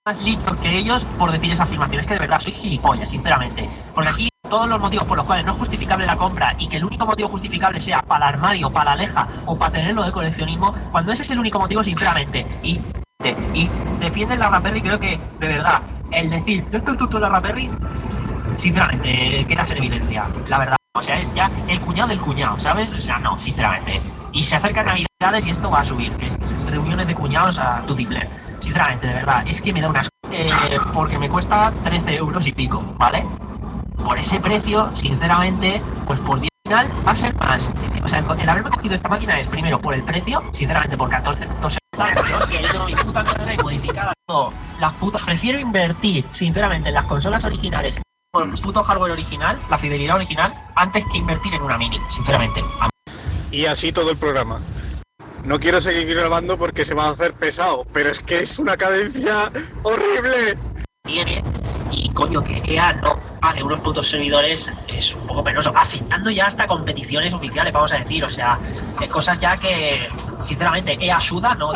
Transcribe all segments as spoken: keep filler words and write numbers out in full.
más listo que ellos por decir esa afirmación. Es que de verdad soy gilipollas, sinceramente. Porque aquí todos los motivos por los cuales no es justificable la compra y que el único motivo justificable sea para el armario, para la aleja o para tenerlo de coleccionismo, cuando ese es el único motivo, sinceramente, y, y defienden la Raspberry, creo que, de verdad, el decir, ¿no está el tuto de la Raspberry? Sinceramente, quedas en evidencia, la verdad. O sea, es ya el cuñado del cuñado, ¿sabes? O sea, no, sinceramente. Y se acercan navidades y esto va a subir, que es reuniones de cuñados a tutifler. Sinceramente, de verdad, es que me da unas... Eh, porque me cuesta trece euros y pico, ¿vale? Por ese precio, sinceramente, pues por diez final va a ser más. O sea, el haberme cogido esta máquina es primero por el precio, sinceramente, por catorce euros, que yo tengo mi puta carrera y modificada todo. Las putas... Prefiero invertir, sinceramente, en las consolas originales por el puto hardware original, la fidelidad original, antes que invertir en una mini, sinceramente. Y así todo el programa. No quiero seguir grabando porque se va a hacer pesado, pero es que es una cadencia horrible. Tiene, y coño, que E A no pague unos putos servidores es un poco penoso, afectando ya hasta competiciones oficiales, vamos a decir, o sea, eh, cosas ya que, sinceramente, E A suda, no.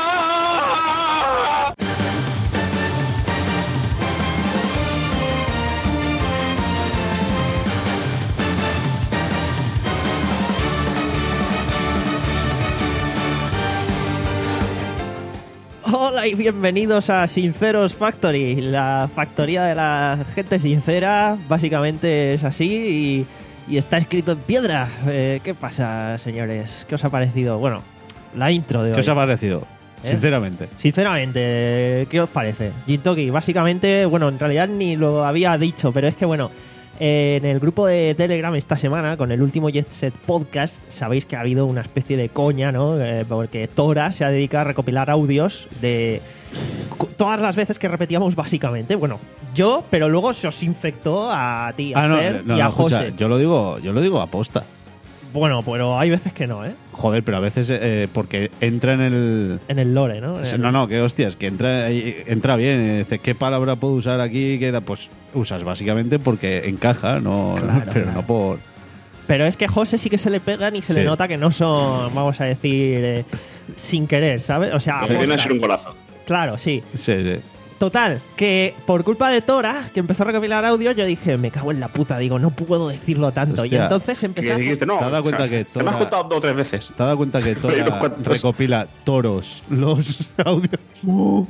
Hola y bienvenidos a Sinceros Factory, la factoría de la gente sincera. Básicamente es así y, y está escrito en piedra. Eh, ¿Qué pasa, señores? ¿Qué os ha parecido? Bueno, la intro de hoy. ¿Qué os ha parecido? ¿Eh? Sinceramente. Sinceramente, ¿qué os parece? Gintoki, básicamente, bueno, en realidad ni lo había dicho, pero es que, bueno, eh, en el grupo de Telegram esta semana, con el último Jet Set Podcast, sabéis que ha habido una especie de coña, ¿no? Eh, porque Tora se ha dedicado a recopilar audios de todas las veces que repetíamos, básicamente. Bueno, yo, pero luego se os infectó a ti, a ah, no, Fer no, y a no, José. Escucha, yo lo digo, yo lo digo aposta. Bueno, pero hay veces que no, ¿eh? Joder, pero a veces eh, porque entra en el... En el lore, ¿no? En el... No, no, que hostias, que entra, entra bien. Y dices, ¿qué palabra puedo usar aquí? ¿Qué da? Pues usas básicamente porque encaja, no, claro, pero claro. no por... Pero es que a José sí que se le pegan y se sí. le nota que no son, vamos a decir, eh, sin querer, ¿sabes? O sea, se viene a ser un golazo. Claro, sí. Sí, sí. Total, que por culpa de Tora, que empezó a recopilar audio, yo dije, me cago en la puta, digo, no puedo decirlo tanto. Hostia. Y entonces empecé a... Dijiste, no, ¿Te has dado cuenta o sea, que se me has Tora- contado dos o tres veces? ¿Te has dado cuenta que Tora recopila toros los audios? Uh.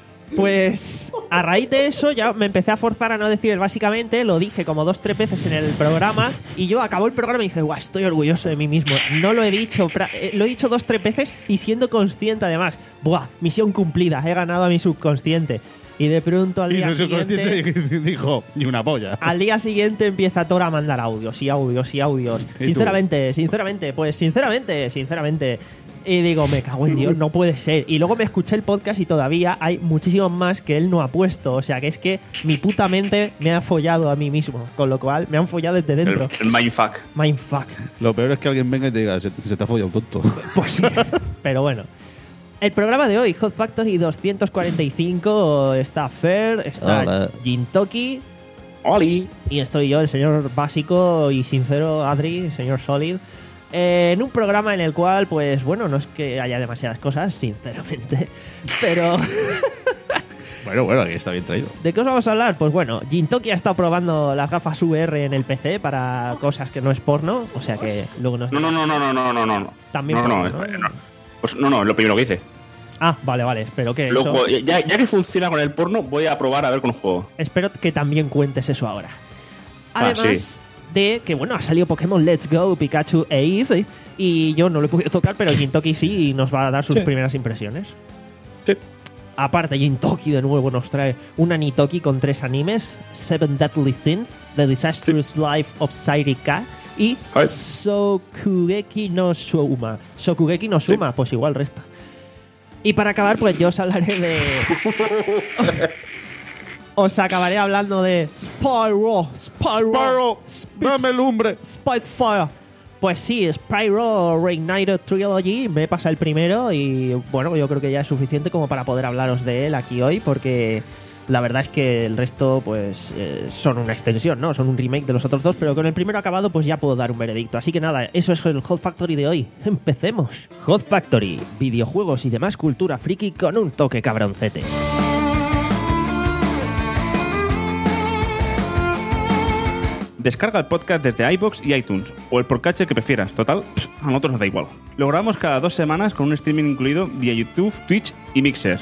Pues a raíz de eso ya me empecé a forzar a no decir básicamente, lo dije como dos tres veces en el programa y yo acabó el programa y dije, guau, estoy orgulloso de mí mismo. No lo he dicho, lo he dicho dos tres veces y siendo consciente además. Buah, misión cumplida, he ganado a mi subconsciente. Y de pronto al día Y siguiente... subconsciente dijo, ni una polla. Al día siguiente empieza Tora a mandar audios y audios y audios. ¿Y Sinceramente, tú? sinceramente, pues sinceramente, sinceramente... Y digo, me cago en Dios, no puede ser. Y luego me escuché el podcast y todavía hay muchísimos más que él no ha puesto. O sea, que es que mi puta mente me ha follado a mí mismo. Con lo cual, me han follado desde dentro. El, el mindfuck. Mindfuck. Lo peor es que alguien venga y te diga, se, se te ha follado un tonto. Pues sí. Pero bueno. El programa de hoy, Hot Factory doscientos cuarenta y cinco, está Fer, está Hola. Gintoki. ¡Oli! Y estoy yo, el señor básico y sincero Adri, el señor Solid. Eh, en un programa en el cual, pues bueno, no es que haya demasiadas cosas, sinceramente, pero... Bueno, bueno, aquí está bien traído. ¿De qué os vamos a hablar? Pues bueno, Gintoki ha estado probando las gafas V R en el P C para cosas que no es porno, o sea que luego nos... No, no, no, no, no, no, no, no. También no, no, porno, no, ¿no? no. Pues no, no, lo primero que hice. Ah, vale, vale, espero que Luego, eso... ya, ya que funciona con el porno, voy a probar a ver con un juego. Espero que también cuentes eso ahora. Ah, Además sí. de que, bueno, ha salido Pokémon Let's Go, Pikachu e Eve, y yo no lo he podido tocar, pero Gintoki sí y nos va a dar sus Sí. primeras impresiones. Sí. Aparte, Gintoki de nuevo nos trae un Anitoki con tres animes: Seven Deadly Sins, The Disastrous Life of Sairika y Ay. Sokugeki no Soma. Sokugeki no Soma, sí. Pues igual resta. Y para acabar, pues yo os hablaré de... os acabaré hablando de Spyro, Spyro, Spyro, dame lumbre. Spitfire. Pues sí, Spyro Reignited Trilogy, me he pasado el primero y bueno, yo creo que ya es suficiente como para poder hablaros de él aquí hoy, porque la verdad es que el resto pues eh, son una extensión, ¿no? Son un remake de los otros dos, pero con el primero acabado pues ya puedo dar un veredicto. Así que nada, eso es el Hot Factory de hoy. ¡Empecemos! Hot Factory, videojuegos y demás cultura friki con un toque cabroncete. Descarga el podcast desde iVoox y iTunes, o el podcatcher que prefieras. Total, pff, a nosotros nos da igual. Lo grabamos cada dos semanas con un streaming incluido vía YouTube, Twitch y Mixer.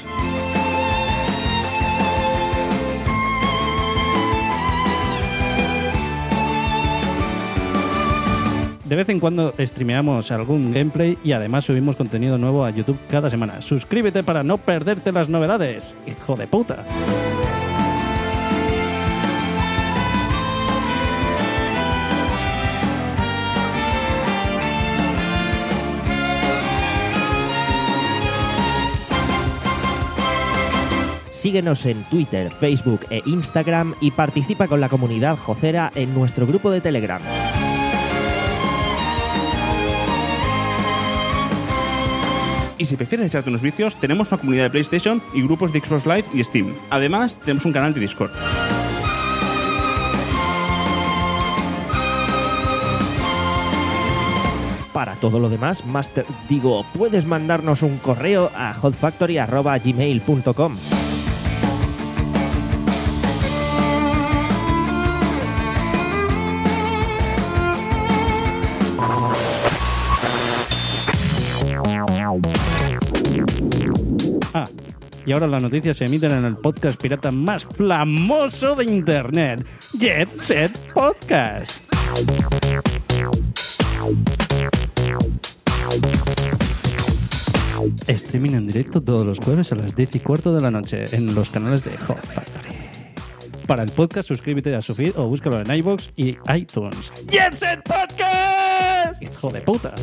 De vez en cuando streameamos algún gameplay y además subimos contenido nuevo a YouTube cada semana. Suscríbete para no perderte las novedades, hijo de puta. Síguenos en Twitter, Facebook e Instagram y participa con la comunidad jocera en nuestro grupo de Telegram. Y si prefieres echarte unos vicios, tenemos una comunidad de PlayStation y grupos de Xbox Live y Steam. Además, tenemos un canal de Discord. Para todo lo demás, Master, digo, puedes mandarnos un correo a hotfactory arroba gmail punto com. Ah, y ahora las noticias se emiten en el podcast pirata más famoso de internet, Jet Set Podcast. Streaming en directo todos los jueves a las diez y cuarto de la noche en los canales de Hot Factory. Para el podcast, suscríbete a su feed o búscalo en iVoox y iTunes. ¡Jet Set Podcast! ¡Hijo de puta!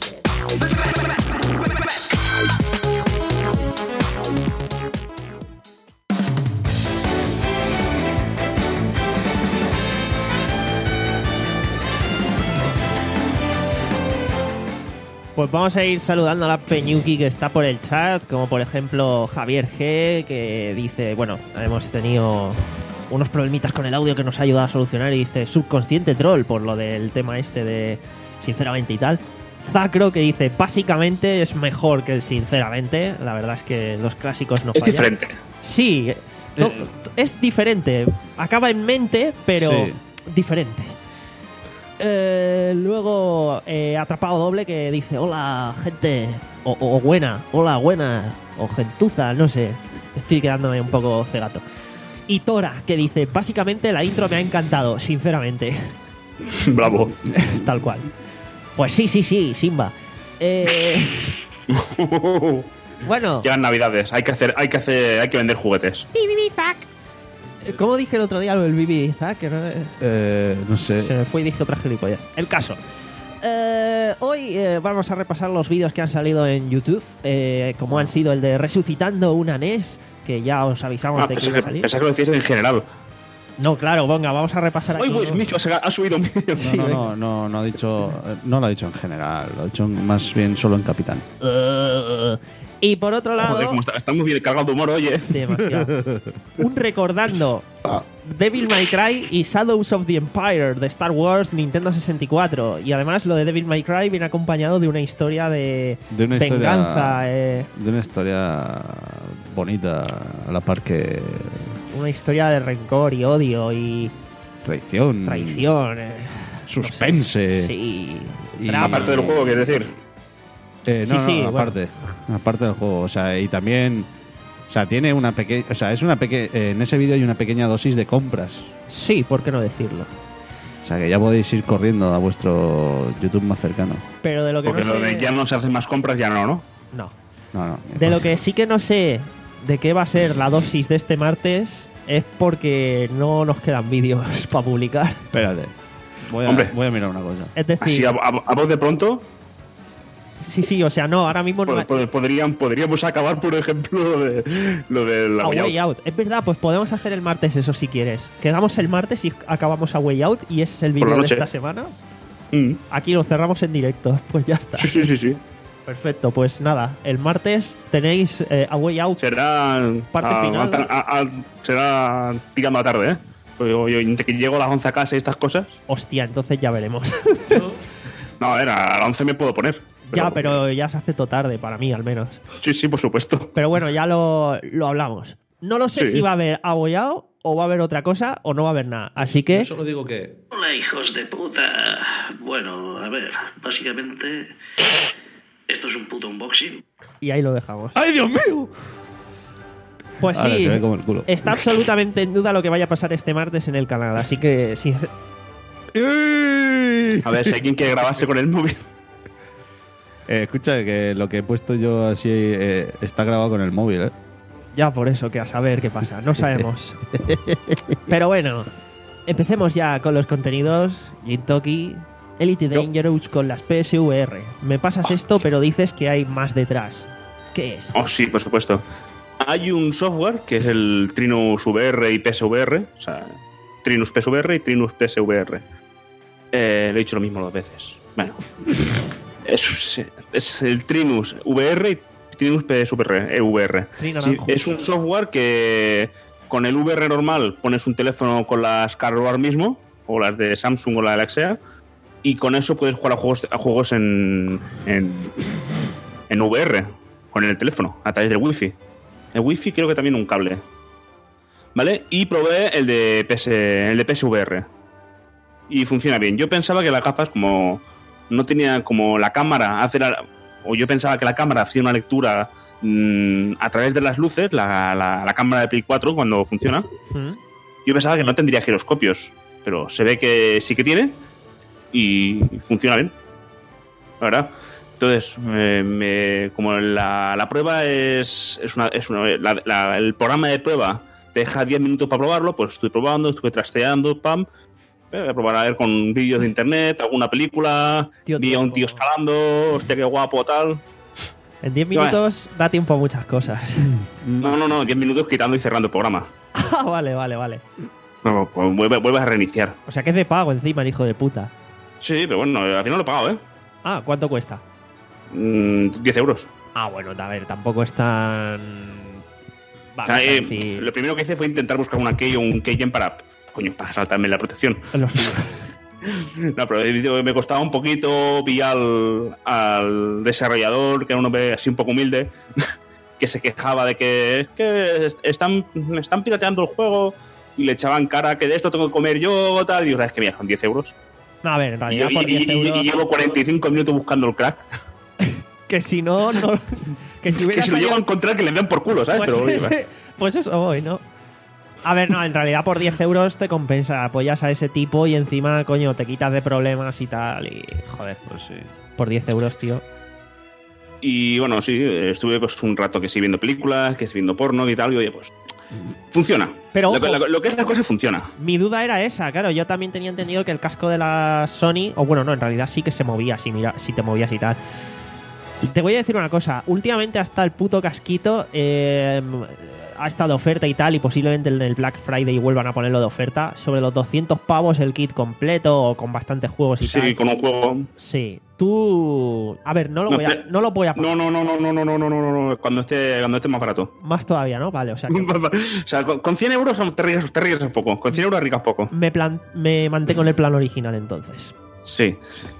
Pues vamos a ir saludando a la Peñuki que está por el chat, como por ejemplo Javier G, que dice, bueno, hemos tenido unos problemitas con el audio que nos ha ayudado a solucionar y dice, subconsciente troll por lo del tema este de sinceramente y tal. Zacro que dice, básicamente es mejor que el sinceramente, la verdad es que los clásicos no Es fallan. diferente. Sí, to- to- es diferente, acaba en mente, pero Sí. diferente. Eh, luego eh, Atrapado Doble que dice, hola gente, o, o buena, hola buena, o gentuza, no sé, estoy quedándome un poco cegato. Y Tora que dice, básicamente la intro me ha encantado, sinceramente. Bravo. Tal cual. Pues sí, sí, sí, Simba. Eh, bueno, Llegan navidades, hay que hacer, hay que hacer, hay que vender juguetes. ¿cómo dije el otro día lo del B B? ¿Ah? Que no, Eh, no sé. se me fue y dije otra gilipollez. El caso. Eh, hoy eh, vamos a repasar los vídeos que han salido en YouTube, eh, como han sido el de Resucitando una N E S, que ya os avisamos Ah, de que pensaba iba a que, salir. pensaba que lo decías en general. No, claro, venga, vamos a repasar aquí. ¡Ay, pues Micho ha, ha subido un vídeo! Sí, no, venga. no, no, no ha dicho, no lo ha dicho en general, lo ha dicho más bien solo en Capitán. Uh, y por otro lado, Joder, como está, está muy bien cargado de humor, oye. demasiado. Un recordando Devil May Cry y Shadows of the Empire de Star Wars Nintendo sesenta y cuatro. Y además lo de Devil May Cry viene acompañado de una historia de, De una venganza, historia, eh, de una historia bonita a la par que una historia de rencor y odio y traición, traición. eh, suspense. no sé. Sí. Y- drama. Aparte del juego, quieres decir. Eh, Sí, no, no, sí, aparte, aparte del juego, o sea, y también, o sea, tiene una pequeña, o sea, es una pequeña, en ese vídeo hay una pequeña dosis de compras, Sí, ¿por qué no decirlo? o sea, que ya podéis ir corriendo a vuestro YouTube más cercano. Pero de lo que Porque no lo sé... de ya no se hacen más compras, ya no, ¿no? No. No, no. De lo que sí que no sé de qué va a ser la dosis de este martes es porque no nos quedan vídeos para publicar. Espérate, voy a, Hombre. voy a mirar una cosa. Es decir, Así, a, a- a voz de pronto, sí, sí, o sea, no, ahora mismo no pod- hay- pod- podrían, podríamos acabar, por ejemplo, lo de, lo de la a Way Way Out. Out. Es verdad, pues podemos hacer el martes eso si quieres. Quedamos el martes y acabamos a Way Out y ese es el Por la vídeo de noche. esta semana. Mm. Aquí lo cerramos en directo, pues ya está. Sí, sí, sí, sí. Perfecto, pues nada, el martes tenéis eh, a Way Out. Será. Parte a- final. a- a- a- será tirando a tarde, ¿eh? Pues yo, yo, entre que llego a las once a casa y estas cosas. Hostia, entonces ya veremos. No, a ver, a las once me puedo poner. ya, pero ya se hace todo tarde, para mí al menos. Sí, sí, por supuesto. Pero bueno, ya lo, lo hablamos. No lo sé Sí. si va a haber a Way Out o va a haber otra cosa o no va a haber nada. Así que... Yo solo digo que... Hola, hijos de puta. Bueno, a ver, básicamente esto es un puto unboxing. Y ahí lo dejamos. ¡Ay, Dios mío! Pues Ahora sí, se ve como el culo. está absolutamente en duda lo que vaya a pasar este martes en el canal. Así que sí. A ver, si hay quien quiere grabarse con el móvil. Eh, escucha, que lo que he puesto yo así eh, está grabado con el móvil, ¿eh? Ya por eso, que a saber qué pasa. No sabemos. Pero bueno, empecemos ya con los contenidos. Gintoki, Elite Dangerous con las P S V R. Me pasas esto, pero dices que hay más detrás. ¿Qué es? Oh, sí, por supuesto. Hay un software que es el Trinus V R y P S V R. O sea, Trinus P S V R y Trinus P S V R. Eh, lo he dicho lo mismo dos veces. Bueno. es, es el Trinus V R y Trinus P S V R. E V R. Sí, es un software que con el V R normal pones un teléfono con las CarWare mismo, o las de Samsung o la de Alexia, y con eso puedes jugar a juegos, a juegos en, en, en V R, con el teléfono, a través del Wi-Fi. El Wi-Fi creo que también un cable. ¿Vale? Y probé el de, P S, el de P S V R. Y funciona bien. Yo pensaba que las gafas, como no tenía como la cámara, hacer o yo pensaba que la cámara hacía una lectura mmm, a través de las luces, la, la, la cámara de Play cuatro cuando funciona. ¿Mm? Yo pensaba que no tendría giroscopios, pero se ve que sí que tiene y funciona bien. La verdad. Entonces, eh, me, como la, la prueba es, es, una, es una, la, la, el programa de prueba te deja diez minutos para probarlo, pues estoy probando, estuve trasteando, pam. Voy a probar a ver con vídeos de internet, alguna película, vi a un tío escalando, hostia, qué guapo, tal. En diez minutos da tiempo a muchas cosas. No, no, no, diez minutos quitando y cerrando el programa. Ah, vale, vale, vale. No, pues vuelve, vuelves a reiniciar. O sea que es de pago encima, el hijo de puta. Sí, pero bueno, al final lo he pagado, ¿eh? Ah, ¿cuánto cuesta? diez euros. Ah, bueno, a ver, tampoco es tan... Vamos, o sea, eh, decir... Lo primero que hice fue intentar buscar una key o un keygen para, coño, para saltarme la protección. No, pero me costaba un poquito pillar al, al desarrollador, que era un hombre así un poco humilde, que se quejaba de que, que están, están pirateando el juego y le echaban cara que de esto tengo que comer yo, tal. Y digo, es que mira, son diez euros. No, a ver, en realidad y, por diez y, euros... y, y llevo cuarenta y cinco minutos buscando el crack. Que si no, no que si, que si lo llego a encontrar, que le den por culo, ¿sabes? Pues, Pero, ese, pues eso voy, ¿no? A ver, no, en realidad por diez euros te compensa. Apoyas a ese tipo y encima, coño, te quitas de problemas y tal. Y, joder, pues sí. Por diez euros, tío. Y bueno, sí, estuve pues un rato que sí viendo películas, que sí viendo porno y tal. Y oye, pues funciona. Pero lo, ojo, lo, lo que es la cosa funciona. Mi duda era esa, claro. Yo también tenía entendido que el casco de la Sony, o bueno, no, en realidad sí que se movía, si, mira, si te movías y tal. Te voy a decir una cosa. Últimamente hasta el puto casquito eh, ha estado de oferta y tal, y posiblemente en el Black Friday vuelvan a ponerlo de oferta. Sobre los doscientos pavos el kit completo o con bastantes juegos y sí, tal. Sí, con un juego. Sí. Tú... A ver, no lo, no, voy, a, no lo voy a pagar. No, no, no, no, no, no, no, no, no, no. Cuando esté, cuando esté más barato. Más todavía, ¿no? Vale, o sea que... o sea, con, con cien euros te ríes, te ríes un poco. Con cien euros arriesgas poco. Me, plan, me mantengo en el plan original, entonces. Sí.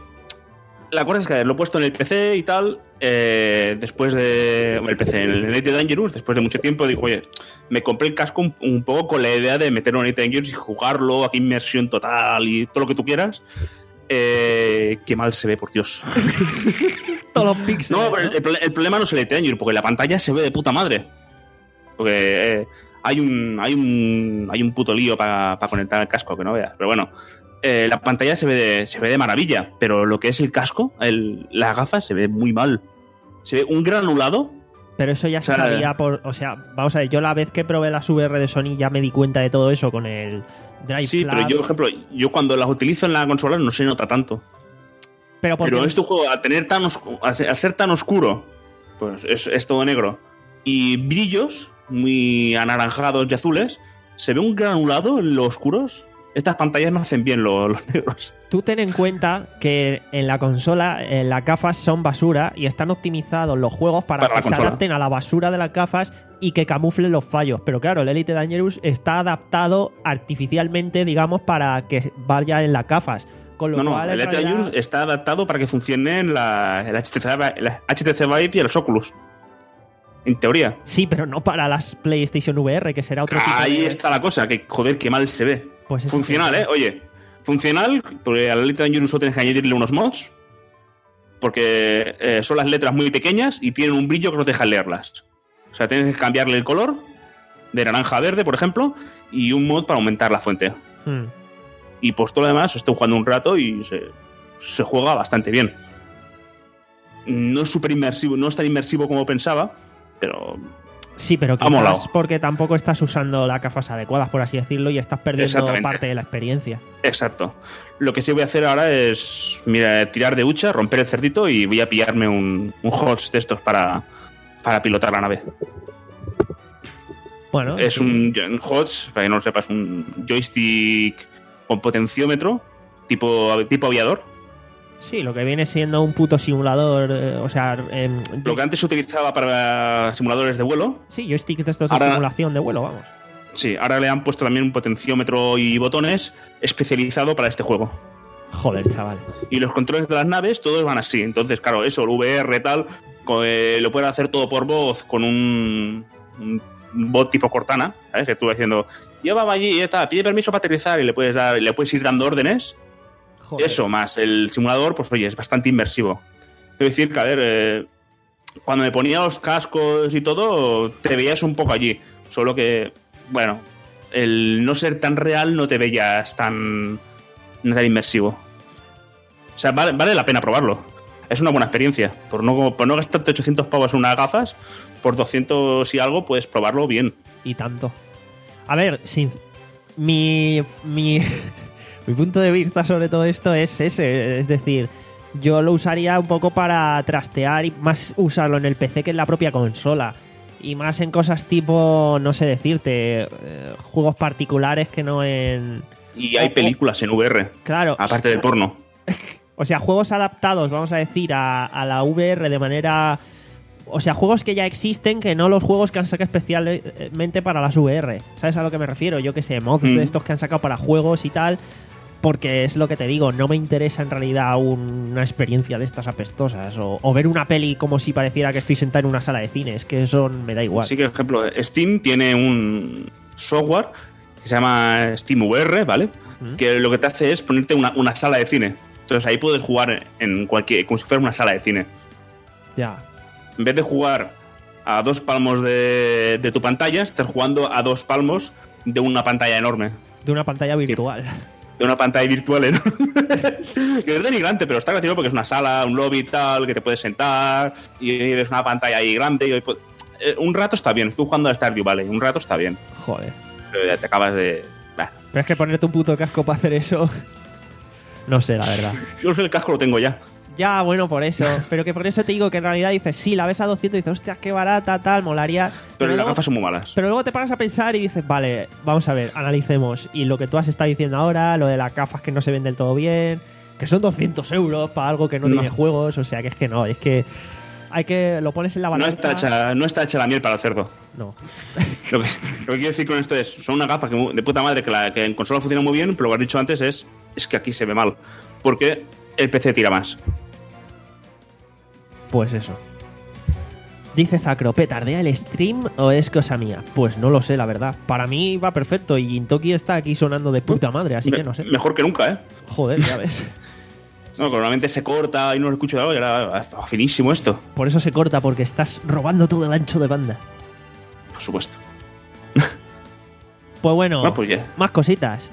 La cosa es que lo he puesto en el P C y tal. Eh, después de... El P C, en el Elite Dangerous, después de mucho tiempo, digo, oye, me compré el casco un, un poco con la idea de meterlo en Elite Dangerous y jugarlo, aquí inmersión total y todo lo que tú quieras. Eh, qué mal se ve, por Dios. Todos los píxeles. No, pero el, el problema no es el Elite Dangerous, porque la pantalla se ve de puta madre. Porque eh, hay un hay un hay un puto lío para pa conectar el casco, que no veas. Pero bueno, eh, la pantalla se ve de, se ve de maravilla, pero lo que es el casco, el, las gafas, se ve muy mal. Se ve un granulado. Pero eso ya o sea, se sabía por... O sea, vamos a ver, yo la vez que probé las V R de Sony ya me di cuenta de todo eso con el Drive Sí, Club. pero yo, por ejemplo, yo cuando las utilizo en la consola no se nota tanto. Pero, porque... pero este juego, al tener tan oscuro, al ser tan oscuro, pues es, es todo negro. Y brillos muy anaranjados y azules, se ve un granulado en los oscuros. Estas pantallas no hacen bien los, los negros. Tú ten en cuenta que en la consola en las gafas son basura y están optimizados los juegos para, para que se adapten a la basura de las gafas y que camuflen los fallos. Pero claro, el Elite Dangerous está adaptado artificialmente, digamos, para que vaya en las gafas. Con lo no, cual, no, el Elite realidad... Dangerous está adaptado para que funcione en la, el H T C, el H T C Vive y el Oculus. En teoría. Sí, pero no para las PlayStation V R, que será otro tipo Ahí de... está la cosa, que joder, qué mal se ve. Pues eso Funcional, sí. ¿eh? Oye, funcional, porque a la letra de Dangerous tienes que añadirle unos mods, porque eh, son las letras muy pequeñas y tienen un brillo que no te deja leerlas. O sea, tienes que cambiarle el color de naranja a verde, por ejemplo, y un mod para aumentar la fuente. Hmm. Y pues todo lo demás, estoy jugando un rato y se, se juega bastante bien. No es súper inmersivo, no es tan inmersivo como pensaba, pero Sí, pero Ha molado. quizás porque tampoco estás usando las gafas adecuadas, por así decirlo, y estás perdiendo Exactamente. parte de la experiencia. exacto. Lo que sí voy a hacer ahora es, mira, tirar de hucha, romper el cerdito y voy a pillarme un, un H O T S de estos para, para pilotar la nave. Bueno, Es sí. un, un H O T S, para que no lo sepas, un joystick con potenciómetro tipo, tipo aviador. Sí, lo que viene siendo un puto simulador, eh, o sea... em, Lo que antes se utilizaba para simuladores de vuelo. Sí, joysticks de estos de Ahora- simulación de vuelo, vamos. Sí, ahora le han puesto también un potenciómetro y botones especializado para este juego. Joder, chaval. Y los controles de las naves todos van así. Entonces, claro, eso, el V R tal, co- eh, lo pueden hacer todo por voz con un, un bot tipo Cortana, ¿sabes? Que tú vas diciendo, llévame allí, y tal, pide permiso para aterrizar y le puedes dar, le puedes ir dando órdenes. Joder. Eso, más el simulador, pues oye, es bastante inmersivo. Quiero decir que, a ver, eh, cuando me ponía los cascos y todo, te veías un poco allí. Solo que, bueno, el no ser tan real no te veías tan, no tan inmersivo. O sea, vale, vale la pena probarlo. Es una buena experiencia. Por no, por no gastarte ochocientos pavos en unas gafas, por doscientos y algo puedes probarlo bien. Y tanto. A ver, sin... mi, mi, mi punto de vista sobre todo esto es ese. Es decir, yo lo usaría un poco para trastear y más usarlo en el P C que en la propia consola. Y más en cosas tipo, no sé decirte, eh, juegos particulares que no en... Y hay O- o- películas en V R, Claro. aparte del porno. O sea, juegos adaptados, vamos a decir, a, a la V R de manera... O sea, juegos que ya existen, que no los juegos que han sacado especialmente para las V R. ¿Sabes a lo que me refiero? Yo que sé, mods Mm. de estos que han sacado para juegos y tal. Porque es lo que te digo, no me interesa en realidad un- una experiencia de estas apestosas. O, o ver una peli como si pareciera que estoy sentado en una sala de cine. Es que eso me da igual. Así que, por ejemplo, Steam tiene un software que se llama Steam V R, ¿vale? Mm. Que lo que te hace es ponerte una, una sala de cine. Entonces ahí puedes jugar en cualquier, como si fuera una sala de cine. Ya. En vez de jugar a dos palmos de, de tu pantalla, estás jugando a dos palmos de una pantalla enorme. De una pantalla virtual. De una pantalla virtual enorme. Que es denigrante, pero está gracioso porque es una sala, un lobby y tal, que te puedes sentar y ves una pantalla ahí grande. Y, pues, eh, un rato está bien. Estoy jugando a Stardew Valley. Un rato está bien. Joder. Pero ya te acabas de... bah. Pero es que ponerte un puto casco para hacer eso... No sé, la verdad. Yo el casco lo tengo ya. Ya, bueno, por eso. Pero que por eso te digo que en realidad dices, sí, la ves a doscientos y dices, hostia, qué barata, tal, molaría. Pero las luego, gafas son muy malas. pero luego te paras a pensar y dices, vale, vamos a ver, analicemos. Y lo que tú has estado diciendo ahora, lo de las gafas que no se ven del todo bien, que son doscientos euros para algo que no, No. tiene juegos, o sea que es que no, es que hay que lo pones en la No balanza. está, hecha, no está hecha la miel para el cerdo. No. Lo que, lo que quiero decir con esto es, son unas gafas que, mu- de puta madre que, la, que en consola funcionan muy bien, pero lo que has dicho antes es, es que aquí se ve mal. Porque el P C tira más. Pues eso. Dice Zacro, ¿petardea el stream o es cosa mía? Pues no lo sé, la verdad. Para mí va perfecto y Intoki está aquí sonando de puta madre, así Me- que no sé. Mejor que nunca, ¿eh? Joder, ya ves. No, que normalmente se corta y no lo escucho de algo y era ah, finísimo esto. Por eso se corta, porque estás robando todo el ancho de banda. Por supuesto. Pues bueno, Bueno, pues ya. más cositas.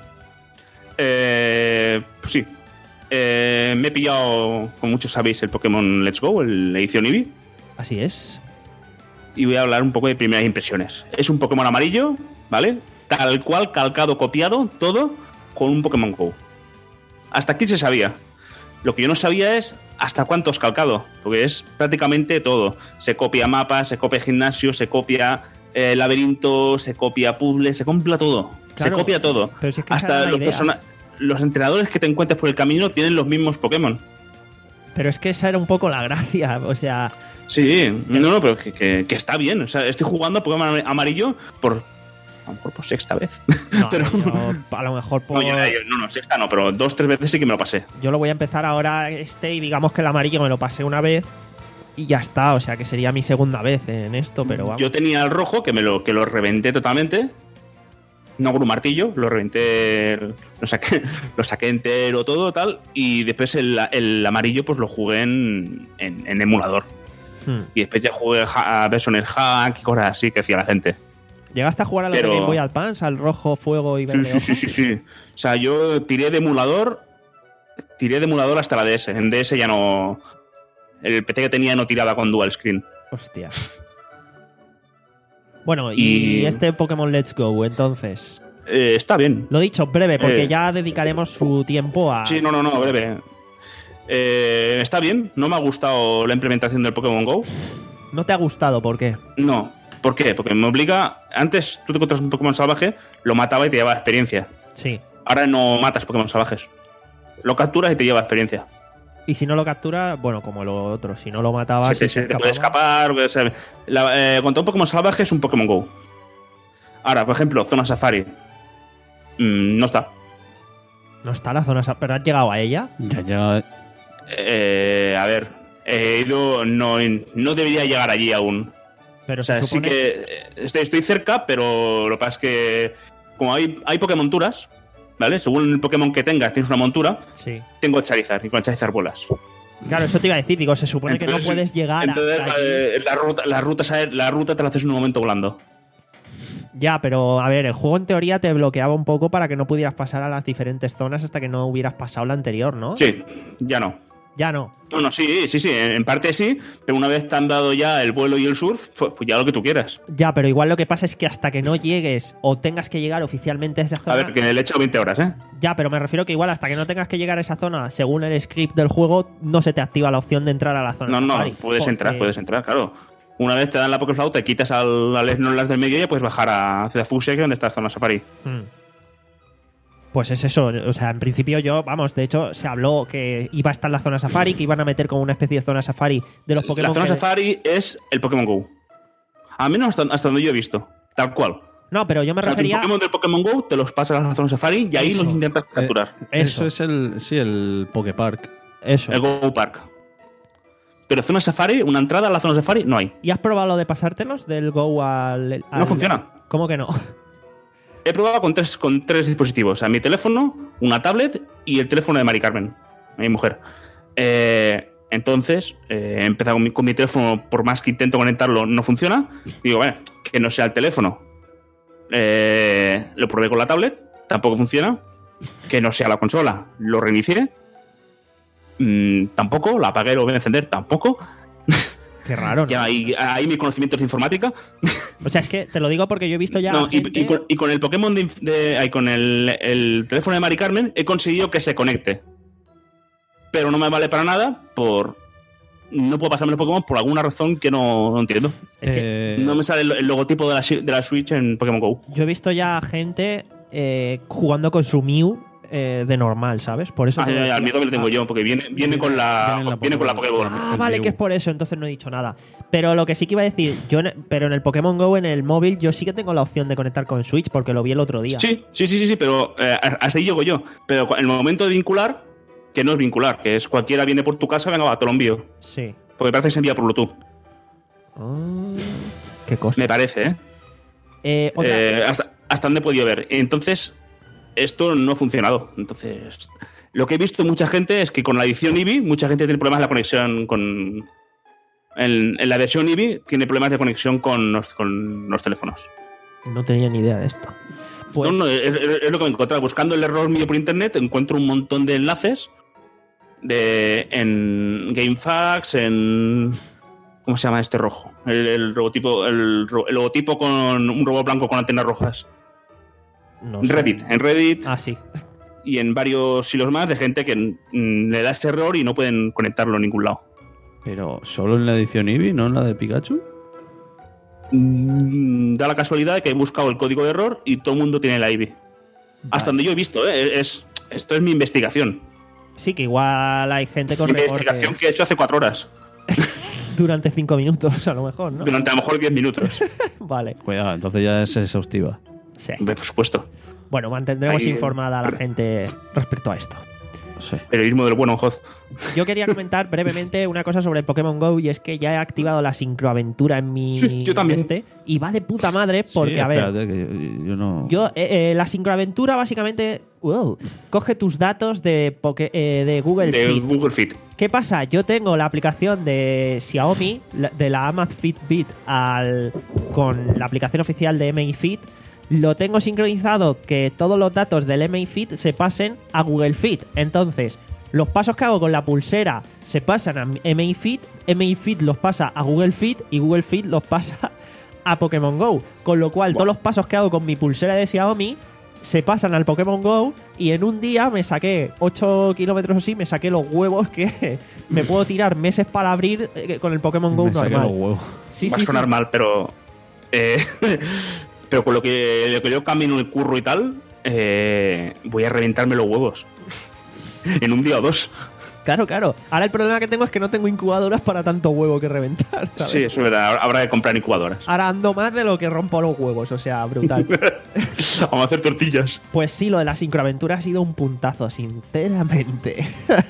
Eh, pues sí. Eh, me he pillado, como muchos sabéis, el Pokémon Let's Go, el edición Eevee. Así es. Y voy a hablar un poco de primeras impresiones. Es un Pokémon amarillo, ¿vale? Tal cual, calcado, copiado, todo con un Pokémon Go. Hasta aquí se sabía. Lo que yo no sabía es hasta cuánto es calcado, porque es prácticamente todo. Se copia mapas, se copia gimnasio, se copia eh, laberinto, se copia puzzle, se copia todo. Claro, se copia todo. pero si es que esa hasta era la los, idea. persona- los entrenadores que te encuentres por el camino tienen los mismos Pokémon. Pero es que esa era un poco la gracia. O sea, Sí, no, no, pero que, que- que está bien. O sea, estoy jugando a Pokémon amarillo por. A lo mejor por sexta vez. no, pero. yo, a lo mejor por... No, yo- yo- no, no, sexta no, pero dos, tres veces sí que me lo pasé. yo lo voy a empezar ahora este y digamos que el amarillo me lo pasé una vez. y ya está. O sea que sería mi segunda vez en esto, pero vamos. Yo tenía el rojo, que me lo, que lo reventé totalmente. No con un martillo, lo reventé, lo saqué, lo saqué entero, todo, tal. Y después el, el amarillo, pues lo jugué en, en, en emulador. Hmm. Y después ya jugué a version el hack y cosas así que hacía la gente. ¿Llegaste a jugar a los Pero... de Game Boy Advance, al rojo, fuego y verde? Sí, sí, sí, sí, sí. O sea, yo tiré de emulador, tiré de emulador hasta la D S. En D S ya no... El P C que tenía no tiraba con dual screen. Hostia. Bueno, y, y este Pokémon Let's Go, entonces... Eh, está bien. Lo dicho, breve, porque eh, ya dedicaremos su tiempo a... Sí, no, no, no, breve. Eh, está bien. No me ha gustado la implementación del Pokémon Go. ¿No te ha gustado? ¿Por qué? No. ¿Por qué? Porque me obliga... Antes tú te encuentras un Pokémon salvaje, lo mataba y te llevaba experiencia. Sí. Ahora no matas Pokémon salvajes. Lo capturas y te lleva experiencia. Y si no lo captura, bueno, como lo otro, si no lo matabas... Sí, sí, si sí, se te escapaba... puede escapar. O sea, la, eh, contra un Pokémon salvaje es un Pokémon Go. Ahora, por ejemplo, zona safari. Mmm, no está. No está la zona safari, pero has llegado a ella. Ya, ya. Eh, a ver, he ido. No, no debería llegar allí aún. Pero o sea, se supone... sí que estoy, estoy cerca, pero lo que pasa es que. Como hay, hay Pokémonturas, ¿vale? Según el Pokémon que tengas, tienes una montura. Sí. Tengo Charizard y con Charizard vuelas. Claro, eso te iba a decir, digo, se supone entonces, que no puedes llegar entonces, hasta allí. La, ruta, la, ruta, la ruta te la haces en un momento volando. Ya, pero a ver, el juego en teoría te bloqueaba un poco para que no pudieras pasar a las diferentes zonas hasta que no hubieras pasado la anterior, ¿no? Sí, ya no. Ya no. No, no, sí, sí, sí, en parte sí, pero una vez te han dado ya el vuelo y el surf, pues, pues ya lo que tú quieras. Ya, pero igual lo que pasa es que hasta que no llegues o tengas que llegar oficialmente a esa zona... A ver, que le he echado veinte horas, ¿eh? Ya, pero me refiero que igual hasta que no tengas que llegar a esa zona, según el script del juego, no se te activa la opción de entrar a la zona. No, no, Safari, puedes porque... entrar, puedes entrar, claro. Una vez te dan la Pokéflow, te quitas al, al Snorlax del medio y puedes bajar a Ciudad Fuchsia, que es donde está la zona Safari. Hmm. Pues es eso, o sea, en principio yo, vamos, de hecho se habló que iba a estar la zona Safari, que iban a meter como una especie de zona Safari de los Pokémon. La zona que... Safari es el Pokémon Go. A menos hasta, hasta donde yo he visto, tal cual. No, pero yo me o sea, refería... Los Pokémon del Pokémon Go te los pasas a la zona Safari y ahí eso. los intentas capturar. Eh, eso. eso es el, sí, el Poképark. Eso. El Go Park. Pero zona Safari, una entrada a la zona Safari, no hay. ¿Y has probado lo de pasártelos del Go al...? al... No funciona. ¿Cómo que no? He probado con tres, con tres dispositivos. A mi teléfono, una tablet y el teléfono de Mari Carmen, mi mujer. Eh, entonces, eh, he empezado con mi, con mi teléfono, por más que intento conectarlo, no funciona. Digo, bueno, que no sea el teléfono. Eh, lo probé con la tablet, tampoco funciona. Que no sea la consola, lo reinicié. Mm, tampoco, la apagué, lo voy a encender, tampoco. Qué raro, ¿no? Ya hay, hay mis conocimientos de informática. O sea, es que te lo digo porque yo he visto ya. No, gente... y, y, con, y con el Pokémon de, de ay, con el, el teléfono de Mari Carmen he conseguido que se conecte. Pero no me vale para nada por. No puedo pasarme el Pokémon por alguna razón que no, no entiendo. Es que Eh, no me sale el, el logotipo de la, de la Switch en Pokémon Go. yo he visto ya gente eh, jugando con su Mew eh, de normal, ¿sabes? Por eso. Ah, te ya, ya, el mío también lo tengo Ah. yo, porque viene, viene con la, Viene en la viene con la Pokéball. Pokéball. Ah, vale, que es por eso, entonces no he dicho nada. Pero lo que sí que iba a decir, yo, en- pero en el Pokémon Go, en el móvil, yo sí que tengo la opción de conectar con Switch porque lo vi el otro día. Sí, sí, sí, sí, sí, pero eh, hasta ahí llego yo. Pero en el momento de vincular, que no es vincular, que es cualquiera viene por tu casa, venga, va, te lo envío. Sí. Porque parece que se envía por Bluetooth. Ah, qué cosa. Me parece, ¿eh? Eh, otra- Eh, hasta, hasta donde he podido ver. Entonces, esto no ha funcionado. Entonces, lo que he visto mucha gente es que con la edición Eevee, mucha gente tiene problemas de la conexión con. En, en la versión Eevee tiene problemas de conexión con los, con los teléfonos. No tenía ni idea de esto. Pues, No, no, es, es- es lo que me he encontrado. Buscando el error mío por internet, encuentro un montón de enlaces de en GameFAQs, en. ¿Cómo se llama este rojo? El, el logotipo, el, ro- el logotipo con un robot blanco con antenas rojas. no En sé. Reddit, en Reddit. Ah, sí. Y en varios hilos más de gente que mm, le da ese error y no pueden conectarlo en ningún lado. Pero solo en la edición Eevee, no en la de Pikachu. Mm, Da la casualidad de que he buscado el código de error y todo el mundo tiene la Eevee. Hasta donde yo he visto, ¿eh? es, esto es mi investigación. Sí, que igual hay gente con Mi investigación recortes que he hecho hace cuatro horas. durante cinco minutos, a lo mejor, ¿no? Durante a lo mejor diez minutos. Vale. Cuidado, entonces ya es exhaustiva. Sí. Por supuesto. Bueno, mantendremos Ahí- informada a la gente respecto a esto. Sí. Periodismo del bueno, Hoz. Yo quería comentar brevemente una cosa sobre el Pokémon GO y es que ya he activado la sincroaventura en mi Sí, yo también. este y va de puta madre porque, Sí, a ver, espérate, que yo, yo no... yo eh, eh, la sincroaventura básicamente wow, coge tus datos de, Poké- eh, de Google De Fit. Google Fit. ¿Qué pasa? Yo tengo la aplicación de Xiaomi, la- de la Amazfit al, con la aplicación oficial de M I Fit. Lo tengo sincronizado que todos los datos del M I Fit se pasen a Google Fit. Entonces, los pasos que hago con la pulsera se pasan a M I Fit, M I Fit los pasa a Google Fit y Google Fit los pasa a Pokémon GO. Con lo cual, Wow. todos los pasos que hago con mi pulsera de Xiaomi se pasan al Pokémon GO y en un día me saqué ocho kilómetros así, me saqué los huevos que me puedo tirar meses para abrir eh, con el Pokémon GO Me saqué normal. los huevos. Sí, Va sí, a sonar sí. mal, pero. eh, pero con lo que, lo que yo camino en el curro y tal, eh, voy a reventarme los huevos. En un día o dos. Claro, claro. Ahora el problema que tengo es que no tengo incubadoras para tanto huevo que reventar, ¿sabes? Sí, eso es verdad. Habrá que comprar incubadoras. Ahora ando más de lo que rompo los huevos, o sea, brutal. Vamos a hacer tortillas. Pues sí, lo de la sincroaventura ha sido un puntazo, sinceramente.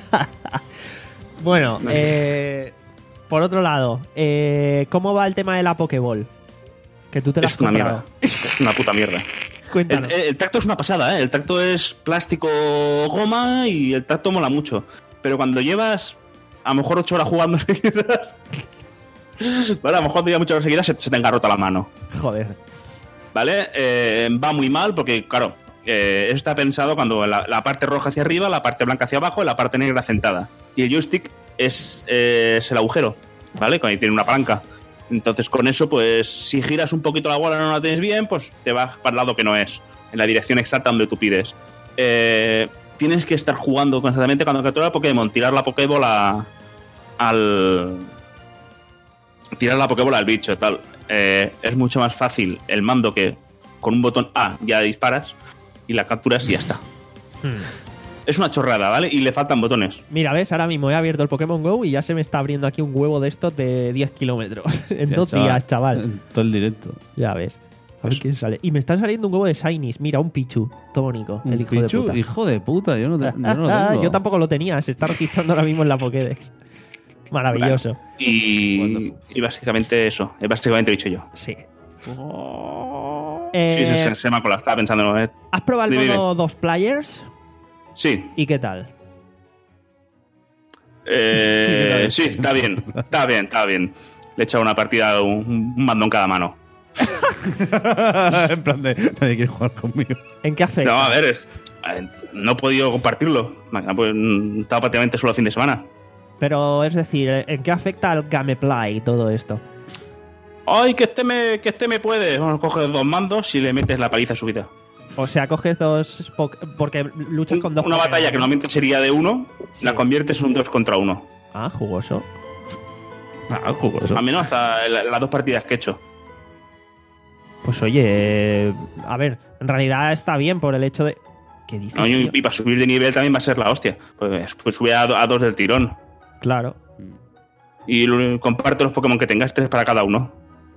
Bueno, eh, por otro lado, eh, ¿cómo va el tema de la Pokéball? Que tú te la has Es una comprado. mierda. Es una puta mierda. El, Cuéntanos. el tacto es una pasada, ¿eh? El tacto es plástico goma y el tacto mola mucho. Pero cuando llevas a lo mejor ocho horas jugando seguidas, vale, a lo mejor llevas muchas horas seguidas se, se te engarrota la mano. Joder. ¿Vale? Eh, va muy mal porque, claro, eh, eso está pensado cuando la, la parte roja hacia arriba, la parte blanca hacia abajo y la parte negra sentada. Y el joystick es, eh, es el agujero, ¿vale? Cuando tiene una palanca. Entonces, con eso, pues, si giras un poquito la bola y no la tienes bien, pues te vas para el lado que no es, en la dirección exacta donde tú pides. Eh, tienes que estar jugando constantemente cuando capturas Pokémon, tirar la Pokébola al... Tirar la Pokébola al bicho, tal. Eh, es mucho más fácil el mando que con un botón A ya disparas y la capturas y ya está. Hmm. Es una chorrada, ¿vale? Y le faltan botones. Mira, ves, ahora mismo he abierto el Pokémon GO y ya se me está abriendo aquí un huevo de estos de diez kilómetros. En Hostia, dos días, chaval. En todo el directo. Ya ves. A ver quién sale. Y me está saliendo un huevo de Shinies. Mira, un Pichu. Todo bonito. El Un hijo Pichu, de puta. hijo de puta, yo no, te- yo no lo tengo. Yo tampoco lo tenía. Se está registrando ahora mismo en la Pokédex. Maravilloso. Y, y básicamente eso. Es básicamente dicho yo. Sí. Sí, Eh, se, se, se me ha colado. Estaba pensando. ¿eh? ¿Has probado el Dime, modo dos players? Sí. ¿Y qué tal? Eh, sí, está bien. Está bien, está bien. Le he echado una partida, un, un mando en cada mano. En plan de, nadie quiere jugar conmigo. ¿En qué afecta? No, a ver, es- eh, no he podido compartirlo. Pues, mm, estaba prácticamente solo el fin de semana. Pero, es decir, ¿en qué afecta al gameplay y todo esto? ¡Ay, que este me, que este me puede! Bueno, coges dos mandos y le metes la paliza subida. O sea, coges dos... po- Porque luchas con dos... Una Pokémon, batalla que ¿no? normalmente sería de uno, Sí. la conviertes en un dos contra uno. Ah, jugoso. Ah, jugoso. Al menos hasta la- las dos partidas que he hecho. Pues oye, eh, a ver, en realidad está bien por el hecho de... ¿Qué dices, No, y, tío? y para subir de nivel también va a ser la hostia. Pues, pues sube a, do- a dos del tirón. Claro. Y lo- comparte los Pokémon que tengas, tres para cada uno.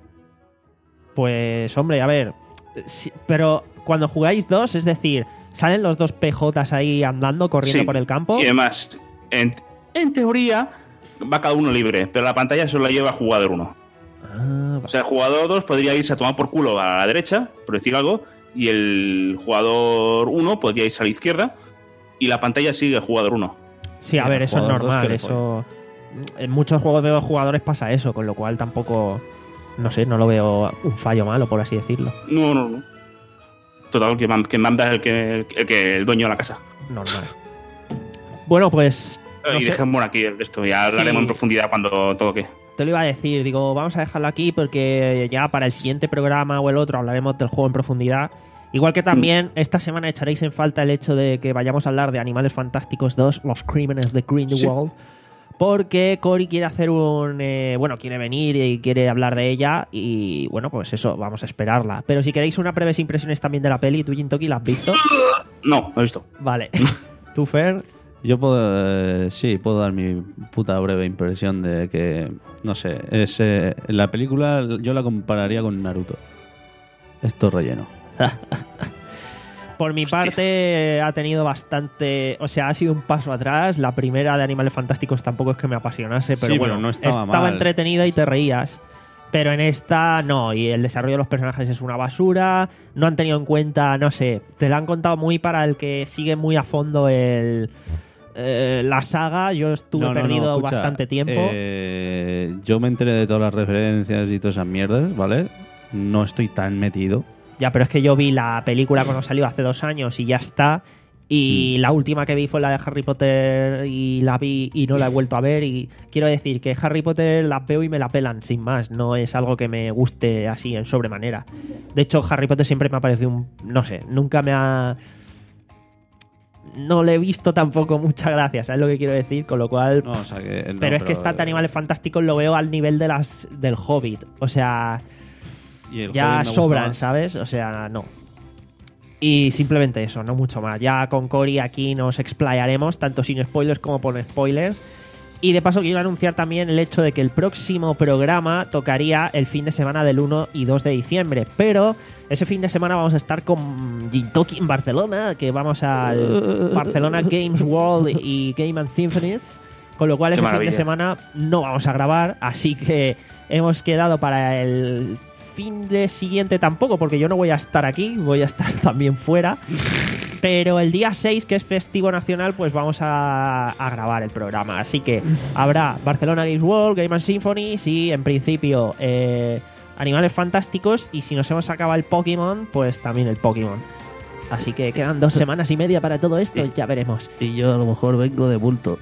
Pues, hombre, a ver... sí, pero cuando jugáis dos, es decir, ¿salen los dos P Jotas ahí andando, corriendo Sí. por el campo? Y además, en, en teoría, va cada uno libre, pero la pantalla solo la lleva jugador uno. Ah, O sea, el jugador dos podría irse a tomar por culo a la derecha, por decir algo, y el jugador uno podría irse a la izquierda, y la pantalla sigue el jugador uno. sí, a Mira, ver, eso es jugador dos normal, que le eso... En muchos juegos de dos jugadores pasa eso, con lo cual tampoco... No sé, no lo veo un fallo malo, por así decirlo. No, no, no. Total, que, man- que manda es el que, el que el dueño de la casa. Normal. Bueno, pues... no y sé. dejemos aquí el resto, ya Sí. hablaremos en profundidad cuando toque. Te lo iba a decir, digo, vamos a dejarlo aquí porque ya para el siguiente programa o el otro hablaremos del juego en profundidad. Igual que también esta semana echaréis en falta el hecho de que vayamos a hablar de Animales Fantásticos dos, Los Crímenes de Grindelwald, porque Cory quiere hacer un... eh, bueno, quiere venir y quiere hablar de ella y bueno, pues eso, vamos a esperarla. Pero si queréis unas breves impresiones también de la peli, ¿tú, Jintoki, la has visto? No, no he visto. Vale. ¿Tú, Fer? Yo puedo, eh, sí, puedo dar mi puta breve impresión de que, no sé, es, eh, la película yo la compararía con Naruto. Esto es relleno. por mi Hostia. parte ha tenido bastante, o sea, ha sido un paso atrás. La primera de Animales Fantásticos tampoco es que me apasionase, pero Sí, bueno, pero no estaba mal. entretenida y te reías. Pero en esta no, y el desarrollo de los personajes es una basura. No han tenido en cuenta, no sé, te lo han contado muy para el que sigue muy a fondo el eh, la saga. Yo estuve No, no, no, perdido escucha, bastante tiempo. eh, yo me enteré de todas las referencias y todas esas mierdas, ¿vale? No estoy tan metido. Ya, pero es que yo vi la película cuando salió hace dos años y ya está. Y Mm. la última que vi fue la de Harry Potter y la vi y no la he vuelto a ver. Y quiero decir que Harry Potter la veo y me la pelan, sin más. No es algo que me guste así en sobremanera. De hecho, Harry Potter siempre me ha parecido un... No sé, nunca me ha... No le he visto tampoco mucha gracia, ¿sabes lo que quiero decir? Con lo cual... No, o sea que, no, pero es que esta de Animales Fantásticos lo veo al nivel de las del Hobbit. O sea... y el ya Hobbit me gusta sobran, más. ¿sabes? O sea, no. Y simplemente eso, no mucho más. Ya con Cory aquí nos explayaremos, tanto sin spoilers como con spoilers. Y de paso quiero anunciar también el hecho de que el próximo programa tocaría el fin de semana del uno y dos de diciembre. Pero ese fin de semana vamos a estar con Gintoki en Barcelona, que vamos al Barcelona Games World y Game and Symphonies. Con lo cual Qué ese fin de maravilla. semana no vamos a grabar, así que hemos quedado para el fin de siguiente tampoco, porque yo no voy a estar aquí, voy a estar también fuera. Pero el día seis, que es festivo nacional, pues vamos a, a grabar el programa. Así que habrá Barcelona Games World, Game and Symphonies y, en principio, eh, Animales Fantásticos. Y si nos hemos acabado el Pokémon, pues también el Pokémon. Así que quedan dos semanas y media para todo esto, ya veremos. Y yo a lo mejor vengo de bulto.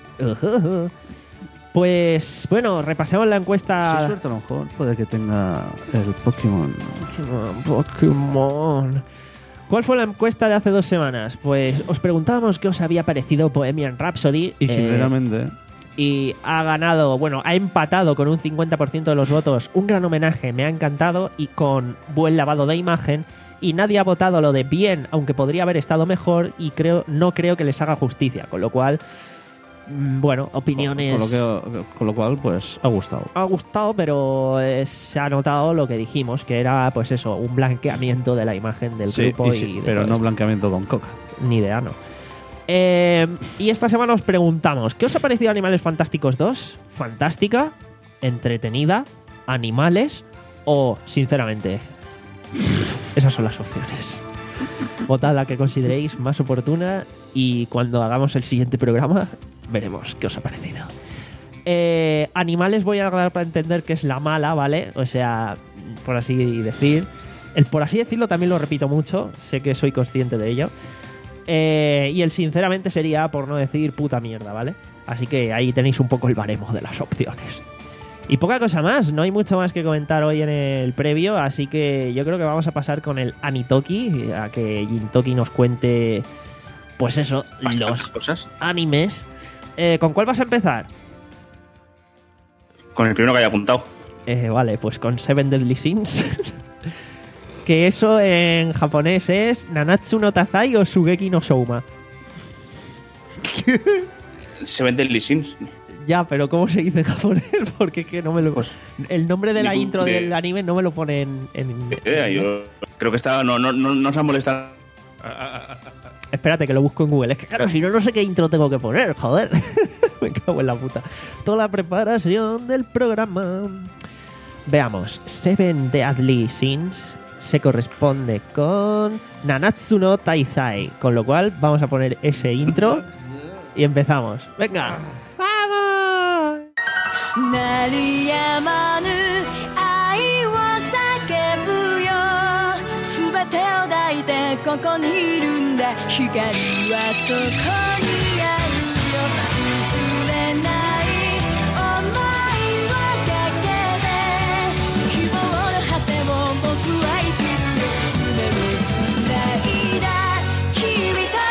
Pues bueno, repasemos la Si encuesta. suerte a lo mejor puede que tenga el Pokémon. Pokémon, Pokémon. ¿Cuál fue la encuesta de hace dos semanas? Pues os preguntábamos qué os había parecido Bohemian Rhapsody. Y eh, sinceramente, y ha ganado, bueno, ha empatado con un cincuenta por ciento de los votos. Un gran homenaje, me ha encantado, y con buen lavado de imagen. Y nadie ha votado lo de bien, aunque podría haber estado mejor, y creo no creo que les haga justicia. Con lo cual, mm, bueno, opiniones... con, lo que- con lo cual, pues ha gustado. ha gustado, pero eh, se ha notado lo que dijimos, que era, pues eso, un blanqueamiento de la imagen del Sí, grupo. y Y sí, de pero todo no esto. blanqueamiento con coca. Ni idea, no. Eh, y esta semana os preguntamos, ¿qué os ha parecido Animales Fantásticos dos? ¿Fantástica? ¿Entretenida? ¿Animales? ¿O, sinceramente? Esas son las opciones. Votad la que consideréis más oportuna y cuando hagamos el siguiente programa veremos qué os ha parecido. Eh, animales voy a dar para entender que es la mala, ¿vale? O sea, por así decir. El por así decirlo también lo repito mucho, sé que soy consciente de ello. Eh, y el sinceramente sería, por no decir puta mierda, ¿vale? Así que ahí tenéis un poco el baremo de las opciones. Y poca cosa más, no hay mucho más que comentar hoy en el previo, así que yo creo que vamos a pasar con el Anitoki, a que Gintoki nos cuente, pues eso, Bastantes los cosas. animes. Eh, ¿Con cuál vas a empezar? Con el primero que haya apuntado. Eh, vale, pues con Seven Deadly Sins. Que eso en japonés es Nanatsu no Tazai o Shugeki no Souma. Seven Deadly Sins. Ya, pero ¿cómo se dice en japonés? Porque es que no me lo... Pues, el nombre de la ningún- intro de- del anime no me lo pone en... en- eh, en- yo creo que está. No, no, no, no se ha molestado. Espérate, que lo busco en Google. Es que claro, si no, no sé qué intro tengo que poner, joder. Me cago en la puta. Toda la preparación del programa. Veamos. Seven Deadly Sins se corresponde con Nanatsu no Taizai. Con lo cual, vamos a poner ese intro y empezamos. ¡Venga! ¡Vamos! 鳴りやまぬ愛を叫ぶよ全てを抱いてここにいるんだ光はそこにあるよ譲れない想いをかけて希望の果てを僕は生きる夢をつないだ君と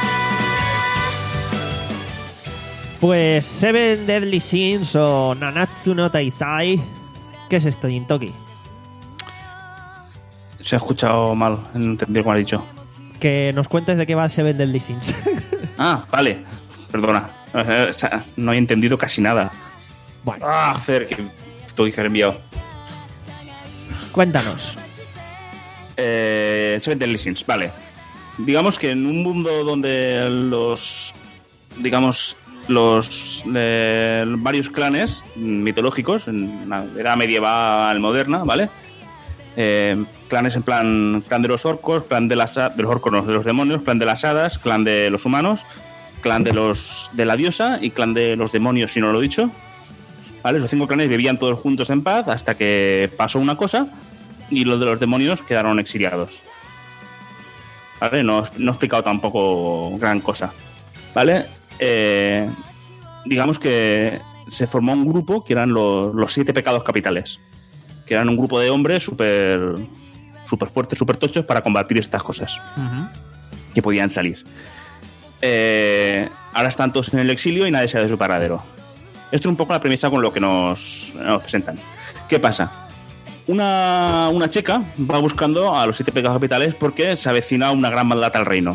Pues Seven Deadly Sins o Nanatsu no Taizai. ¿Qué es esto, Gintoki? Se ha escuchado mal, no entendí cómo ha dicho. Que nos cuentes de qué va Seven Deadly Sins. Ah, vale. Perdona. Eh, o sea, no he entendido casi nada. Bueno, Ah, Fer, que estoy que he enviado. cuéntanos. Eh, Seven Deadly Sins, vale. digamos que en un mundo donde los, digamos, los eh, varios clanes mitológicos, en la edad medieval moderna, ¿vale? Eh, clanes en plan clan de los orcos, clan de, las, de los orcos, no, de los demonios, clan de las hadas, clan de los humanos, clan de los de la diosa y clan de los demonios, si no lo he dicho. ¿Vale? Esos cinco clanes vivían todos juntos en paz hasta que pasó una cosa y los de los demonios quedaron exiliados. ¿Vale? No, no he explicado tampoco gran cosa. ¿Vale? Eh, digamos que se formó un grupo que eran los, los siete pecados capitales, que eran un grupo de hombres súper súper fuertes, súper tochos para combatir estas cosas uh-huh. que podían salir. Eh, ahora están todos en el exilio y nadie sabe de su paradero. Esto es un poco la premisa con lo que nos, nos presentan. ¿Qué pasa? Una, una chica va buscando a los siete pecados capitales porque se avecina una gran maldad al reino.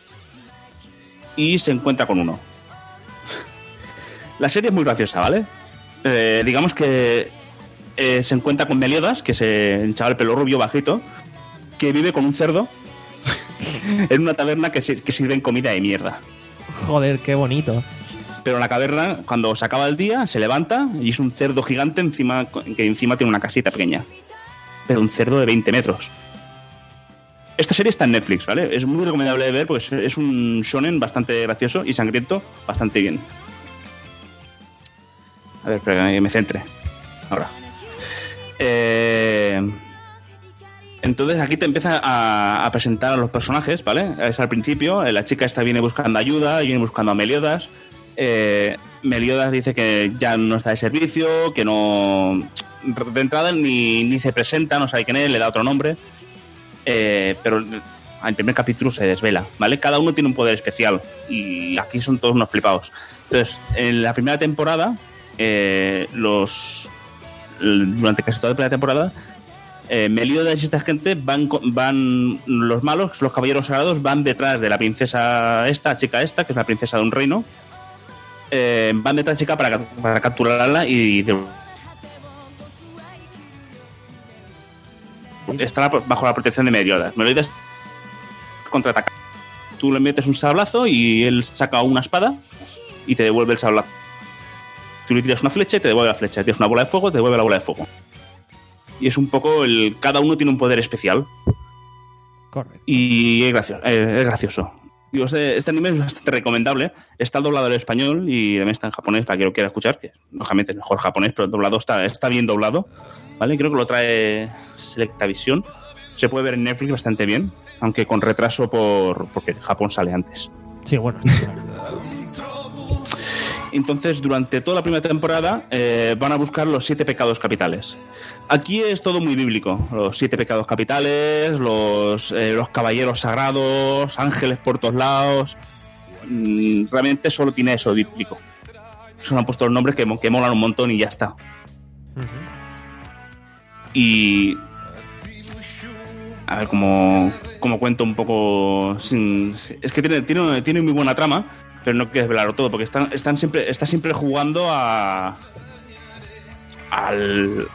Y se encuentra con uno. La serie es muy graciosa, ¿vale? Eh, digamos que eh, se encuentra con Meliodas, que es el chaval pelo rubio bajito, que vive con un cerdo en una taberna que, que sirven comida de mierda. Joder, qué bonito. Pero en la caverna, cuando se acaba el día, se levanta y es un cerdo gigante encima, que encima tiene una casita pequeña. Pero un cerdo de veinte metros. Esta serie está en Netflix, ¿vale? Es muy recomendable de ver porque es un shonen bastante gracioso y sangriento, bastante bien. A ver, espera que me centre. Ahora. Eh... Entonces aquí te empieza a, a presentar a los personajes, ¿vale? Es al principio, la chica esta viene buscando ayuda, viene buscando a Meliodas. Eh, Meliodas dice que ya no está de servicio, que no... De entrada ni, ni se presenta, no sabe quién es, le da otro nombre. Eh, pero al primer capítulo se desvela, ¿vale? Cada uno tiene un poder especial y aquí son todos unos flipados. Entonces, en la primera temporada, eh, los... Durante casi toda la primera temporada, Eh, Meliodas y esta gente van, van los malos, los caballeros sagrados, van detrás de la princesa esta, chica esta, que es la princesa de un reino. Eh, van detrás de la chica para, para capturarla y de... está bajo la protección de Meliodas. Meliodas contraataca. Tú le metes un sablazo y él saca una espada y te devuelve el sablazo. Tú le tiras una flecha y te devuelve la flecha. Tienes una bola de fuego, te devuelve la bola de fuego. Y es un poco el... Cada uno tiene un poder especial. Correcto. Y es gracioso. Es gracioso. Digo, este, este anime es bastante recomendable. Está doblado al español y también está en japonés para quien lo quiera escuchar, que lógicamente es mejor japonés, pero el doblado está, está bien doblado. ¿Vale? Creo que lo trae Selectavision. Se puede ver en Netflix bastante bien, aunque con retraso por porque Japón sale antes. Sí, bueno, está claro. Entonces, durante toda la primera temporada eh, van a buscar los siete pecados capitales. Aquí es todo muy bíblico. Los siete pecados capitales, los, eh, los caballeros sagrados, ángeles por todos lados. Mm, realmente solo tiene eso bíblico. Se han puesto los nombres que, que molan un montón y ya está. Uh-huh. Y... A ver, como, como cuento un poco... Sin, es que tiene, tiene, tiene muy buena trama, pero no quiero desvelarlo todo, porque están, están siempre, está siempre jugando a... Al...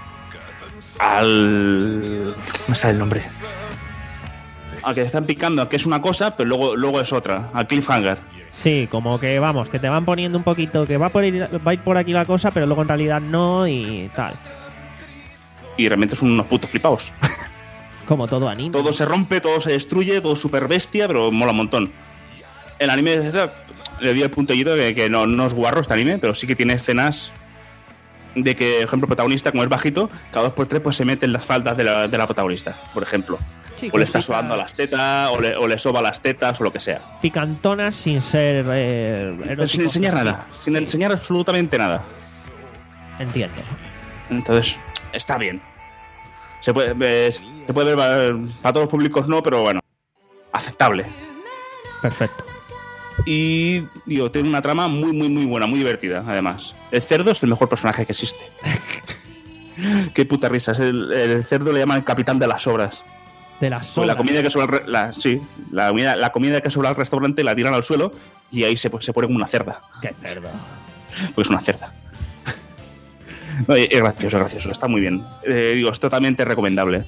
Al... ¿Cómo sale el nombre? A que te están picando, a que es una cosa, pero luego, luego es otra. Al cliffhanger. Sí, como que vamos, que te van poniendo un poquito, que va, por ir, va a ir por aquí la cosa, pero luego en realidad no y tal. Y realmente son unos putos flipados. Como todo anime. Todo se rompe, todo se destruye, todo súper bestia, pero mola un montón. El anime le di el puntillito de que no, no es guarro este anime, pero sí que tiene escenas de que, por ejemplo, el protagonista, como es bajito, cada dos por tres pues se mete en las faldas de la, de la protagonista, por ejemplo. Sí, o le está sobando las tetas, o le, o le soba las tetas, o lo que sea. Picantonas sin ser... Eh, sin enseñar nada, sin sí. enseñar absolutamente nada. Entiendo. Entonces, está bien. Se puede, eh, se puede ver para, para todos los públicos, no, pero bueno, aceptable. Perfecto. Y, digo, tiene una trama muy, muy, muy buena, muy divertida, además. El cerdo es el mejor personaje que existe. Qué puta risa. El, el cerdo le llaman el capitán de las sobras. De las sobras. Pues la comida que sobra, la, sí, la comida, la comida que sobra al restaurante la tiran al suelo y ahí se, se pone como una cerda. ¿Qué cerdo? Porque es una cerda. No, es gracioso, es gracioso, está muy bien. Eh, digo, es totalmente recomendable.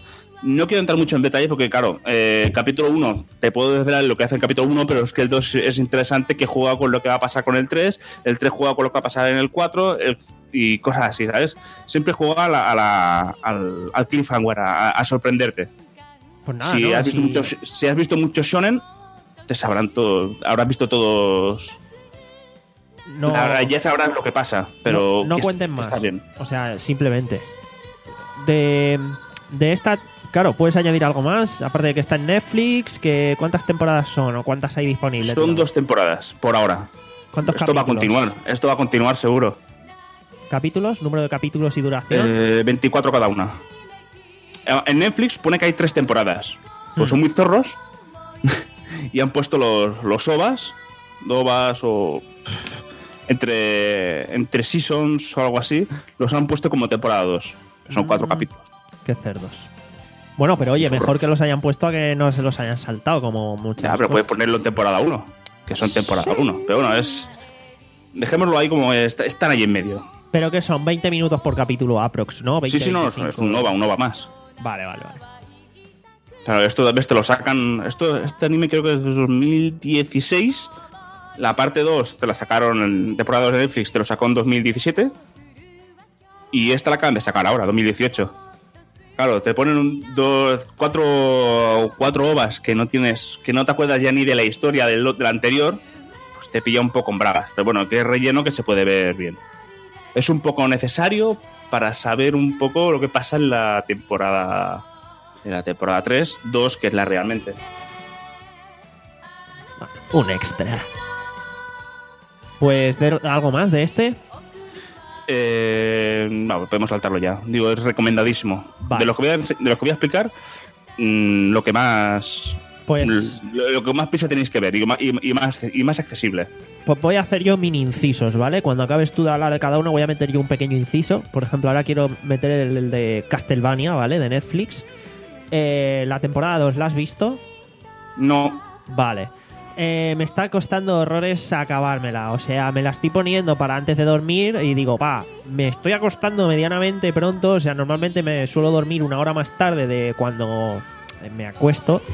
No quiero entrar mucho en detalles porque, claro, eh, el capítulo uno, te puedo desvelar lo que hace el capítulo uno, pero es que el dos es interesante, que juega con lo que va a pasar con el tres, el tres juega con lo que va a pasar en el cuatro el, y cosas así, ¿sabes? Siempre juega a la, a la, al, al cliffhanger, a, a sorprenderte. Pues nada, si, ¿no? has visto Si- muchos, si has visto muchos shonen, te sabrán todo, habrás visto todos... no, La verdad, ya sabrás lo que pasa, pero no, no que cuenten que más. está bien. O sea, simplemente. De, de esta, claro, puedes añadir algo más, aparte de que está en Netflix, que ¿cuántas temporadas son o cuántas hay disponibles? Son ¿no? dos temporadas, por ahora. ¿Cuántos Esto va a capítulos? continuar, esto va a continuar seguro. ¿Capítulos? ¿Número de capítulos y duración? Eh, veinticuatro cada una. En Netflix pone que hay tres temporadas. Pues Hmm. son muy zorros. Y han puesto los, los O V As, Dovas o... Entre, entre seasons o algo así, los han puesto como temporada dos. Son cuatro Mm. capítulos. Qué cerdos. Bueno, pero oye, Zorros. mejor que los hayan puesto a que no se los hayan saltado, como muchas Ya, pero cosas. puedes ponerlo en temporada uno, que son temporada uno. Pero bueno, es... Dejémoslo ahí como es- están ahí en medio. Pero que son veinte minutos por capítulo aprox, ¿no? veinte, Sí, sí, no, es veinticinco. un Nova, un Nova más. Vale, vale, vale. Claro, esto tal vez te lo sacan. Esto, este anime creo que es de dos mil dieciséis. La parte dos te la sacaron en temporada dos de Netflix, te lo sacó en dos mil diecisiete. Y esta la acaban de sacar ahora, dos mil dieciocho. Claro, te ponen un, dos, cuatro, cuatro ovas que no tienes, que no te acuerdas ya ni de la historia del, del anterior, pues te pilla un poco en bragas. Pero bueno, que es relleno que se puede ver bien. Es un poco necesario para saber un poco lo que pasa en la temporada, en la temporada tres, dos, que es la realmente. Un extra. Pues, ¿de ¿algo más de este? Eh, no, podemos saltarlo ya. Digo, es recomendadísimo. Vale. De lo que voy a, de lo que voy a explicar, mmm, lo que más... Pues, Lo, lo que más prisa tenéis que ver y más, y, y más, y más accesible. pues voy a hacer yo mini incisos, ¿vale? Cuando acabes tú de hablar de cada uno voy a meter yo un pequeño inciso. Por ejemplo, ahora quiero meter el, el de Castlevania, ¿vale? De Netflix. Eh, la temporada dos, ¿la has visto? No, Vale. Eh, me está costando horrores acabármela. O sea, me la estoy poniendo para antes de dormir y digo, pa, me estoy acostando medianamente pronto. O sea, normalmente me suelo dormir una hora más tarde de cuando me acuesto.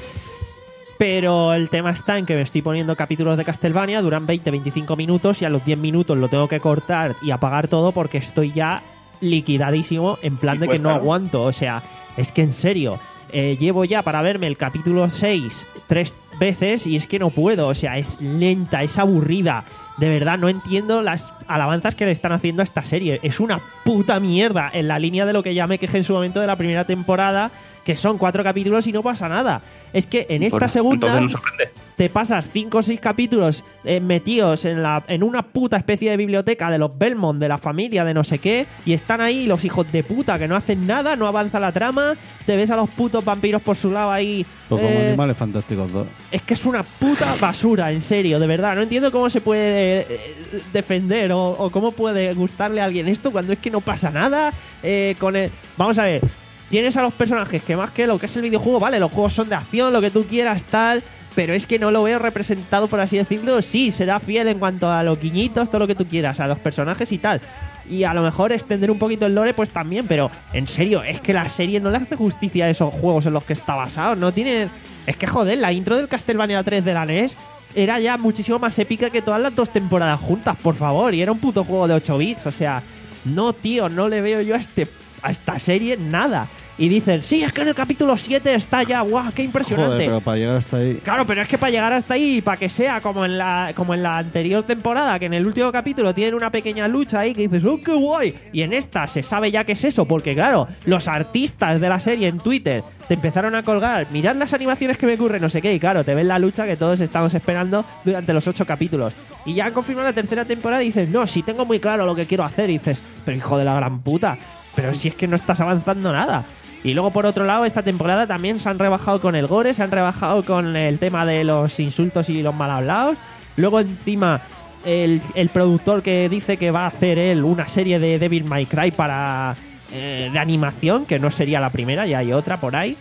Pero el tema está en que me estoy poniendo capítulos de Castlevania, duran veinte a veinticinco minutos y a los diez minutos lo tengo que cortar y apagar todo porque estoy ya liquidadísimo en plan Y de que cuesta, no ¿no? aguanto. O sea, es que en serio, eh, llevo ya para verme el capítulo seis tres veces y es que no puedo. O sea, es lenta, es aburrida. De verdad, no entiendo las alabanzas que le están haciendo a esta serie. Es una puta mierda en la línea de lo que ya me quejé en su momento de la primera temporada, que son cuatro capítulos y no pasa nada. Es que en esta pues, segunda entonces nos sorprende. te pasas cinco o seis capítulos eh, metidos en, la, en una puta especie de biblioteca de los Belmont, de la familia, de no sé qué, y están ahí los hijos de puta que no hacen nada, no avanza la trama, te ves a los putos vampiros por su lado ahí. O como eh, Animales Fantásticos dos. es que es una puta basura, en serio, de verdad. No entiendo cómo se puede eh, defender o, o cómo puede gustarle a alguien esto cuando es que no pasa nada. eh, con el... Vamos a ver, tienes a los personajes que más que lo que es el videojuego, vale, los juegos son de acción, lo que tú quieras, tal, pero es que no lo veo representado, por así decirlo. Sí, será fiel en cuanto a los guiñitos, todo lo que tú quieras, a los personajes y tal. Y a lo mejor extender un poquito el lore, pues también, pero en serio, es que la serie no le hace justicia a esos juegos en los que está basado. No tiene. Es que joder, la intro del Castlevania tres de la N E S era ya muchísimo más épica que todas las dos temporadas juntas, por favor. Y era un puto juego de ocho bits, o sea, no, tío, no le veo yo a, este, a esta serie nada. Y dicen, sí, es que en el capítulo siete está ya, guau, qué impresionante. Joder, pero para llegar hasta ahí. Claro, pero es que para llegar hasta ahí, para que sea como en la como en la anterior temporada, que en el último capítulo tienen una pequeña lucha ahí que dices, ¡oh, qué guay! Y en esta se sabe ya qué es eso, porque claro, los artistas de la serie en Twitter te empezaron a colgar, mirad las animaciones que me ocurren, no sé qué, y claro, te ven la lucha que todos estamos esperando durante los ocho capítulos. Y ya han confirmado la tercera temporada y dices, no, sí tengo muy claro lo que quiero hacer, y dices, pero hijo de la gran puta, pero si es que no estás avanzando nada. Y luego, por otro lado, esta temporada también se han rebajado con el gore, se han rebajado con el tema de los insultos y los mal hablados. Luego, encima, el, el productor que dice que va a hacer él una serie de Devil May Cry para eh, de animación, que no sería la primera, ya hay otra por ahí.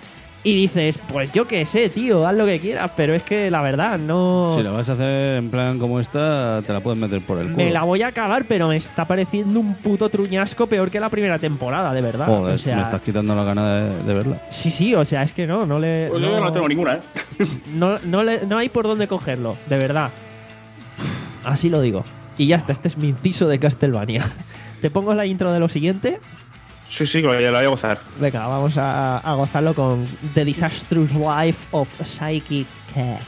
Y dices, pues yo qué sé, tío, haz lo que quieras, pero es que la verdad no... Si lo vas a hacer en plan como esta, te la puedes meter por el culo. Me la voy a acabar, pero me está pareciendo un puto truñasco peor que la primera temporada, de verdad. Joder, o sea, me estás quitando la gana de, de verla. Sí, sí, o sea, es que no, no le... Pues yo no tengo ninguna, ¿eh? No, no, le- no hay por dónde cogerlo, de verdad. Así lo digo. Y ya está, este es mi inciso de Castlevania. ¿Te pongo la intro de lo siguiente? Sí, sí, que la voy a gozar. Venga, vamos a, a gozarlo con The Disastrous Life of Psychic Cat.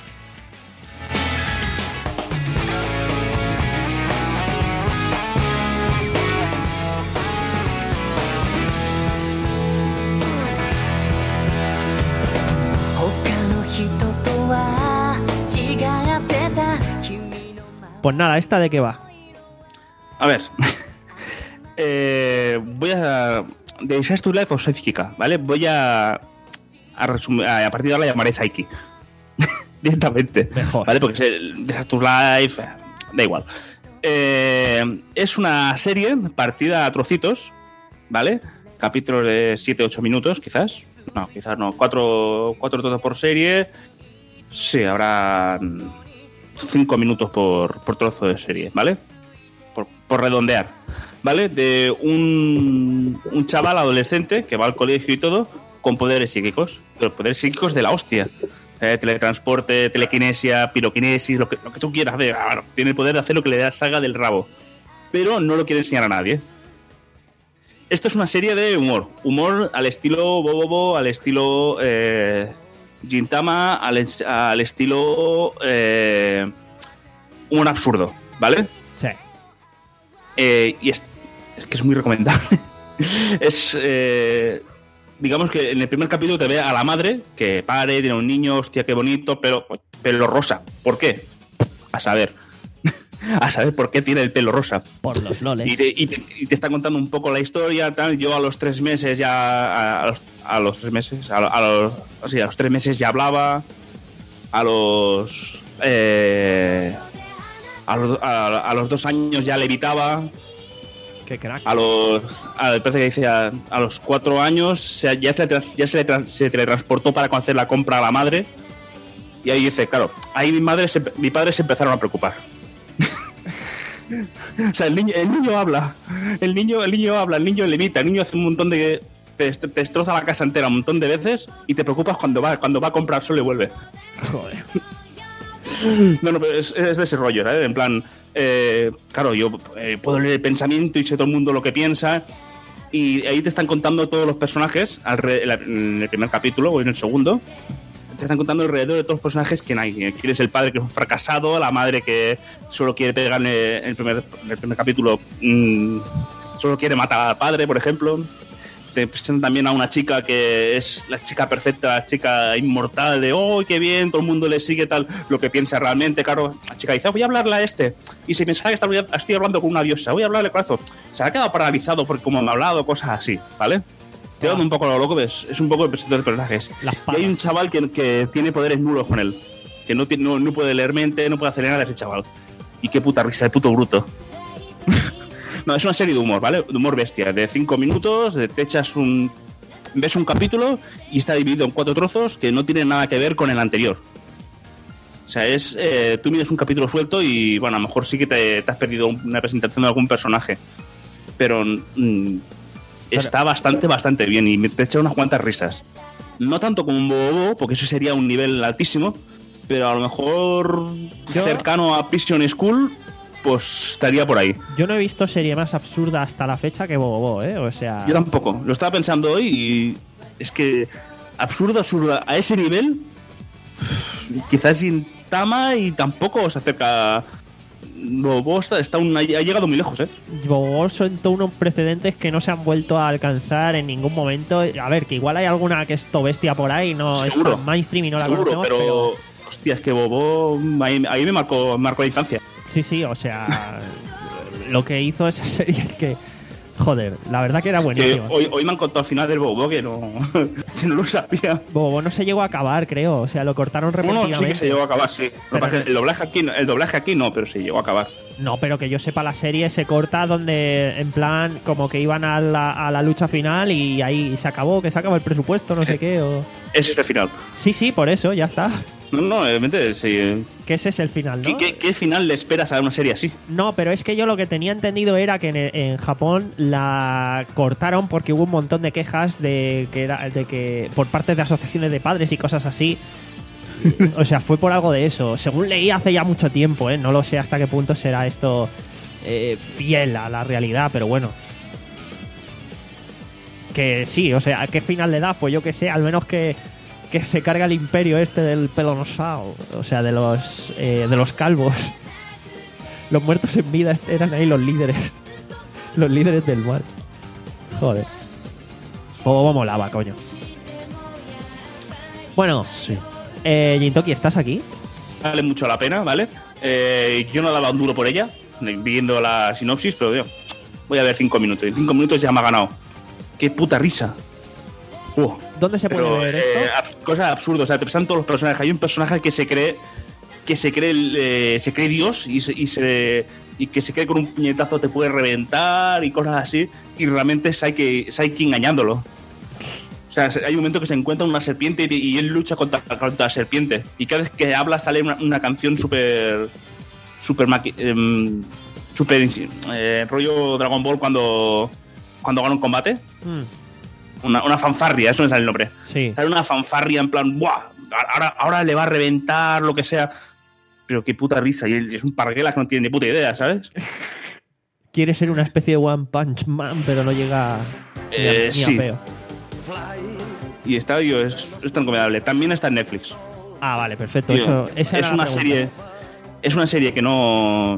他の人とは違ってた君の Pues nada, ¿esta de qué va? A ver. eh, voy a... De Disaster Life of Psychica, ¿vale? Voy a... A, resumir, a, a partir de ahora la llamaré Psyche. Directamente. Mejor. ¿Vale? Porque es el Disaster Life... eh, da igual. Eh, es una serie partida a trocitos, ¿vale? Capítulos de siete ocho minutos, quizás. No, quizás no. cuatro trozos por serie. Sí, habrá cinco minutos por, por trozo de serie, ¿vale? Por, por redondear, ¿vale? De un, un chaval adolescente que va al colegio y todo con poderes psíquicos. Pero poderes psíquicos de la hostia. Eh, teletransporte, telequinesia, piroquinesis, lo que, lo que tú quieras hacer. Bueno, tiene el poder de hacer lo que le da salga del rabo. Pero no lo quiere enseñar a nadie. Esto es una serie de humor. Humor al estilo Bobobo, al estilo eh, Gintama, al, es- al estilo eh, humor absurdo, ¿vale? Sí. Eh, y es, es que es muy recomendable. es... Eh, digamos que en el primer capítulo te ve a la madre que pare, tiene un niño, hostia, qué bonito, pero pelo rosa. ¿Por qué? A saber. A saber por qué tiene el pelo rosa. Por los loles. Y te, y, te, y te está contando un poco la historia, tal. Yo a los tres meses ya... A, a, los, a los tres meses... A, a los, o sea, a los tres meses ya hablaba. A los... Eh, a, los a, a los dos años ya levitaba. Qué crack. A los... A, me parece que dice a, a los cuatro años se- ya, se le, tra- ya se, le tra- se teletransportó para hacer la compra a la madre. Y ahí dice, claro, ahí mi madre se- mi padre se empezaron a preocupar. O sea, el niño, el niño habla, el niño, el niño habla, el niño levita, el niño hace un montón de... Te, te destroza la casa entera un montón de veces y te preocupas cuando va, cuando va a comprar solo y vuelve. Joder. No, no, pero es, es de ese rollo, ¿sabes? En plan, eh, claro, yo eh, puedo leer el pensamiento y sé todo el mundo lo que piensa. Y ahí te están contando todos los personajes alre- en la- en el primer capítulo o en el segundo. Te están contando alrededor de todos los personajes quién hay. Quién es el padre que es un fracasado, la madre que solo quiere pegarle en el primer, en el primer capítulo, mmm, solo quiere matar al padre, por ejemplo. Te presentan también a una chica que es la chica perfecta, la chica inmortal de ¡oh, qué bien! Todo el mundo le sigue tal, lo que piensa realmente. Claro, la chica dice, voy a hablarle a este. Y se piensa que está- estoy hablando con una diosa, voy a hablarle con esto. Se ha quedado paralizado por cómo me ha hablado, cosas así, ¿vale? Te dando un poco lo loco, ves, es un poco el presentador de personajes. Las Y hay un palas. chaval que, que tiene poderes nulos con él. Que no, tiene- no, no puede leer mente, no puede hacer nada ese chaval. Y qué puta risa, de puto bruto. No, es una serie de humor, ¿vale? De humor bestia. De cinco minutos, de- te echas un... Ves un capítulo y está dividido en cuatro trozos que no tienen nada que ver con el anterior. O sea, es... Eh, tú miras un capítulo suelto y, bueno, a lo mejor sí que te, te has perdido una presentación de algún personaje. Pero... mm, está bastante, bastante bien y te echa unas cuantas risas. No tanto como un bobo, porque eso sería un nivel altísimo, pero a lo mejor Yo- cercano a Prison School, pues estaría por ahí. Yo no he visto serie más absurda hasta la fecha que Bobo, ¿eh? O sea... Yo tampoco. Lo estaba pensando hoy y es que absurdo, absurda a ese nivel, quizás Gintama y tampoco se acerca. Bobo está, está un- ha llegado muy lejos, ¿eh? Bobo sentó unos precedentes que no se han vuelto a alcanzar en ningún momento. A ver, que igual hay alguna que es to bestia por ahí, no Seguro. es tan mainstream y no la Seguro, conocemos, pero, pero... hostia, es que Bobo ahí, ahí me marcó, marcó la infancia. Sí, sí, o sea... lo que hizo esa serie es que... Joder, la verdad que era Que buenísimo. hoy, hoy me han contado al final del Bobo que no, que no lo sabía. Bobo no se llegó a acabar, creo. O sea, lo cortaron Bueno, repentinamente. sí que se llegó a acabar, sí. Lo que Pero- pasa es que el, doblaje aquí, no- el doblaje aquí no, pero se llegó a acabar. No, pero que yo sepa, la serie se corta donde, en plan, como que iban a la, a la lucha final y ahí se acabó, que se acabó el presupuesto, no sé qué. O... Ese es el final. Sí, sí, por eso, ya está. No, no, obviamente sí. Que ese es el final, ¿no? ¿Qué, qué, qué final le esperas a una serie así? No, pero es que yo lo que tenía entendido era que en, en Japón la cortaron porque hubo un montón de quejas de que era de que por parte de asociaciones de padres y cosas así. O sea, fue por algo de eso. Según leí hace ya mucho tiempo, ¿eh? No lo sé hasta qué punto será esto eh, fiel a la realidad, pero bueno. Que sí, o sea, ¿qué final le da? Pues yo que sé, al menos que, que se carga el imperio este del pelonosao, o sea, de los eh, de los calvos. Los muertos en vida eran ahí los líderes. Los líderes del mal. Joder. Cómo molaba, coño. Bueno, Sí. eh, Jintoki, ¿estás aquí? Vale mucho la pena, ¿vale? Eh, yo no daba un duro por ella, viendo la sinopsis, pero yo voy a ver cinco minutos. En cinco minutos ya me ha ganado. ¡Qué puta risa! Uh, ¿Dónde se puede pero, ver eh, esto? ab- cosas absurdas, o sea, te presentan todos los personajes. Hay un personaje que se cree que se cree eh, se cree Dios y se, y se y que se cree con un puñetazo te puede reventar y cosas así, y realmente es Saiki, Saiki engañándolo. O sea, hay un momento que se encuentra una serpiente y, y él lucha contra, contra la serpiente, y cada vez que habla sale una, una canción súper súper maqui- em, súper eh, rollo Dragon Ball cuando cuando gana un combate. Mm, Una, una fanfarria, eso me sale el nombre. sí. Sale una fanfarria en plan, ¡buah! Ahora, ahora le va a reventar, lo que sea. Pero qué puta risa. Y él es un parguela que no tiene ni puta idea, ¿sabes? Quiere ser una especie de One Punch Man, pero no llega ni a, Eh, ni a sí. feo. Y está, tío, es, es tan recomendable. También está en Netflix. Ah, vale, perfecto. Tío, Eso, esa es era una la pregunta. serie. Es una serie que no.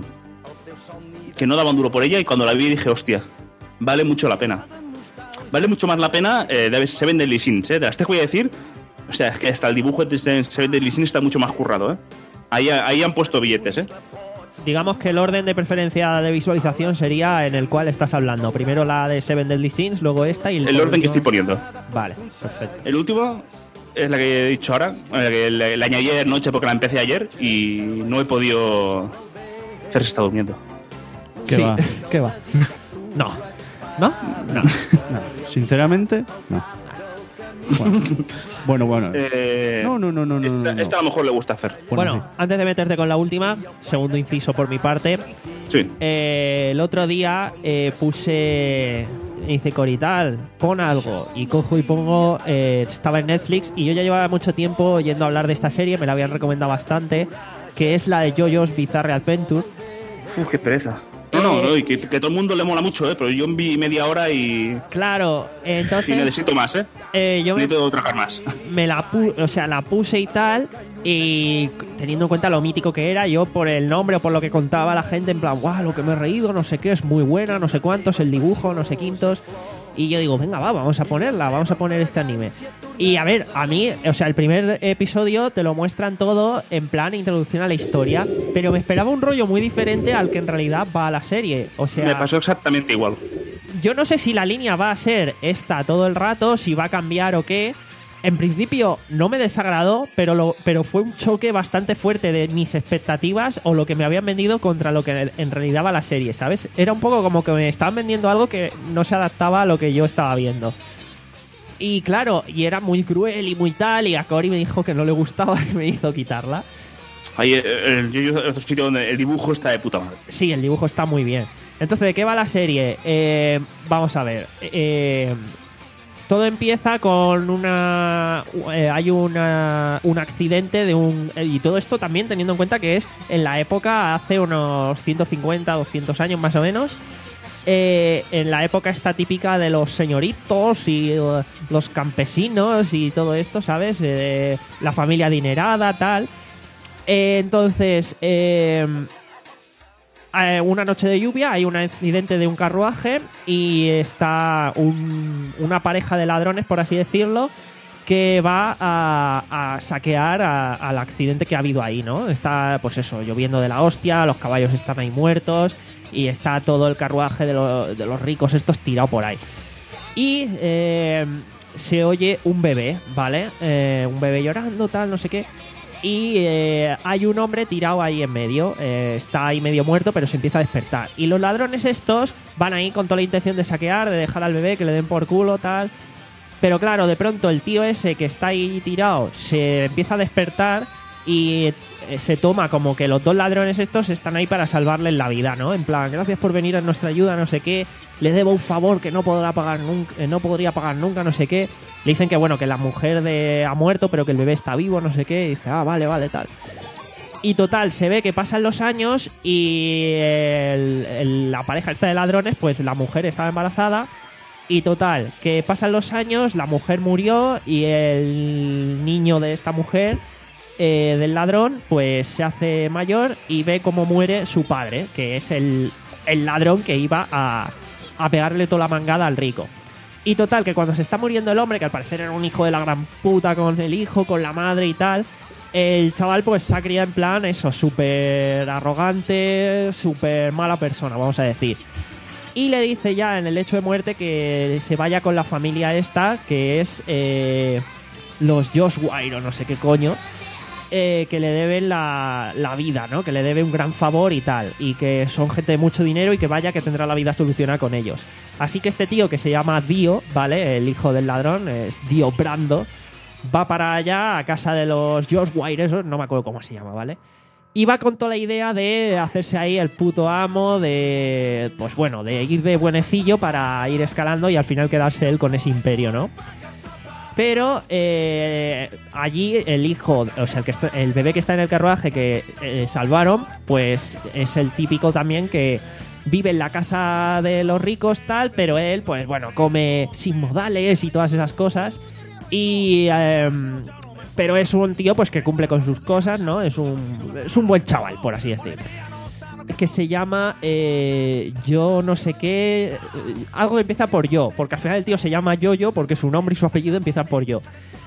Que no daba un duro por ella, y cuando la vi dije, hostia, vale mucho la pena. Vale mucho más la pena eh, de Seven Deadly Sins, ¿eh? De las que voy a decir. O sea, es que hasta el dibujo de Seven Deadly Sins está mucho más currado, ¿eh? Ahí, ahí han puesto billetes, ¿eh? Digamos que el orden de preferencia de visualización sería en el cual estás hablando. Primero la de Seven Deadly Sins, luego esta y el, El orden que último- estoy poniendo. Vale, perfecto. El último es la que he dicho ahora, la que le, le añadí ayer noche porque la empecé ayer y no he podido. Fer se está durmiendo. ¿Qué Sí, va? ¿qué va? No. ¿No? No. No, sinceramente, no. Bueno, bueno. bueno. Eh, No, no, no, no, no, Esta, no, no. esta a lo mejor le gusta a Fer. Bueno, sí. antes de meterte con la última, segundo inciso por mi parte. Sí. Eh, el otro día eh, puse. Dice Corital, pon algo. Y cojo y pongo. eh, estaba en Netflix y yo ya llevaba mucho tiempo oyendo hablar de esta serie, me la habían recomendado bastante. Que es la de JoJo's Bizarre Adventure. Uf, qué pereza. No, no, Eh, no, y que, que todo el mundo le mola mucho, ¿eh? Pero yo vi media hora y. Claro, entonces. Y necesito más, ¿eh? eh, yo me, Necesito trabajar más. me la pu o sea, la puse y tal, y teniendo en cuenta lo mítico que era, yo por el nombre o por lo que contaba la gente, en plan, guau, lo que me he reído, no sé qué, es muy buena, no sé cuántos, el dibujo, no sé quintos. Y yo digo, venga, va, vamos a ponerla, vamos a poner este anime. Y a ver, a mí, o sea, el primer episodio te lo muestran todo en plan introducción a la historia, pero me esperaba un rollo muy diferente al que en realidad va a la serie. O sea, Me pasó exactamente igual. yo no sé si la línea va a ser esta todo el rato, si va a cambiar o qué. En principio no me desagradó, pero, lo, pero fue un choque bastante fuerte de mis expectativas o lo que me habían vendido contra lo que en realidad va la serie, ¿sabes? Era un poco como que me estaban vendiendo algo que no se adaptaba a lo que yo estaba viendo. Y claro, y era muy cruel y muy tal, y a Cory me dijo que no le gustaba y me hizo quitarla. Ahí, el, el, otro sitio donde el dibujo está de puta madre. Sí, el dibujo está muy bien. Entonces, ¿de qué va la serie? Eh, vamos a ver. Eh, todo empieza con una... eh, hay una, un accidente de un... Y todo esto también teniendo en cuenta que es en la época, hace unos ciento cincuenta, doscientos años más o menos. Eh, en la época esta típica de los señoritos y uh, los campesinos y todo esto, ¿sabes? Eh, la familia adinerada, tal. Eh, entonces... Eh, Eh, una noche de lluvia, hay un accidente de un carruaje y está un- una pareja de ladrones, por así decirlo, que va a, a saquear a- al accidente que ha habido ahí, ¿no? Está, pues eso, lloviendo de la hostia, los caballos están ahí muertos y está todo el carruaje de, lo- de los ricos estos tirado por ahí. Y eh, se oye un bebé, ¿vale? Eh, un bebé llorando, tal, no sé qué. y eh, hay un hombre tirado ahí en medio. Eh, está ahí medio muerto, pero se empieza a despertar. Y los ladrones estos van ahí con toda la intención de saquear, de dejar al bebé, que le den por culo, tal. Pero claro, de pronto el tío ese que está ahí tirado se empieza a despertar y eh, se toma como que los dos ladrones estos están ahí para salvarle la vida, ¿no? En plan, gracias por venir a nuestra ayuda, no sé qué, le debo un favor que no podrá pagar nunca, eh, no podría pagar nunca, no sé qué. Le dicen que bueno, que la mujer de ha muerto, pero que el bebé está vivo, no sé qué, y dice, ah, vale, vale, tal. Y total, se ve que pasan los años y el, el, la pareja esta de ladrones, pues la mujer estaba embarazada. Y total, que pasan los años, la mujer murió y el niño de esta mujer, eh, del ladrón, pues se hace mayor y ve cómo muere su padre, que es el, el ladrón que iba a, a pegarle toda la mangada al rico. Y total, que cuando se está muriendo el hombre, que al parecer era un hijo de la gran puta con el hijo, con la madre y tal, el chaval pues se ha criado en plan eso, súper arrogante, súper mala persona, vamos a decir. Y le dice ya en el lecho de muerte que se vaya con la familia esta, que es eh, los Josh Wire o no sé qué coño, eh, que le deben la, la vida, ¿no? Que le debe un gran favor y tal. Y que son gente de mucho dinero y que vaya que tendrá la vida solucionada con ellos. Así que este tío que se llama Dio, ¿vale? El hijo del ladrón, es Dio Brando, va para allá a casa de los Josh Wire, eso no me acuerdo cómo se llama, ¿vale? Y va con toda la idea de hacerse ahí el puto amo, de pues bueno, de ir de buenecillo para ir escalando y al final quedarse él con ese imperio, ¿no? Pero eh, allí el hijo, o sea, el, que está, el bebé que está en el carruaje que eh, salvaron, pues es el típico también que vive en la casa de los ricos tal, pero él, pues bueno, come sin modales y todas esas cosas. Y... Eh, pero es un tío pues que cumple con sus cosas, ¿no? Es un, es un buen chaval, por así decir. Que se llama eh, yo no sé qué... Algo que empieza por yo, porque al final el tío se llama Yo-Yo porque su nombre y su apellido empiezan por yo.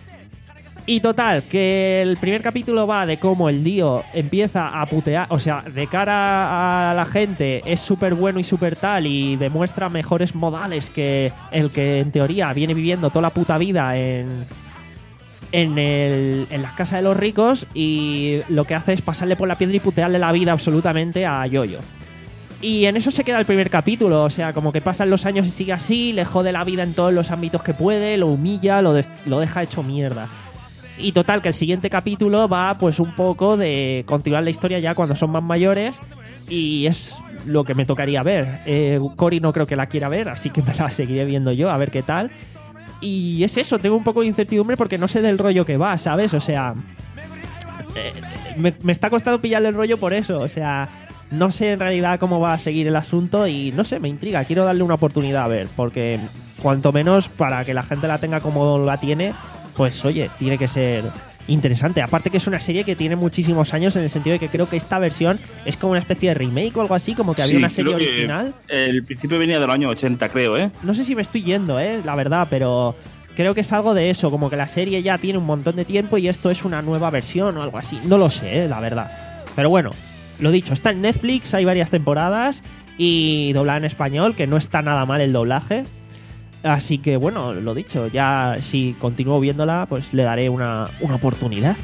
Y total, que el primer capítulo va de cómo el tío empieza a putear, o sea, de cara a la gente es súper bueno y súper tal y demuestra mejores modales que el que en teoría viene viviendo toda la puta vida en... En, el, en las casas de los ricos y lo que hace es pasarle por la piedra y putearle la vida absolutamente a Yo-Yo. Y en eso se queda el primer capítulo, o sea, como que pasan los años y sigue así, le jode la vida en todos los ámbitos que puede, lo humilla, lo, des- lo deja hecho mierda. Y total, que el siguiente capítulo va pues un poco de continuar la historia ya cuando son más mayores y es lo que me tocaría ver. Eh, Cory no creo que la quiera ver, así que me la seguiré viendo yo, a ver qué tal. Y es eso, tengo un poco de incertidumbre porque no sé del rollo que va, ¿sabes? O sea, eh, me, me está costando pillarle el rollo por eso. O sea, no sé en realidad cómo va a seguir el asunto y no sé, me intriga. Quiero darle una oportunidad a ver, porque cuanto menos para que la gente la tenga como la tiene, pues oye, tiene que ser interesante. Aparte que es una serie que tiene muchísimos años en el sentido de que creo que esta versión es como una especie de remake o algo así, como que había Sí, una serie creo que original. El principio venía de los años ochenta, creo, ¿eh? No sé si me estoy yendo, eh, la verdad, pero creo que es algo de eso, como que la serie ya tiene un montón de tiempo y esto es una nueva versión o algo así. No lo sé, eh, la verdad. Pero bueno, lo dicho, está en Netflix, hay varias temporadas y doblada en español, que no está nada mal el doblaje. Así que bueno, lo dicho, ya si continúo viéndola, pues le daré una, una oportunidad.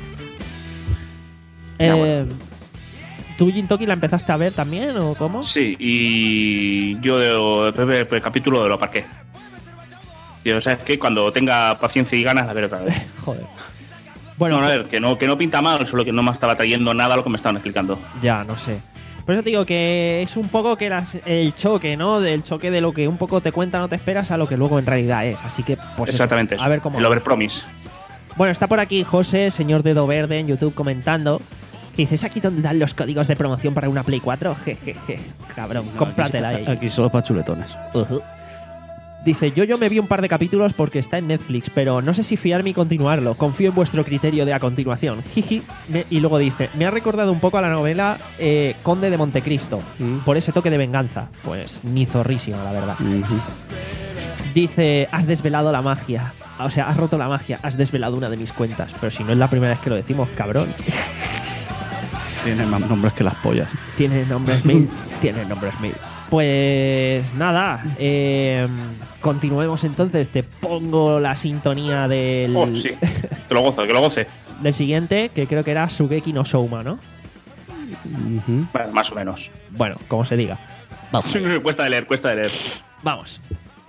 Ya, Eh, bueno. ¿Tú, Jintoki, la empezaste a ver también o cómo? Sí, y yo de- el primer, primer capítulo lo aparqué. Yo, ¿sabes qué? Cuando tenga paciencia y ganas, la veré otra vez. Joder. Bueno, Bueno, a ver, que no, que no pinta mal, solo que no me estaba trayendo nada a lo que me estaban explicando. ya, no sé. Por eso te digo que es un poco que las- el choque, ¿no? Del choque de lo que un poco te cuenta, no te esperas, a lo que luego en realidad es. Así que, pues eso, Exactamente eso. a ver cómo. El overpromise. Bueno, está por aquí José, señor Dedo Verde, en YouTube comentando. Que dice, ¿es aquí donde dan los códigos de promoción para una Play cuatro? Jejeje, cabrón, cómpratela ahí. Aquí, aquí solo para chuletones. Ujú. Dice, yo yo me vi un par de capítulos porque está en Netflix, pero no sé si fiarme y continuarlo. Confío en vuestro criterio de a continuación. Jiji. Me- y luego dice, me ha recordado un poco a la novela eh, Conde de Montecristo, Mm. por ese toque de venganza. Pues ni zorrísimo, la verdad. Ujú. Dice, has desvelado la magia. O sea, has roto la magia, has desvelado una de mis cuentas. Pero si no es la primera vez que lo decimos, cabrón. Tiene más nombres que las pollas. Tiene nombres mil. Tiene nombres mil. Pues nada, eh, continuemos entonces. Te pongo la sintonía del... Oh, sí. Que lo goce, que lo goce. del siguiente, que creo que era Shugeki no Souma, ¿no? Ujú. Bueno, más o menos. Bueno, como se diga. Vamos. Cuesta de leer, cuesta de leer. Vamos.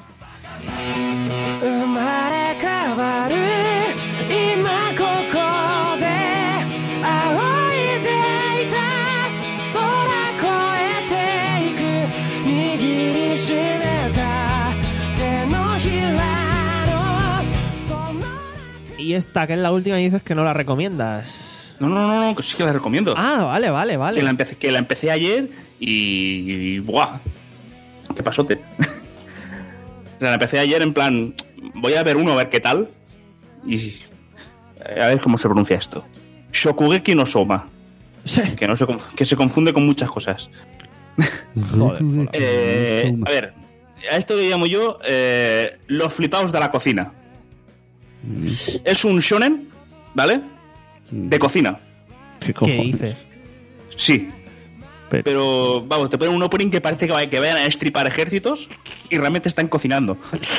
生まれ変わる今ここで仰いでいた空越えていく握りしめた手のひらのその Y esta, que es la última, y dices que no la recomiendas. No, no, no, no, que sí que la recomiendo. Ah, vale, vale, vale. Que la empecé, que la empecé ayer y. y ¡buah! ¿Qué pasote? O sea, la empecé ayer en plan. Voy a ver uno, a ver qué tal. Y. A ver cómo se pronuncia esto. Shokugeki no Soma. Sí. Que, no se, conf- que se confunde con muchas cosas. Joder. Eh, a ver, a esto le llamo yo eh, los flipaos de la cocina. Es un shonen, ¿vale? De cocina. ¿Qué ¿Qué cojones? dices? Sí. Pero- Pero, vamos, te ponen un opening que parece que, va- que vayan a estripar ejércitos y realmente están cocinando.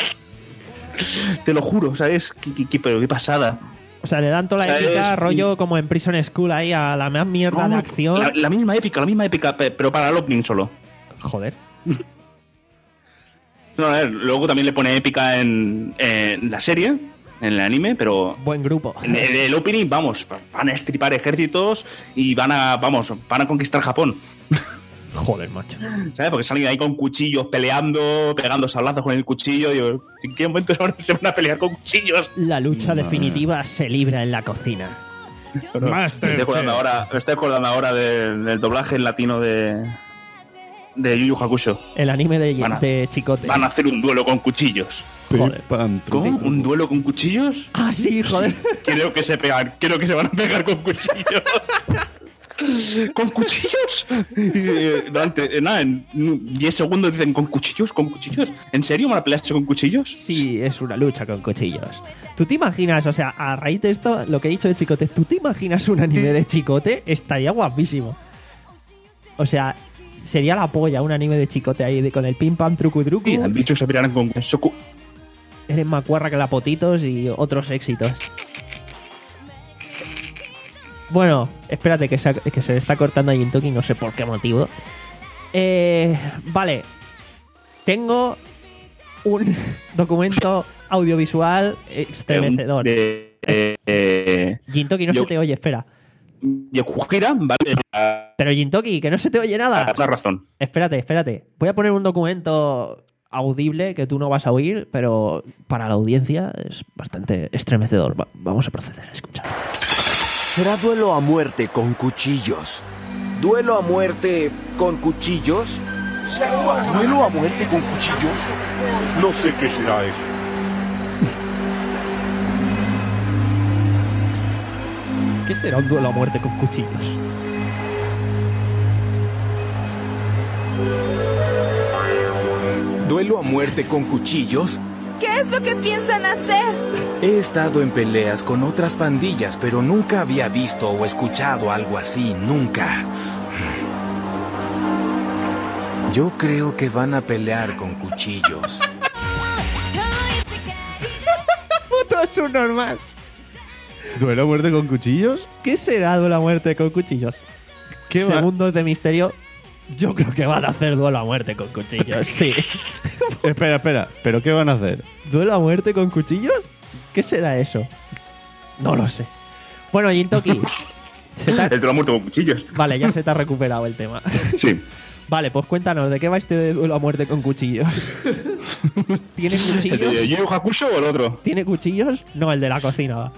Te lo juro, ¿sabes? Qué, qué- qué- pero qué pasada. O sea, le dan toda la O sea, épica, es- rollo como en Prison School ahí a la más mierda de No, acción. La, la misma épica, la misma épica, pe- pero para el opening solo. Joder. No, a ver, luego también le pone épica en, en la serie, en el anime, pero Buen grupo. en el, el opening, vamos, van a estripar ejércitos y van a, vamos, van a conquistar Japón. Joder, macho. ¿Sabes? Porque salen ahí con cuchillos peleando, pegando sablazos con el cuchillo. Y yo, ¿en qué momento se van- se van a pelear con cuchillos? La lucha definitiva se libra en la cocina. Me estoy acordando ahora, me estoy acordando ahora del, del doblaje en latino de, de Yu Yu Hakusho. El anime de, Van a- de Chicote. Van a hacer un duelo con cuchillos. Joder. ¿Cómo? ¿Un duelo con cuchillos? Ah, sí, joder. Creo que se pegan, creo que se van a pegar con cuchillos. ¿Con cuchillos? Y, eh, Durante, eh, nada, en diez segundos dicen, ¿con cuchillos? ¿Con cuchillos? ¿En serio van a pelearse con cuchillos? Sí, es una lucha con cuchillos. ¿Tú te imaginas, o sea, a raíz de esto, lo que he dicho de Chicote, ¿tú te imaginas un anime de Chicote? Estaría guapísimo. O sea, sería la polla un anime de Chicote ahí de, con el pim pam trucu trucu. Y el bicho se pelearán con Soku. Eres más cuarra que la Potitos y otros éxitos. Bueno, espérate que se, que se le está cortando a Jintoki, no sé por qué motivo. Eh, vale. Tengo un documento audiovisual estremecedor. De, eh, eh, Jintoki, no yo- se te oye, espera. Yokujira, vale. La, Pero Jintoki, que no se te oye nada. la razón. Espérate, espérate. Voy a poner un documento audible que tú no vas a oír, pero para la audiencia es bastante estremecedor. Va- vamos a proceder a escuchar. Será duelo a muerte con cuchillos. ¿Duelo a muerte con cuchillos? ¿Duelo a muerte con cuchillos? No sé qué será eso. ¿Qué será un duelo a muerte con cuchillos? ¿Duelo a muerte con cuchillos? ¿Qué es lo que piensan hacer? He estado en peleas con otras pandillas, pero nunca había visto o escuchado algo así, nunca. Yo creo que van a pelear con cuchillos. Puto subnormal. ¿Duelo a muerte con cuchillos? ¿Qué será duelo a muerte con cuchillos? ¿Qué va- Segundos de misterio. Yo creo que van a hacer duelo a muerte con cuchillos. Sí. Espera, espera. ¿Pero qué van a hacer? ¿Duelo a muerte con cuchillos? ¿Qué será eso? No lo sé. Bueno, Jintoki. se te ha- El de la muerte con cuchillos. Vale, ya se te ha recuperado el tema. Sí. Vale, pues cuéntanos, ¿de qué va este de duelo a muerte con cuchillos? ¿Tiene ¿El de cuchillos? Yu Yu Hakusho o el otro? ¿Tiene cuchillos? No, el de la cocina. va.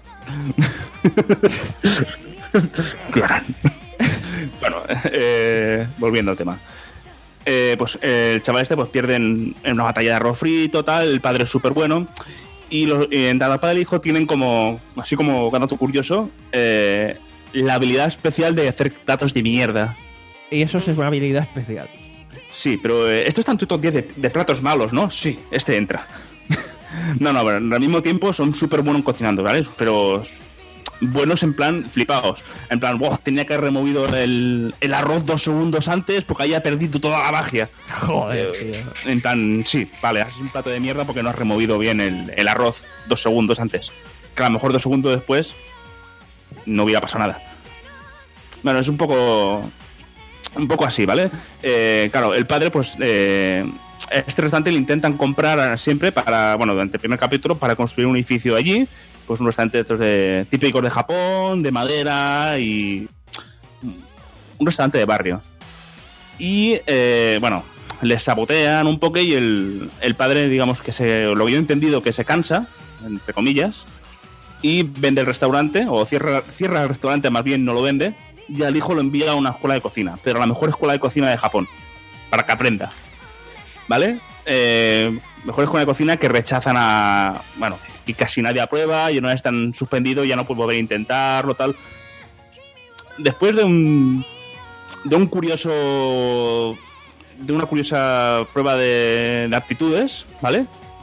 Claro. Bueno, eh, volviendo al tema. Eh, pues eh, el chaval este pues pierde en, en una batalla de arroz frito, tal. El padre es súper bueno. Y los, eh, en cada padre y el hijo tienen como, así como dato curioso, eh, la habilidad especial de hacer platos de mierda. Y eso es una habilidad especial. Sí, pero eh, esto está en tu top diez de, de platos malos, ¿no? Sí, este entra. No, no, pero al mismo tiempo son súper buenos cocinando, ¿vale? Pero buenos en plan flipados. En plan, wow, tenía que haber removido el, el arroz dos segundos antes porque había perdido toda la magia. Joder, Eh, tío. En plan, sí, vale, haces un plato de mierda porque no has removido bien el, el arroz dos segundos antes. Que a lo mejor dos segundos después no hubiera pasado nada. Bueno, es un poco un poco así, ¿vale? Eh, claro, el padre, pues eh, este restaurante le intentan comprar siempre para, bueno, durante el primer capítulo, para construir un edificio allí, pues un restaurante de estos de, típicos de Japón, de madera y un restaurante de barrio. Y, eh, bueno, les sabotean un poco y el, el padre, digamos que se, lo que yo he entendido, que se cansa, entre comillas, y vende el restaurante, o cierra, cierra el restaurante, más bien no lo vende, y al hijo lo envía a una escuela de cocina, pero a la mejor escuela de cocina de Japón, para que aprenda, ¿vale? Eh, mejor escuela de cocina que rechazan a... Bueno, que casi nadie aprueba, y una vez están suspendidos ya no puede volver a intentarlo, tal. Después de un... de un curioso... de una curiosa prueba de, de aptitudes, ¿vale?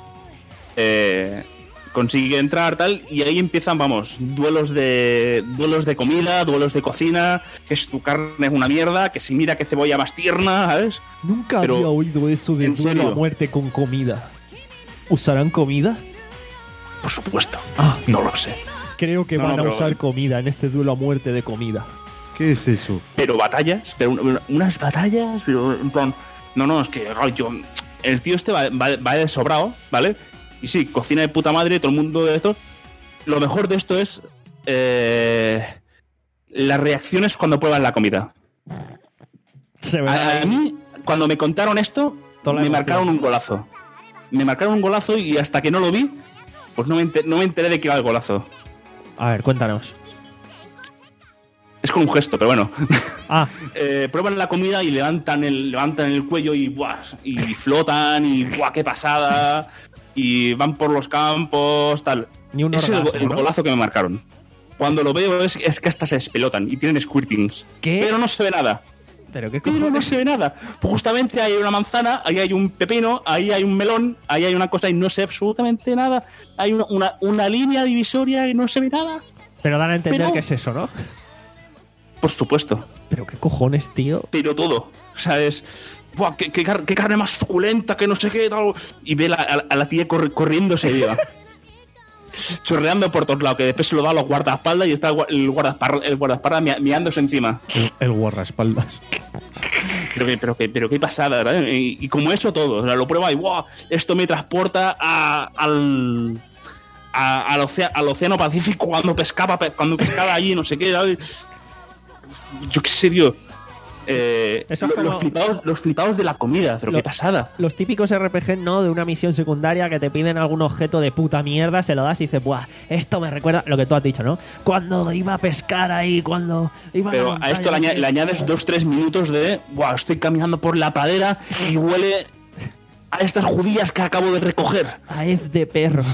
Eh... consigue entrar, tal, y ahí empiezan, vamos, duelos de duelos de comida, duelos de cocina, que si tu carne es una mierda, que si mira qué cebolla más tierna, ¿sabes? Nunca Pero, había oído eso de ¿en duelo serio? a muerte con comida. ¿Usarán comida? Por supuesto. Ah, No lo sé. creo que No, van no, a pero- usar comida en ese duelo a muerte de comida. ¿Qué es eso? Pero batallas, pero un- unas batallas, pero en plan... No, no, es que ay, yo... El tío este va, va, va de sobrado, ¿vale? Y sí, cocina de puta madre, todo el mundo de esto. Lo mejor de esto es... Eh, las reacciones cuando prueban la comida. Se A, verá. a mí, cuando me contaron esto, Toda la me emoción. marcaron un golazo. Me marcaron un golazo y hasta que no lo vi, pues no me, enter- no me enteré de que iba el golazo. A ver, cuéntanos. Es con un gesto, pero bueno. Ah, Eh, prueban la comida y levantan el, levantan el cuello y, ¡buah! Y flotan y ¡buah, qué pasada! Y van por los campos, tal. Ni un Ese es el, orgasmo, el ¿no? golazo que me marcaron. Cuando lo veo es, es que hasta se despelotan y tienen squirtings. ¿Qué? Pero no se ve nada. pero qué Pero no cojones. se ve nada. Pues justamente ahí hay una manzana, ahí hay un pepino, ahí hay un melón, ahí hay una cosa y no se ve absolutamente nada. Hay una, una, una línea divisoria y no se ve nada. Pero dan a entender Pero- que es eso, ¿no? Por supuesto. Pero qué cojones, tío. Pero todo. O sea, es... Buah, qué, qué car- qué carne más suculenta, que no sé qué, tal. Y ve la- a, la- a la tía corri- corriendo se lleva. Chorreando por todos lados, que después se lo da a los guardaespaldas y está el, gua- el guardaespaldas, el guardaespaldas mia- miándose encima. El guardaespaldas. Pero que, pero que, pero qué pasada, ¿verdad? Y, y como eso todo, o sea, lo prueba y ¡wow! Esto me transporta a, al, a- al, ocea- al océano Pacífico cuando pescaba, pe- cuando pescaba allí, no sé qué, ¿sabes? Yo qué sé, tío. Eh, Eso es lo- como- los, flipados, los flipados de la comida, pero Lo- qué pasada. Los típicos R P G, ¿no? De una misión secundaria que te piden algún objeto de puta mierda, se lo das y dices, buah, esto me recuerda lo que tú has dicho, ¿no? Cuando iba a pescar ahí, cuando iba Pero la a esto le, montaña, aña- le añades dos, tres minutos de ¡buah! Estoy caminando por la pradera y huele a estas judías que acabo de recoger. a hez de perro.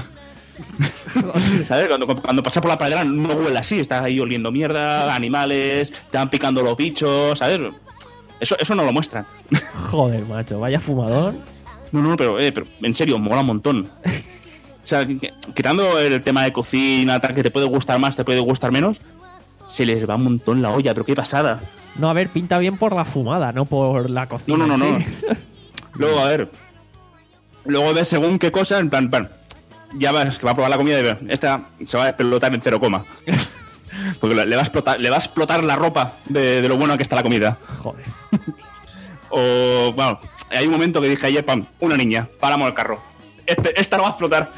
¿Sabes? Cuando, cuando pasas por la pradera no huele así, estás ahí oliendo mierda, animales, te van picando los bichos, ¿sabes? Eso, eso no lo muestran. Joder, macho, vaya fumador. No, no, pero, eh, pero en serio, mola un montón. O sea, que- quitando el tema de cocina, tal, que te puede gustar más, te puede gustar menos, se les va un montón la olla, pero qué pasada. No, a ver, pinta bien por la fumada, no por la No, cocina. no, no, no. en sí. Luego, a ver. Luego ves según qué cosa, en plan, plan, ya vas que va a probar la comida y ve, esta se va a explotar en cero coma. Porque le le va a explotar, le va a explotar la ropa de, de lo bueno que está la comida. Joder. O, bueno, hay un momento que dije ayer, pam, una niña, paramos el carro. Este, esta no va a explotar.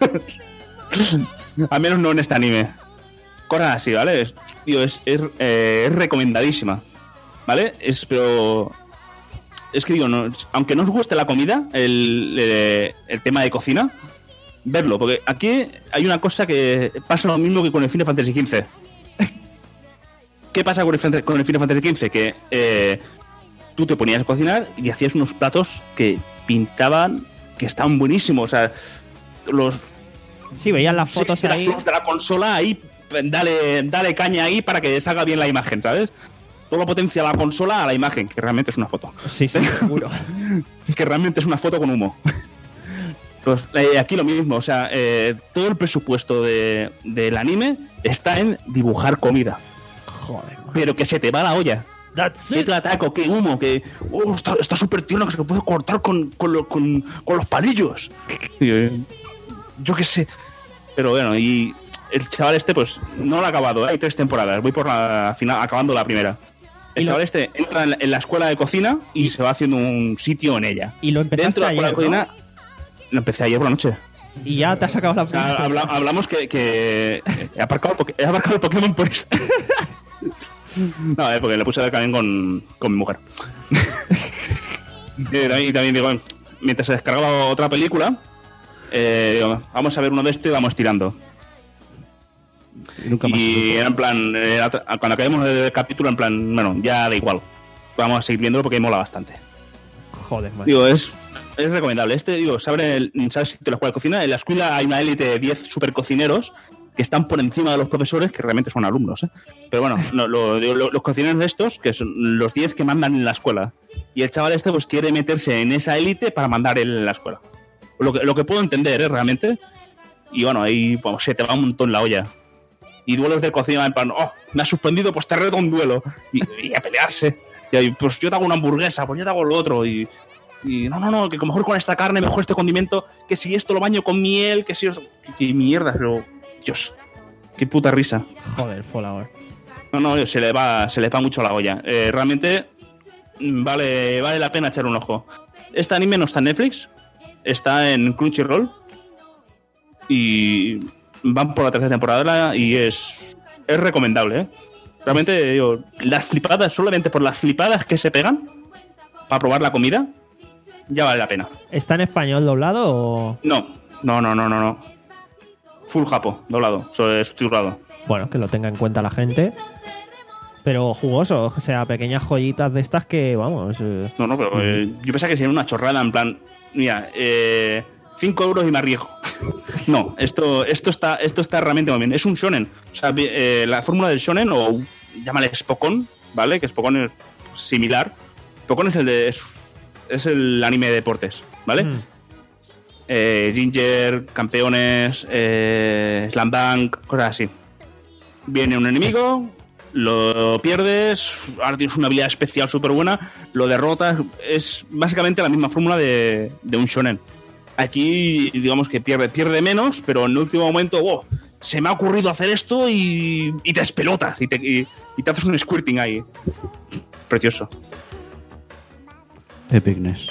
Al menos no en este anime. Cosas así, ¿vale? Es, tío, es, es, eh, es recomendadísima. ¿Vale? Es, pero... Es que digo, no, aunque no os guste la comida, el, eh, el tema de cocina, verlo, porque aquí hay una cosa que pasa lo mismo que con el Final Fantasy quince. ¿Qué pasa con el, Fan- con el Final Fantasy quince? Que eh, tú te ponías a cocinar y hacías unos platos que pintaban, que estaban buenísimos. O sea, los Sí, veían las fotos seis ahí. teraflops de la consola ahí, dale, dale caña ahí para que salga bien la imagen, ¿sabes? Todo lo potencia la consola a la imagen, que realmente es una foto. Sí, sí, seguro. Que realmente es una foto con humo. Pues eh, aquí lo mismo, o sea, eh, todo el presupuesto de, del anime está en dibujar comida. Joder, man. Pero que se te va la olla. That's Qué it. plataco, qué humo, que... ¡Oh, está está súper tierno que se lo puede cortar con, con, lo- con, con los palillos! Y, eh, yo qué sé. Pero bueno, y el chaval este, pues, no lo ha acabado, ¿eh? Hay tres temporadas, voy por la final, acabando la primera. El chaval lo... este entra en la, en la escuela de cocina y se va haciendo un sitio en ella. Y lo empezaste Dentro de la escuela ayer, de cocina, ¿no? Lo empecé ayer por la noche. Y ya te has sacado la primera. O sea, habla, hablamos que, que he, aparcado el, he aparcado el Pokémon por esto. No, es porque le puse también con, con mi mujer. Y también digo, mientras se descargaba otra película, eh, digo, vamos a ver uno de estos y vamos tirando. Y, nunca más y era en plan, era, cuando acabemos el capítulo, en plan, bueno, ya da igual. Vamos a seguir viéndolo porque mola bastante. Joder, man. Digo, es, es recomendable. Este, digo, se abre el, ¿sabes si te la escuela de cocina? En la escuela hay una élite de diez super cocineros que están por encima de los profesores, que realmente son alumnos, ¿eh? Pero bueno, no, lo, lo, los cocineros de estos, que son los diez que mandan en la escuela. Y el chaval este pues quiere meterse en esa élite para mandar él en la escuela. Lo que, lo que puedo entender, ¿eh? Realmente. Y bueno, ahí pues, se te va un montón la olla. Y duelos de cocina en plan, oh, me has suspendido, pues te reto un duelo. Y, y a pelearse. Y ahí, pues yo te hago una hamburguesa, pues yo te hago lo otro. Y, y no, no, no, que mejor con esta carne, mejor este condimento, que si esto lo baño con miel, que si esto... Qué mierda, pero... Dios, qué puta risa. Joder, Fallout. No, no, se le va, se le va mucho la olla. Eh, realmente vale, vale la pena echar un ojo. Este anime no está en Netflix, está en Crunchyroll y van por la tercera temporada y es, es recomendable, ¿eh? Realmente, digo, las flipadas, solamente por las flipadas que se pegan para probar la comida, ya vale la pena. ¿Está en español doblado o...? No, no, no, no, no, no. Full japo, doblado, subtitulado. Bueno, que lo tenga en cuenta la gente. Pero jugoso, o sea, pequeñas joyitas de estas que, vamos... Eh... No, no, pero eh, yo pensaba que sería una chorrada, en plan... Mira, eh, cinco euros y me arriesgo. No, esto, esto, está, esto está realmente muy bien. Es un shonen. O sea, eh, la fórmula del shonen, o llámale Spokon, ¿vale? Que Spokon es similar. Spokon es el de... Es, es el anime de deportes, ¿vale? Mm. Eh, Ginger, campeones, eh, Slam Dunk, cosas así. Viene un enemigo, lo pierdes, ahora tienes una habilidad especial súper buena, lo derrotas. Es básicamente la misma fórmula de, de un shonen. Aquí, digamos que pierde, pierde menos, pero en el último momento, wow, se me ha ocurrido hacer esto y, y te despelotas y te, y, y te haces un squirting ahí. Precioso. Epicness.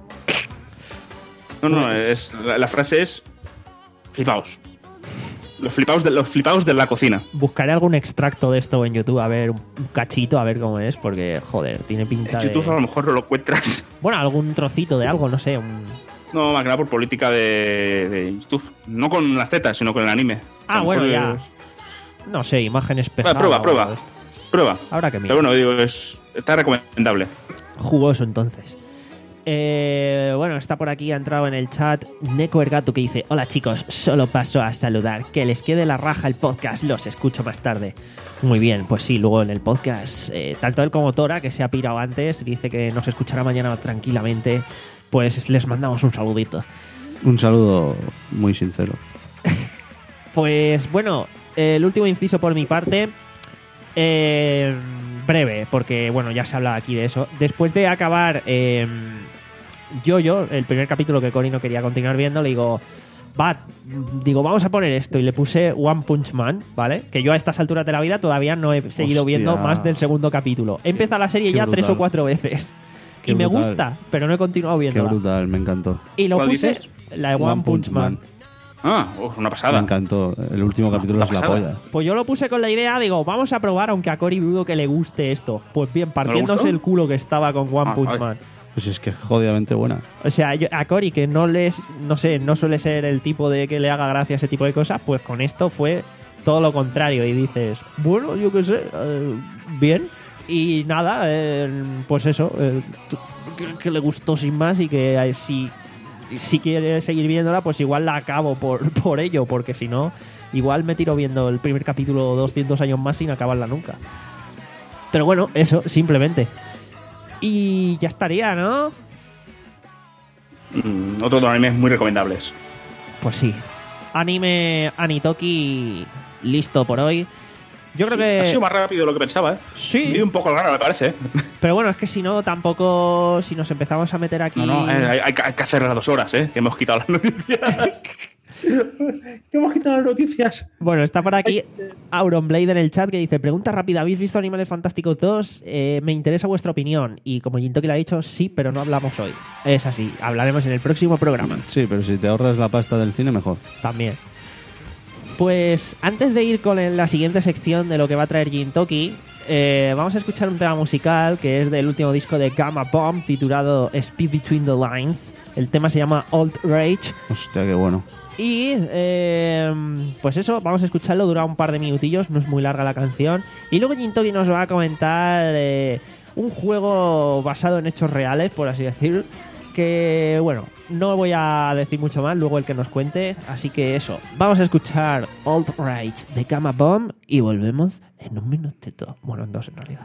No, no, es, la, la frase es flipaos. Los flipaos, de, los flipaos de la cocina. Buscaré algún extracto de esto en YouTube, a ver, un cachito, a ver cómo es, porque, joder, tiene pinta en YouTube de... a lo mejor no lo encuentras. Bueno, algún trocito de algo, no sé. Un... No, más que nada por política de, de YouTube. No con las tetas, sino con el anime. Ah, bueno, ya. Es... No sé, imágenes pesadas. Prueba, prueba. Prueba. Ahora que mira. Pero bueno, digo, es, está recomendable. Jugoso, entonces. Eh, bueno, está por aquí, ha entrado en el chat Neko Ergatu que dice: hola chicos, solo paso a saludar, que les quede la raja el podcast, los escucho más tarde. Muy bien, pues sí, luego en el podcast eh, tanto él como Tora, que se ha pirado antes, dice que nos escuchará mañana tranquilamente, pues les mandamos un saludito. Un saludo muy sincero. Pues bueno, el último inciso por mi parte, eh, breve, porque bueno, ya se habla aquí de eso. Después de acabar eh, Yo-Yo, el primer capítulo que Cory no quería continuar viendo, le digo, va, digo, vamos a poner esto. Y le puse One Punch Man, ¿vale? Que yo a estas alturas de la vida todavía no he seguido Hostia. viendo más del segundo capítulo. He empezado la serie Qué ya brutal. tres o cuatro veces. Qué y me brutal. gusta, pero no he continuado Qué viéndola. brutal, me encantó. Y lo ¿Cuál puse, dices? la de One, One Punch Punch Man. Man. Ah, oh, una Me pasada. encantó. El último capítulo Una es la pasada. polla. Pues yo lo puse con la idea, digo, vamos a probar, aunque a Cory dudo que le guste esto. Pues bien, partiéndose gustó? el culo que estaba con One Ah, Punch ay. Man. Pues es que es jodidamente buena. O sea, yo- a Cory, que no les, no sé, no suele ser el tipo de que le haga gracia ese tipo de cosas, pues con esto fue todo lo contrario. Y dices, bueno, yo qué sé, eh, bien. Y nada, eh, pues eso, eh, t- que, que le gustó sin más y que eh, si, si quiere seguir viéndola, pues igual la acabo por, por ello, porque si no, igual me tiro viendo el primer capítulo doscientos años más sin acabarla nunca. Pero bueno, eso, simplemente. Y ya estaría, ¿no? Mm, otro de los animes muy recomendables. Pues sí. Anime Anitoki listo por hoy. Yo creo que... Ha sido más rápido de lo que pensaba, ¿eh? Sí. Me dio un poco raro, me parece, ¿eh? Pero bueno, es que si no, tampoco... Si nos empezamos a meter aquí... No, no, eh, hay, hay que- hay que hacer las dos horas, ¿eh? Que hemos quitado las noticias. Que hemos quitado las noticias. Bueno, está por aquí Auronblade en el chat que dice: pregunta rápida, ¿habéis visto Animales Fantásticos dos? Eh, me interesa vuestra opinión. Y como Jintoki le ha dicho, sí, pero no hablamos hoy. Es así, hablaremos en el próximo programa. Sí, pero si te ahorras la pasta del cine, mejor. También. Pues antes de ir con la siguiente sección de lo que va a traer Jintoki, eh, vamos a escuchar un tema musical que es del último disco de Gamma Bomb titulado Speed Between the Lines. El tema se llama Alt Rage. Hostia, qué bueno. Y eh, pues eso, vamos a escucharlo, dura un par de minutillos, no es muy larga la canción. Y luego Jintoki nos va a comentar eh, un juego basado en hechos reales, por así decir. Que bueno, no voy a decir mucho más, luego el que nos cuente. Así que eso, vamos a escuchar Alt Rage de Gamma Bomb y volvemos en un minutito. Bueno, en dos en realidad.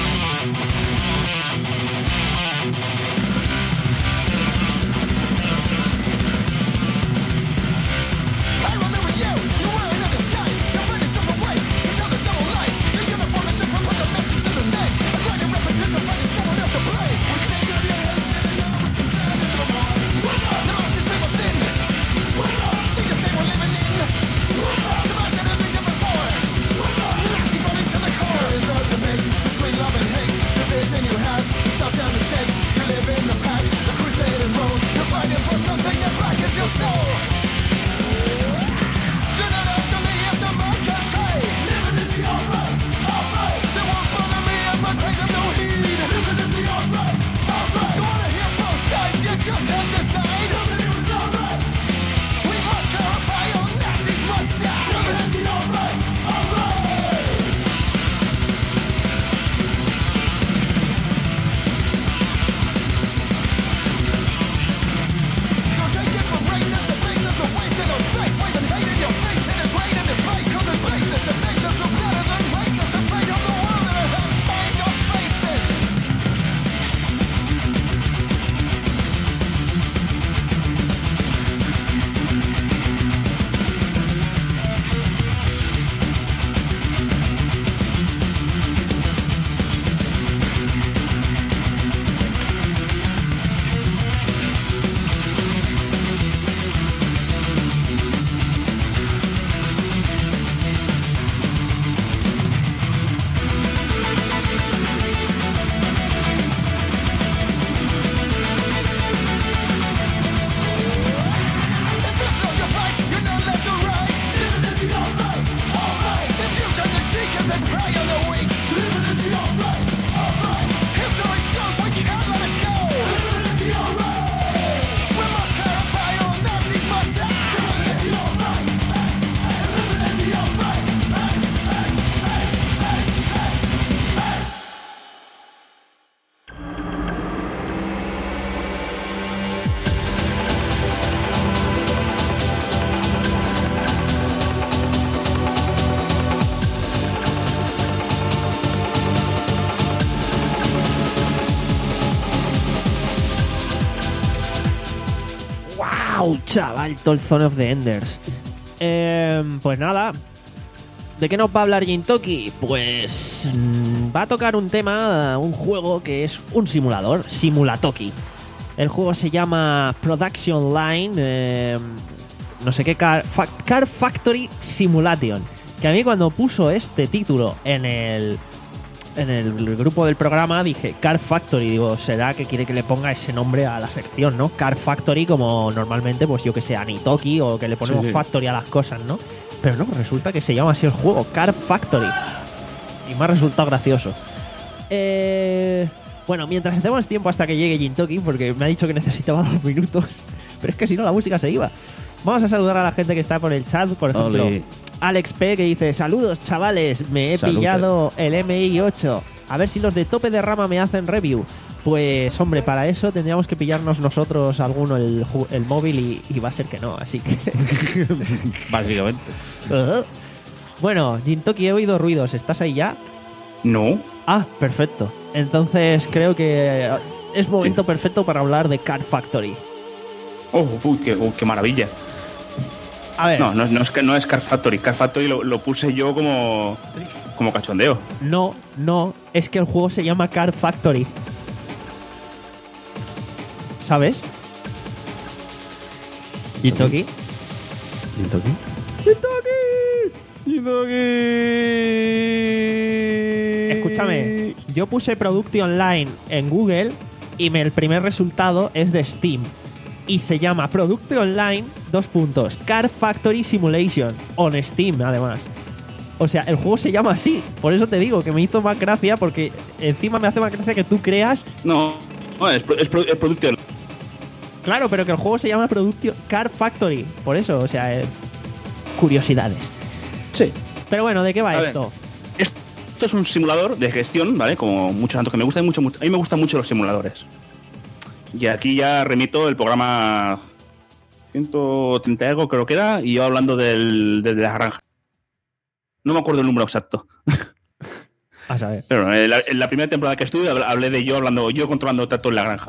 ¡Wow, chaval! Todo el Zone of the Enders. Eh, pues nada. ¿De qué nos va a hablar Jintoki? Pues mmm, va a tocar un tema, un juego que es un simulador, Simulatoki. El juego se llama Production Line, eh, no sé qué, Car, Fa Car Factory Simulation. Que a mí cuando puso este título en el, en el grupo del programa dije Car Factory, digo, será que quiere que le ponga ese nombre a la sección, ¿no? Car Factory, como normalmente, pues yo que sé, Anitoki, o que le ponemos sí, sí. Factory a las cosas, ¿no? Pero no, resulta que se llama así el juego, Car Factory. Y me ha resultado gracioso. Eh, bueno, mientras hacemos tiempo hasta que llegue Jintoki, porque me ha dicho que necesitaba dos minutos, pero es que si no la música se iba. Vamos a saludar a la gente que está por el chat, por ejemplo, Oli. Alex P, que dice: saludos chavales, me he Salute. pillado el M I ocho. A ver si los de tope de rama me hacen review. Pues hombre, para eso tendríamos que pillarnos nosotros alguno el, el móvil y, y va a ser que no, así que... Básicamente. Bueno, Jintoki, he oído ruidos, ¿estás ahí ya? No. Ah, perfecto. Entonces creo que es momento sí. perfecto para hablar de Car Factory. Oh, uy, qué, oh, qué maravilla. A ver. No, no, no, es, que, no es Car Factory. Car Factory lo, lo puse yo como, como cachondeo. No, no, es que el juego se llama Car Factory. ¿Sabes? Jintoki. ¿Gintoki? Escúchame, yo puse Production Online en Google y me, el primer resultado es de Steam. Y se llama Production Online, dos puntos, Car Factory Simulation, on Steam además. O sea, el juego se llama así. Por eso te digo que me hizo más gracia, porque encima me hace más gracia que tú creas... No, no es, es, es Production. Claro, pero que el juego se llama Production Car Factory. Por eso, o sea, eh, curiosidades. Sí. Pero bueno, ¿de qué va A ver, esto? Esto es un simulador de gestión, ¿vale? Como muchos tantos que me gustan mucho, mucho. A mí me gustan mucho los simuladores. Y aquí ya remito el programa ciento treinta y algo, creo que era, y yo hablando del, de, de la granja. No me acuerdo el número exacto. A saber. Pero en la, en la primera temporada que estuve hablé de yo hablando, yo controlando trato en la granja.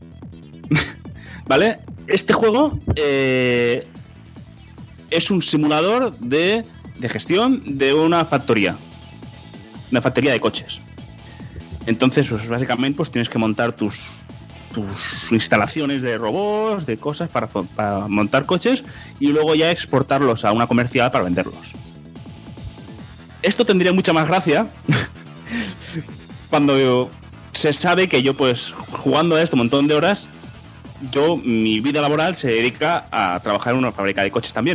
¿Vale? Este juego eh, es un simulador de, de gestión de una factoría. Una factoría de coches. Entonces, pues básicamente pues tienes que montar tus, tus instalaciones de robots, de cosas para, para montar coches y luego ya exportarlos a una comercial para venderlos. Esto tendría mucha más gracia cuando yo, se sabe que yo, pues, jugando a esto un montón de horas, yo, mi vida laboral se dedica a trabajar en una fábrica de coches también.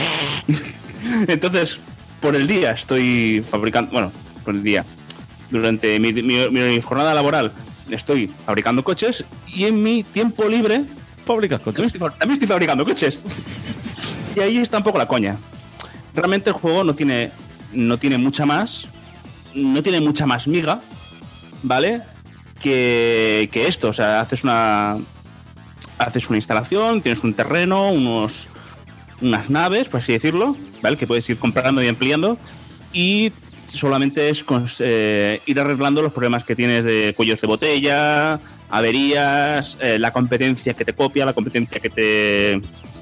Entonces, por el día estoy fabricando, bueno, por el día, durante mi, mi, mi jornada laboral estoy fabricando coches y en mi tiempo libre fabricas coches. También estoy, también estoy fabricando coches. Y ahí está un poco la coña. Realmente el juego no tiene, no tiene mucha más, no tiene mucha más miga, ¿vale? Que, que esto, o sea, haces una haces una instalación, tienes un terreno, unos unas naves, por así decirlo, ¿vale? Que puedes ir comprando y ampliando y solamente es eh, ir arreglando los problemas que tienes de cuellos de botella, averías, eh, la competencia que te copia, la competencia que te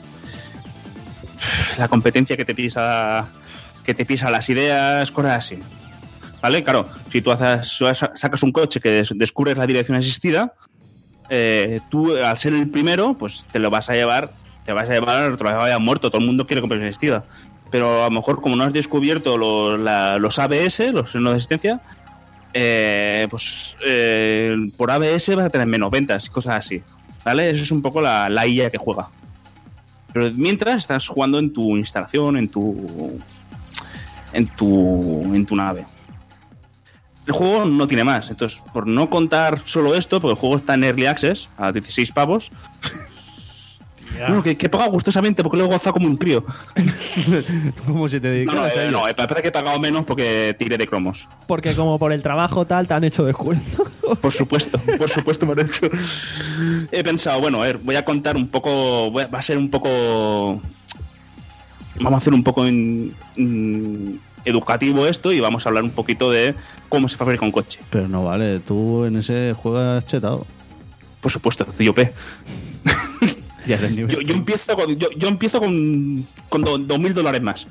la competencia que te pisa que te pisa las ideas, cosas así. ¿Vale? Claro, si tú haces, sacas un coche que des, descubres la dirección asistida, eh, tú al ser el primero, pues te lo vas a llevar, te vas a llevar, te vas a llevar muerto, todo el mundo quiere comprar asistida. Pero a lo mejor como no has descubierto los, la, los A B S, los frenos de asistencia, eh, pues eh, por A B S vas a tener menos ventas y cosas así. ¿Vale? Eso es un poco la, la I A que juega. Pero mientras estás jugando en tu instalación, en tu en tu en tu nave. El juego no tiene más. Entonces, por no contar solo esto, porque el juego está en Early Access a dieciséis pavos. Bueno, que, que he pagado gustosamente porque lo he gozado como un crío. ¿Cómo se te dedica? No, no, eh, no, parece que he pagado menos porque tiré de cromos. Porque como por el trabajo tal te han hecho descuento. Por supuesto, por supuesto me han hecho. He pensado, bueno, a ver, voy a contar un poco, voy a, va a ser un poco... Vamos a hacer un poco en, en educativo esto y vamos a hablar un poquito de cómo se fabrica un coche. Pero no vale, tú en ese juegas chetado. Por supuesto, C I P. Ya yo, yo empiezo con yo, yo empiezo con con do, dos mil dólares más.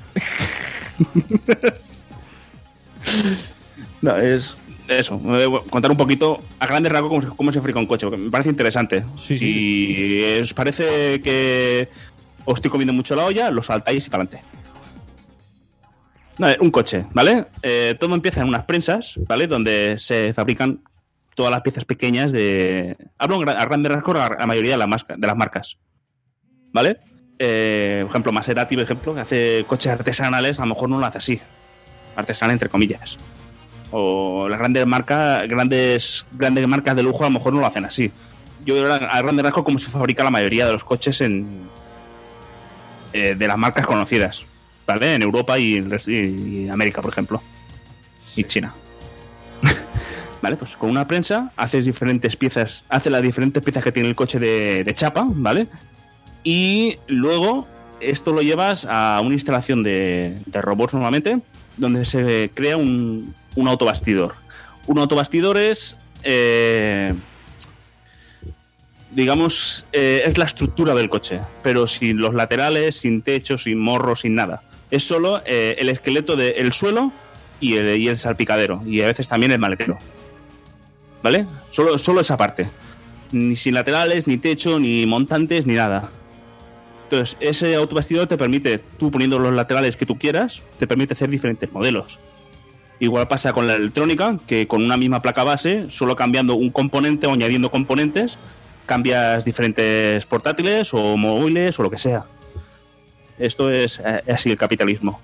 No, es eso. Voy a contar un poquito a grandes rasgos cómo se, cómo se fabrica un coche, porque me parece interesante. Sí, sí. Si os parece que os estoy comiendo mucho la olla, lo saltáis y para adelante. No, un coche, ¿vale? Eh, todo empieza en unas prensas, ¿vale? Donde se fabrican todas las piezas pequeñas de... Hablo a grandes rasgos a la mayoría de las, marcas, de las marcas, ¿vale? Eh, por ejemplo, Maserati, por ejemplo, que hace coches artesanales, a lo mejor no lo hace así. Artesanal, entre comillas. O las grandes marcas, grandes, grandes marcas de lujo, a lo mejor no lo hacen así. Yo veo a grandes rasgos cómo se fabrica la mayoría de los coches en eh, de las marcas conocidas, ¿vale? En Europa y en y América, por ejemplo. Y China. ¿Vale? Pues con una prensa haces diferentes piezas, haces las diferentes piezas que tiene el coche de, de chapa, ¿vale? Y luego esto lo llevas a una instalación de, de robots normalmente, donde se crea un, un autobastidor. Un autobastidor es, eh, digamos, eh, es la estructura del coche, pero sin los laterales, sin techo, sin morro, sin nada. Es solo eh, el esqueleto del suelo y el, y el salpicadero, y a veces también el maletero. ¿Vale? Solo, solo esa parte. Ni sin laterales, ni techo, ni montantes, ni nada. Entonces, ese autobastidor te permite, tú poniendo los laterales que tú quieras, te permite hacer diferentes modelos. Igual pasa con la electrónica, que con una misma placa base, solo cambiando un componente o añadiendo componentes, cambias diferentes portátiles o móviles o lo que sea. Esto es así el capitalismo.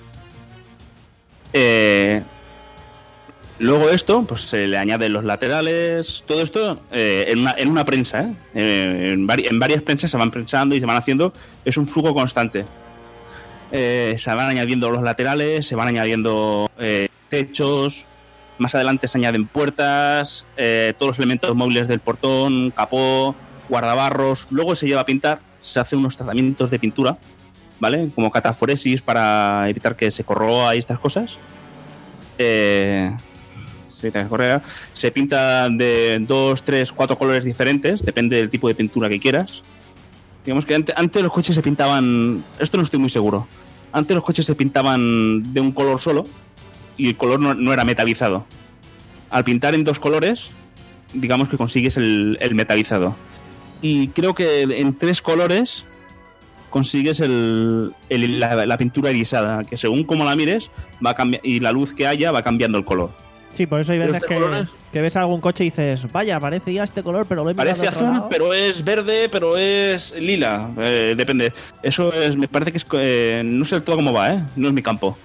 eh, luego esto, pues se le añaden los laterales, todo esto eh, en, una, en una prensa, ¿eh? Eh, en, vari, en varias prensas se van prensando y se van haciendo, es un flujo constante. Eh, se van añadiendo los laterales, se van añadiendo eh, techos, más adelante se añaden puertas, eh, todos los elementos móviles del portón, capó, guardabarros, luego se lleva a pintar, se hacen unos tratamientos de pintura, ¿vale? Como cataforesis para evitar que se corroa y estas cosas. Eh, se, se pinta de dos, tres, cuatro colores diferentes, depende del tipo de pintura que quieras. Digamos que antes, antes los coches se pintaban, esto no estoy muy seguro, antes los coches se pintaban de un color solo y el color no, no era metalizado. Al pintar en dos colores, digamos que consigues el, el metalizado. Y creo que en tres colores consigues el, el, la, la pintura irisada, que según como la mires va a cambiar, y la luz que haya va cambiando el color. Sí, por eso hay veces este que, colores... que ves algún coche y dices, vaya, parece ya este color, pero lo he mirado Parece de otro azul, lado. pero es verde, pero es lila. Eh, depende. Eso es, me parece que es... Eh, no sé del todo cómo va, ¿eh? No es mi campo.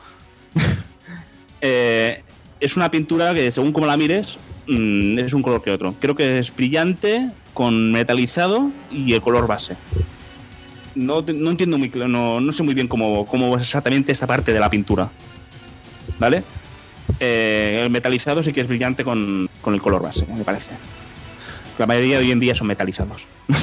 eh, es una pintura que según como la mires, mmm, es un color que otro. Creo que es brillante, con metalizado y el color base. No, no entiendo muy claro, no, no sé muy bien cómo, cómo es exactamente esta parte de la pintura. ¿Vale? Eh, el metalizado sí que es brillante con, con el color base, me parece. La mayoría de hoy en día son metalizados.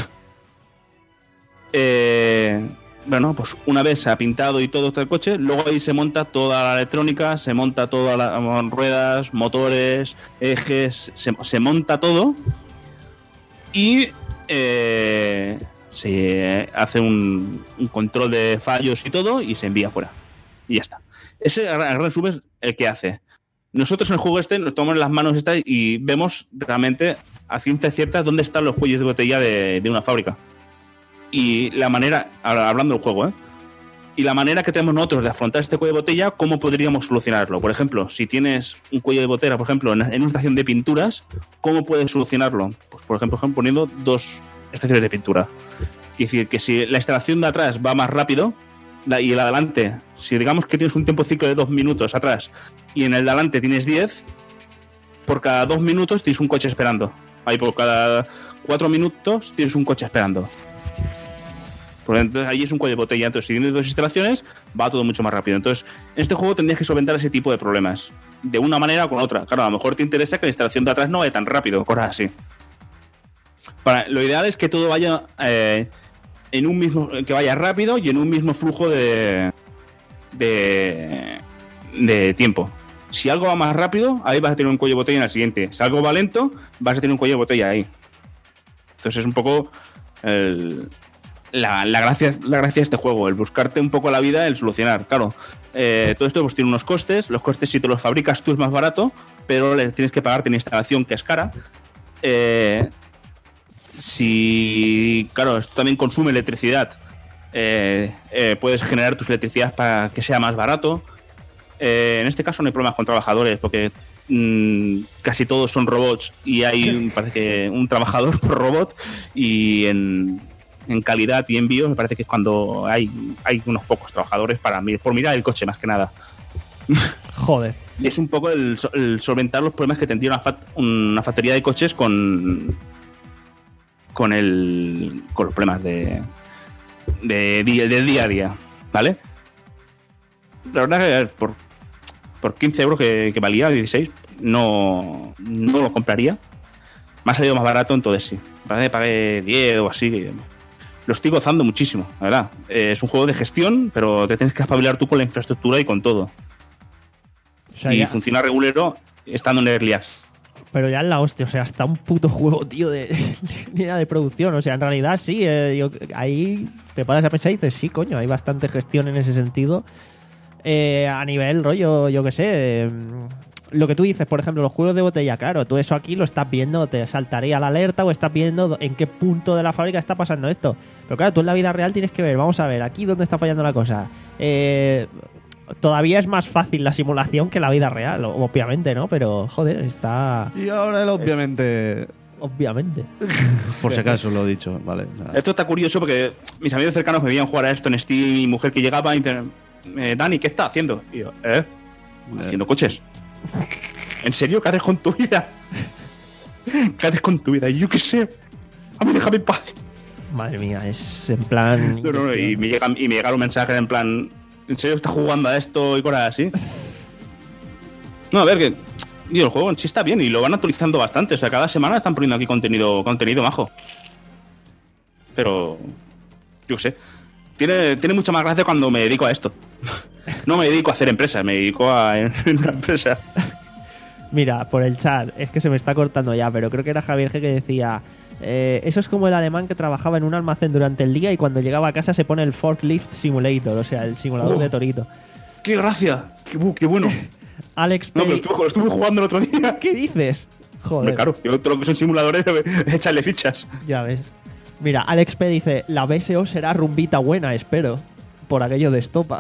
eh, bueno, pues una vez se ha pintado y todo el coche, luego ahí se monta toda la electrónica, se monta todas las ruedas, motores, ejes, se, se monta todo y eh, se hace un, un control de fallos y todo y se envía fuera. Y ya está. Ese, a gran resumen, es el que hace. Nosotros en el juego este nos tomamos en las manos esta y vemos realmente a ciencia cierta dónde están los cuellos de botella de, de una fábrica. Y la manera, hablando del juego, ¿eh? Y la manera que tenemos nosotros de afrontar este cuello de botella, ¿cómo podríamos solucionarlo? Por ejemplo, si tienes un cuello de botella, por ejemplo, en, en una estación de pinturas, ¿cómo puedes solucionarlo? Pues, por ejemplo, poniendo dos estaciones de pintura. Es decir, que si la instalación de atrás va más rápido, y el de adelante, si digamos que tienes un tiempo ciclo de dos minutos atrás y en el de adelante tienes diez, por cada dos minutos tienes un coche esperando. Ahí por cada cuatro minutos tienes un coche esperando. Por entonces ahí es un cuello de botella. Entonces si tienes dos instalaciones va todo mucho más rápido. Entonces en este juego tendrías que solventar ese tipo de problemas de una manera o con otra. Claro, a lo mejor te interesa que la instalación de atrás no vaya tan rápido, cosas así. Para, lo ideal es que todo vaya... Eh, en un mismo, que vaya rápido y en un mismo flujo de, de de tiempo. Si algo va más rápido, ahí vas a tener un cuello de botella en el siguiente. Si algo va lento, vas a tener un cuello de botella ahí. Entonces es un poco el, la, la gracia la gracia de este juego, el buscarte un poco la vida, el solucionar. Claro, eh, todo esto pues tiene unos costes. Los costes, si te los fabricas tú, es más barato, pero les tienes que pagarte una instalación que es cara. Eh... Si, claro, esto también consume electricidad, eh, eh, puedes generar tus electricidad para que sea más barato. Eh, en este caso no hay problemas con trabajadores porque mmm, casi todos son robots y hay parece que un trabajador por robot y en, en calidad y envío me parece que es cuando hay, hay unos pocos trabajadores para por mirar el coche más que nada. Joder. Y es un poco el, el solventar los problemas que tendría una, fa una factoría de coches con... con el con los problemas de, de, de del día a día, ¿vale? La verdad que por, por quince euros que, que valía, dieciséis, no, no lo compraría. Me ha salido más barato, entonces sí. Me parece que pagué diez o así. Lo estoy gozando muchísimo, la verdad. Eh, es un juego de gestión, pero te tienes que espabilar tú con la infraestructura y con todo. O sea, y ya funciona regulero estando en Early Access. Pero ya es la hostia, o sea, hasta un puto juego, tío, de línea de producción. O sea, en realidad sí, eh, yo, ahí te paras a pensar y dices, sí, coño, hay bastante gestión en ese sentido. Eh, a nivel rollo, yo qué sé, eh, lo que tú dices, por ejemplo, los juegos de botella, claro, tú eso aquí lo estás viendo, te saltaría la alerta o estás viendo en qué punto de la fábrica está pasando esto. Pero claro, tú en la vida real tienes que ver, vamos a ver, aquí dónde está fallando la cosa. Eh, todavía es más fácil la simulación que la vida real, obviamente, ¿no? Pero, joder, está... Y ahora el obviamente... Obviamente. Por si acaso lo he dicho, vale. O sea, Esto está curioso porque mis amigos cercanos me veían jugar a esto en Steam y mi mujer que llegaba y me decían, eh, Dani, ¿qué estás haciendo? Y yo, ¿eh? Haciendo coches. ¿En serio? ¿Qué haces con tu vida? ¿Qué haces con tu vida? Y yo qué sé. A mí déjame en paz. Madre mía, es en plan... No, no, y me llegan y me llegaron mensajes en plan, ¿en serio estás jugando a esto y cosas así? No, a ver, que tío, el juego en sí está bien y lo van actualizando bastante. O sea, cada semana están poniendo aquí contenido, contenido majo. Pero, yo qué sé. Tiene, tiene mucha más gracia cuando me dedico a esto. No me dedico a hacer empresas, me dedico a en una empresa. Mira, por el chat, es que se me está cortando ya, pero creo que era Javier G que decía... Eh, eso es como el alemán que trabajaba en un almacén durante el día y cuando llegaba a casa se pone el Forklift Simulator, o sea, el simulador Oh, de torito. ¡Qué gracia! ¡Qué, bu- qué bueno! Alex No, Pei- pero estuve, lo estuve jugando el otro día. ¿Qué dices? Joder, Hombre, claro, yo todo lo que son simuladores, échale fichas. ya ves. Mira, Alex P dice, la B S O será rumbita buena, espero. Por aquello de estopa.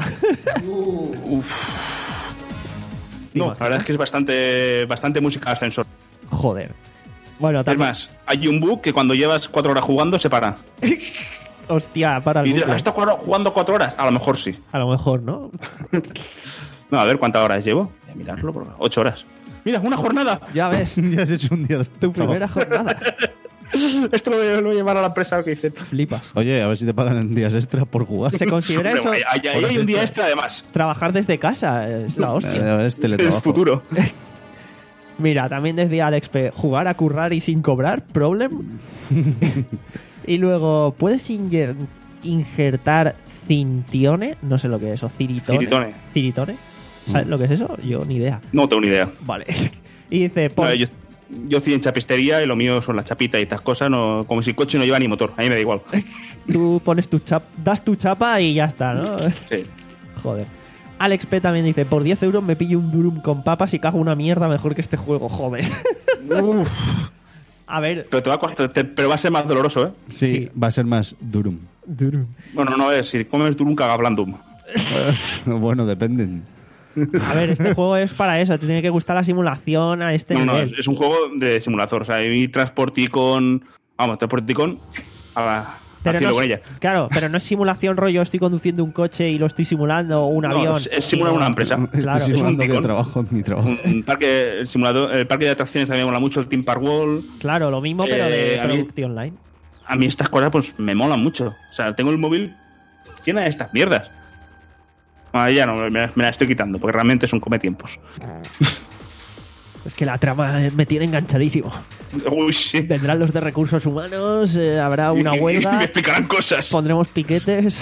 Uf. No, la verdad es que es bastante, bastante música de ascensor. Joder. Bueno, Es también... más, hay un bug que cuando llevas cuatro horas jugando se para. Hostia, para el Y dirás, bucle. ¿has estado cuatro- jugando cuatro horas? A lo mejor sí. A lo mejor, ¿no? No, a ver cuántas horas llevo. Voy a mirarlo, por... ocho horas. Mira, una jornada. Ya ves. ya has hecho un día de Tu primera jornada. Esto lo voy, a, lo voy a llevar a la empresa que dice. Flipas. Oye, a ver si te pagan en días extra por jugar. ¿Se considera eso Hombre, hay, hay- hay un día extra además. trabajar desde casa? Es la hostia. Eh, es teletrabajo. Es futuro. Mira, también decía Alex P. Jugar a currar y sin cobrar, problem. Y luego, ¿puedes inger- injertar cintione? No sé lo que es, o ciritone. Ciritone. ¿Ciritone? ¿Sabes lo que es eso? Yo ni idea. No tengo ni idea. Vale. Y dice, No, pon- yo, yo estoy en chapistería y lo mío son las chapitas y estas cosas. No, como si el coche no lleva ni motor. A mí me da igual. tú pones tu chapa, das tu chapa y ya está, ¿no? Sí. Joder. Alex P también dice, por diez euros me pillo un Durum con papas y cago una mierda mejor que este juego, joder. Uf. A ver, Pero te va a costar, te- pero va a ser más doloroso, ¿eh? Sí, Sí. va a ser más durum. Durum. Bueno, no es. Si comes tú nunca haga blandum. Bueno, dependen. A ver, este juego es para eso, te tiene que gustar la simulación a este No, no, nivel. es, es un juego de simulador. O sea, hay transporticón. Vamos, transporticón a la. Pero Haciendo no con es- ella. Claro, pero no es simulación rollo, estoy conduciendo un coche y lo estoy simulando, o un No, avión. es- es simular sino- una empresa. Claro, Estoy es simulando un que ticón. trabajo en mi trabajo. Un, un parque, el simulador, el parque de atracciones también me mola mucho, el Team Park World. Claro, lo mismo, pero de Eh, a mí- producto online. A mí estas cosas pues me molan mucho. O sea, tengo el móvil lleno de estas mierdas. Ah, ya no, me, me la estoy quitando, porque realmente es un cometiempos. Es que la trama me tiene enganchadísimo. Uy, sí. Vendrán los de recursos humanos, eh, habrá una Y- y- huelga, y me explicarán cosas. pondremos piquetes.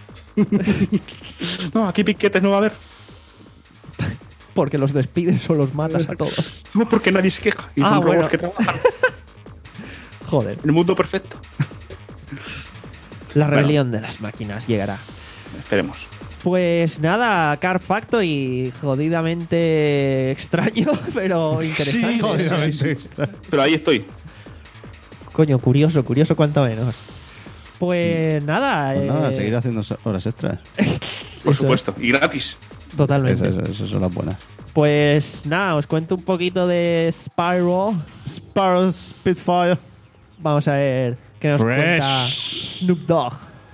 No, aquí piquetes no va a haber. Porque los despides o los matas a todos. No, porque nadie se queja. Y Ah, son robots bueno. que trabajan Joder, en el mundo perfecto. la rebelión de las máquinas llegará. Esperemos. Pues nada, Car Factory, jodidamente extraño, pero interesante. Pero ahí estoy. Coño, curioso, curioso cuanto menos. Pues nada, Pues nada, eh, seguir haciendo horas extras. Por Eso. supuesto. Y gratis. Totalmente. Esas, esas son las buenas. Pues nada, os cuento un poquito de Spyro. Sparrow Spitfire. Vamos a ver qué nos Fresh. cuenta Snoop Dogg.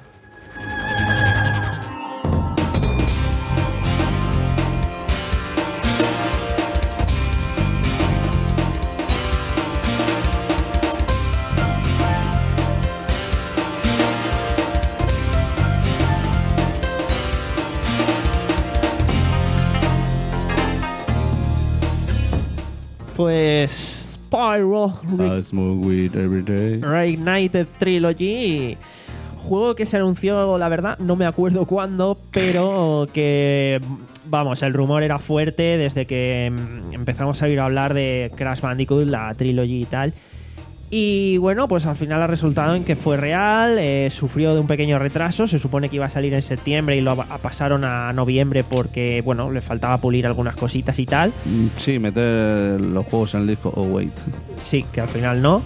Pues Spyro I smoke weed every day. Reignited Trilogy. Juego que se anunció, la verdad, no me acuerdo cuándo, pero que, vamos, el rumor era fuerte desde que mm, empezamos a oír hablar de Crash Bandicoot, la trilogy y tal. Y bueno, pues al final ha resultado en que fue real, eh, sufrió de un pequeño retraso, se supone que iba a salir en septiembre y lo a- pasaron a noviembre porque, bueno, le faltaba pulir algunas cositas y tal. Mm, Sí, meter los juegos en el disco. Oh, wait. Sí, que al final no.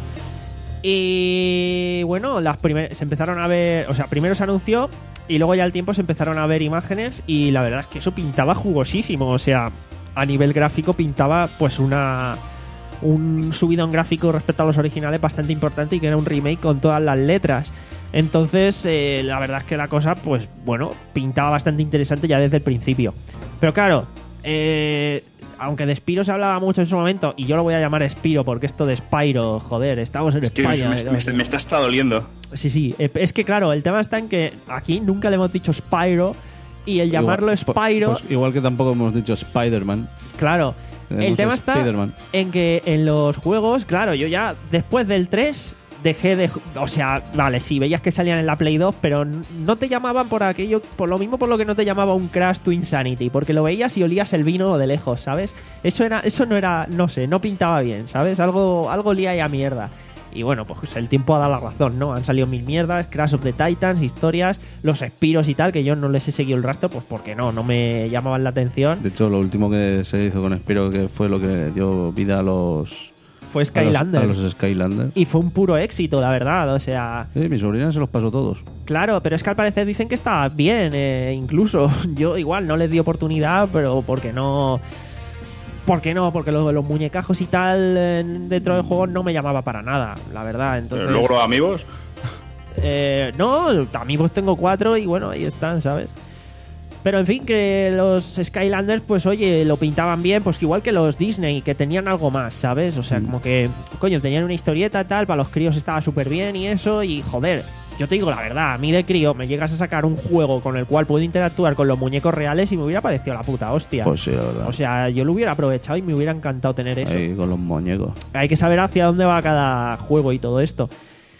Y bueno, las primer- se empezaron a ver, o sea, primero se anunció y luego ya al tiempo se empezaron a ver imágenes y la verdad es que eso pintaba jugosísimo, o sea, a nivel gráfico pintaba pues una un subidón gráfico respecto a los originales bastante importante y que era un remake con todas las letras. Entonces, eh, la verdad es que la cosa, pues bueno, pintaba bastante interesante ya desde el principio. Pero claro, eh, aunque de Spyro se hablaba mucho en su momento, y yo lo voy a llamar Spyro porque esto de Spyro, joder, estamos en Es que España. me, me- me- me está hasta doliendo. Sí, sí, eh, es que claro, el tema está en que aquí nunca le hemos dicho Spyro y el llamarlo Igual- Spyro, pues igual que tampoco hemos dicho Spider-Man. claro, Tenemos el tema está Spider-Man. en que en los juegos, claro, yo ya después del tres dejé de... O sea, vale, sí, veías que salían en la Play dos, pero n- no te llamaban por aquello, por lo mismo por lo que no te llamaba un Crash to Insanity, porque lo veías y olías el vino de lejos, ¿sabes? Eso era, eso no era, no sé, no pintaba bien, ¿sabes? Algo, algo olía ya a mierda. Y bueno, pues el tiempo ha dado la razón, ¿no? Han salido mil mierdas, Crash of the Titans, historias, los Spyros y tal, que yo no les he seguido el rastro, pues porque no, no me llamaban la atención. De hecho, lo último que se hizo con Spyro, que fue lo que dio vida a los... Fue a los- Skylanders. A los, Skylanders. Y fue un puro éxito, la verdad, o sea... Sí, mi sobrina se los pasó todos. Claro, pero es que al parecer dicen que está bien, eh, incluso yo igual no les di oportunidad, pero porque no... ¿Por qué no? Porque los, los muñecajos y tal eh, dentro del juego no me llamaba para nada, la verdad. Entonces, Luego los amigos. eh, no, amigos tengo cuatro y bueno, ahí están, ¿sabes? Pero en fin, que los Skylanders, pues oye, lo pintaban bien, pues igual que los Disney, que tenían algo más, ¿sabes? O sea, como que, coño, tenían una historieta tal, para los críos estaba súper bien y eso, y joder, yo te digo la verdad, a mí de crío me llegas a sacar un juego con el cual puedo interactuar con los muñecos reales y me hubiera parecido la puta hostia. Pues sí, la verdad. O sea, yo lo hubiera aprovechado y me hubiera encantado tener eso. Ahí con los muñecos. Hay que saber hacia dónde va cada juego y todo esto.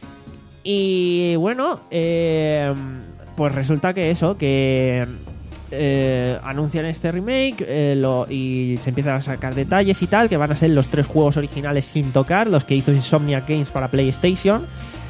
Y bueno, eh, pues resulta que eso, que eh, anuncian este remake eh, lo- y se empiezan a sacar detalles y tal, que van a ser los tres juegos originales sin tocar, los que hizo Insomniac Games para PlayStation.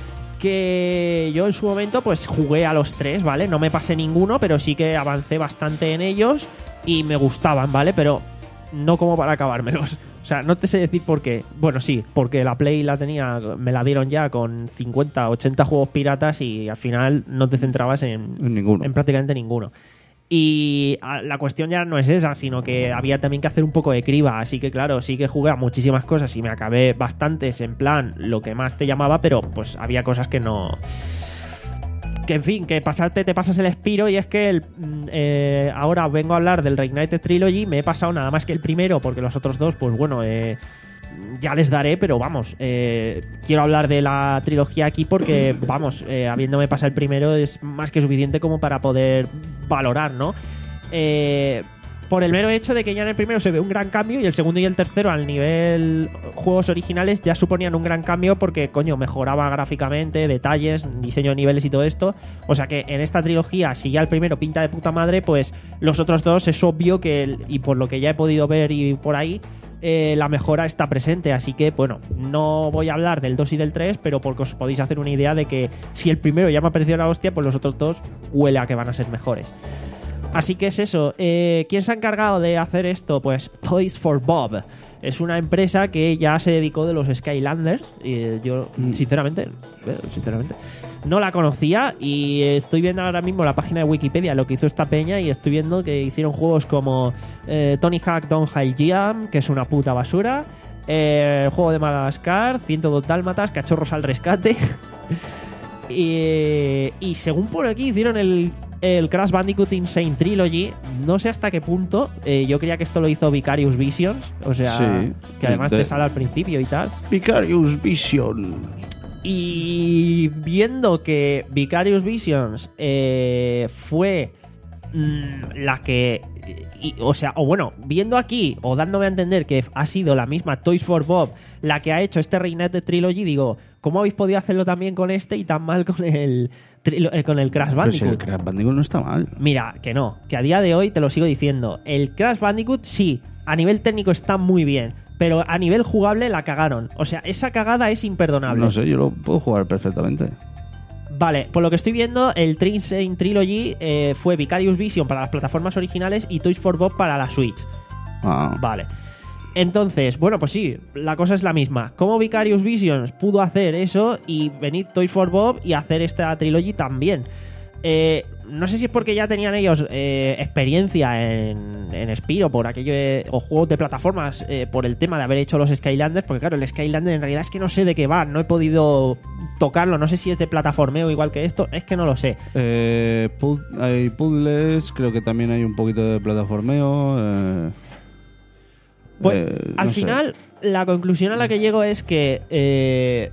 Que yo en su momento pues jugué a los tres, ¿vale? No me pasé ninguno, pero sí que avancé bastante en ellos y me gustaban, ¿vale? Pero no como para acabármelos. O sea, no te sé decir por qué. Bueno, sí, porque la Play la tenía, me la dieron ya con cincuenta, ochenta juegos piratas y al final no te centrabas en, En ninguno. en prácticamente ninguno. Y a- la cuestión ya no es esa, sino que había también que hacer un poco de criba. Así que claro, sí que jugué a muchísimas cosas y me acabé bastantes en plan lo que más te llamaba, pero pues había cosas que no... Que en fin, que pasarte te pasas el Spyro y es que el, mm, eh, ahora vengo a hablar del Reignited Trilogy, me he pasado nada más que el primero, porque los otros dos, pues bueno, eh, ya les daré, pero vamos, eh, quiero hablar de la trilogía aquí porque, vamos, eh, habiéndome pasado el primero es más que suficiente como para poder valorar, ¿no? Eh, por el mero hecho de que ya en el primero se ve un gran cambio y el segundo y el tercero al nivel juegos originales ya suponían un gran cambio porque, coño, mejoraba gráficamente, detalles, diseño de niveles y todo esto. O sea que en esta trilogía, si ya el primero pinta de puta madre, pues los otros dos es obvio que, el- y por lo que ya he podido ver y por ahí, eh, la mejora está presente. Así que, bueno, no voy a hablar del dos y del tres, pero porque os podéis hacer una idea de que si el primero ya me ha parecido la hostia, pues los otros dos huele a que van a ser mejores. Así que es eso. Eh, ¿Quién se ha encargado de hacer esto? Pues Toys for Bob. Es una empresa que ya se dedicó de los Skylanders. Y yo, sinceramente, eh, sinceramente, no la conocía. Y estoy viendo ahora mismo la página de Wikipedia lo que hizo esta peña. Y estoy viendo que hicieron juegos como eh, Tony Hawk Downhill Jam, que es una puta basura. Eh, el juego de Madagascar, ciento dos Dálmatas, Cachorros al Rescate. y, y según por aquí hicieron el. El Crash Bandicoot Insane Trilogy, no sé hasta qué punto. eh, yo creía que esto lo hizo Vicarious Visions, o sea, Sí. que además De- te sale al principio y tal. Vicarious Vision. Y viendo que Vicarious Visions eh, fue mm, la que. y- o sea, o bueno, viendo aquí, o dándome a entender que ha sido la misma Toys for Bob la que ha hecho este Reignited Trilogy, digo, ¿cómo habéis podido hacerlo también con este y tan mal con el, trilo- eh, con el Crash Pero si Bandicoot? el Crash Bandicoot no está mal. Mira, que no, que a día de hoy te lo sigo diciendo. El Crash Bandicoot sí, a nivel técnico está muy bien, pero a nivel jugable la cagaron. O sea, esa cagada es imperdonable. No sé, yo lo puedo jugar perfectamente. Vale, por lo que estoy viendo, el Insane Trilogy eh, fue Vicarious Vision para las plataformas originales y Toys for Bob para la Switch. Ah. Vale. Entonces, bueno, pues sí, la cosa es la misma. ¿Cómo Vicarious Visions pudo hacer eso y venir Toys for Bob y hacer esta Trilogy también? Eh, no sé si es porque ya tenían ellos eh, experiencia en, en Spyro por aquello de, o juegos de plataformas eh, por el tema de haber hecho los Skylanders, porque claro, el Skylander en realidad es que no sé de qué va, no he podido tocarlo, no sé si es de plataformeo igual que esto, es que no lo sé. Eh, puz- hay puzzles, creo que también hay un poquito de plataformeo. Eh, Pues eh, al no sé. final, la conclusión a la que llego es que eh,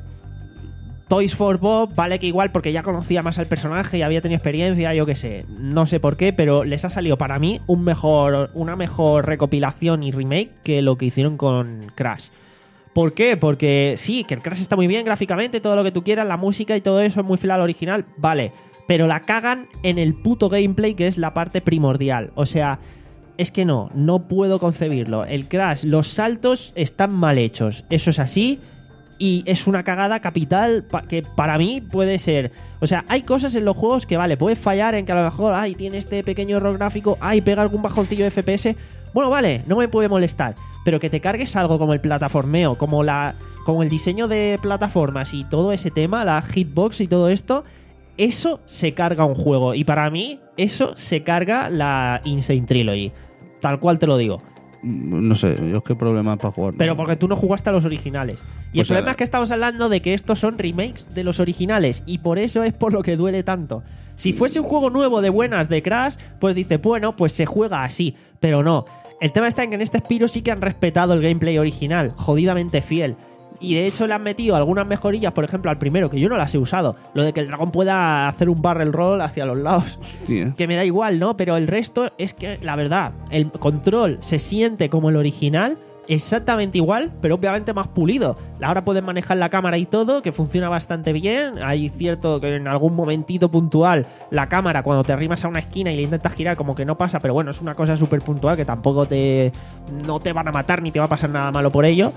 Toys for Bob vale que igual porque ya conocía más al personaje y había tenido experiencia, yo qué sé, no sé por qué, pero les ha salido para mí un mejor, una mejor recopilación y remake que lo que hicieron con Crash. ¿Por qué? Porque sí, que el Crash está muy bien gráficamente, todo lo que tú quieras, la música y todo eso es muy fiel al original, vale, pero la cagan en el puto gameplay, que es la parte primordial. O sea, es que no, no puedo concebirlo. El Crash, los saltos están mal hechos, eso es así. Y es una cagada capital pa- que para mí puede ser... O sea, hay cosas en los juegos que, vale, puedes fallar en que a lo mejor, ay, tiene este pequeño error gráfico, ay, pega algún bajoncillo de F P S. Bueno, vale, no me puede molestar. Pero que te cargues algo como el plataformeo, como la como el diseño de plataformas y todo ese tema, la hitbox y todo esto, eso se carga un juego. Y para mí, eso se carga la Insane Trilogy. Tal cual te lo digo. No sé, yo qué problema para jugar. Pero porque tú no jugaste a los originales. Y Pues el problema a- es que estamos hablando de que estos son remakes de los originales. Y por eso es por lo que duele tanto. Si fuese un juego nuevo de buenas de Crash, pues dice, bueno, pues se juega así. Pero no. El tema está en que en este Spyro sí que han respetado el gameplay original. Jodidamente fiel. Y de hecho le han metido algunas mejorillas, por ejemplo, al primero, que yo no las he usado. Lo de que el dragón pueda hacer un barrel roll hacia los lados. Hostia. Que me da igual, ¿no? Pero el resto es que, la verdad, el control se siente como el original, exactamente igual, pero obviamente más pulido. Ahora puedes manejar la cámara y todo, que funciona bastante bien. Hay cierto que en algún momentito puntual la cámara, cuando te arrimas a una esquina y le intentas girar, como que no pasa, pero bueno, es una cosa súper puntual que tampoco te... no te van a matar ni te va a pasar nada malo por ello.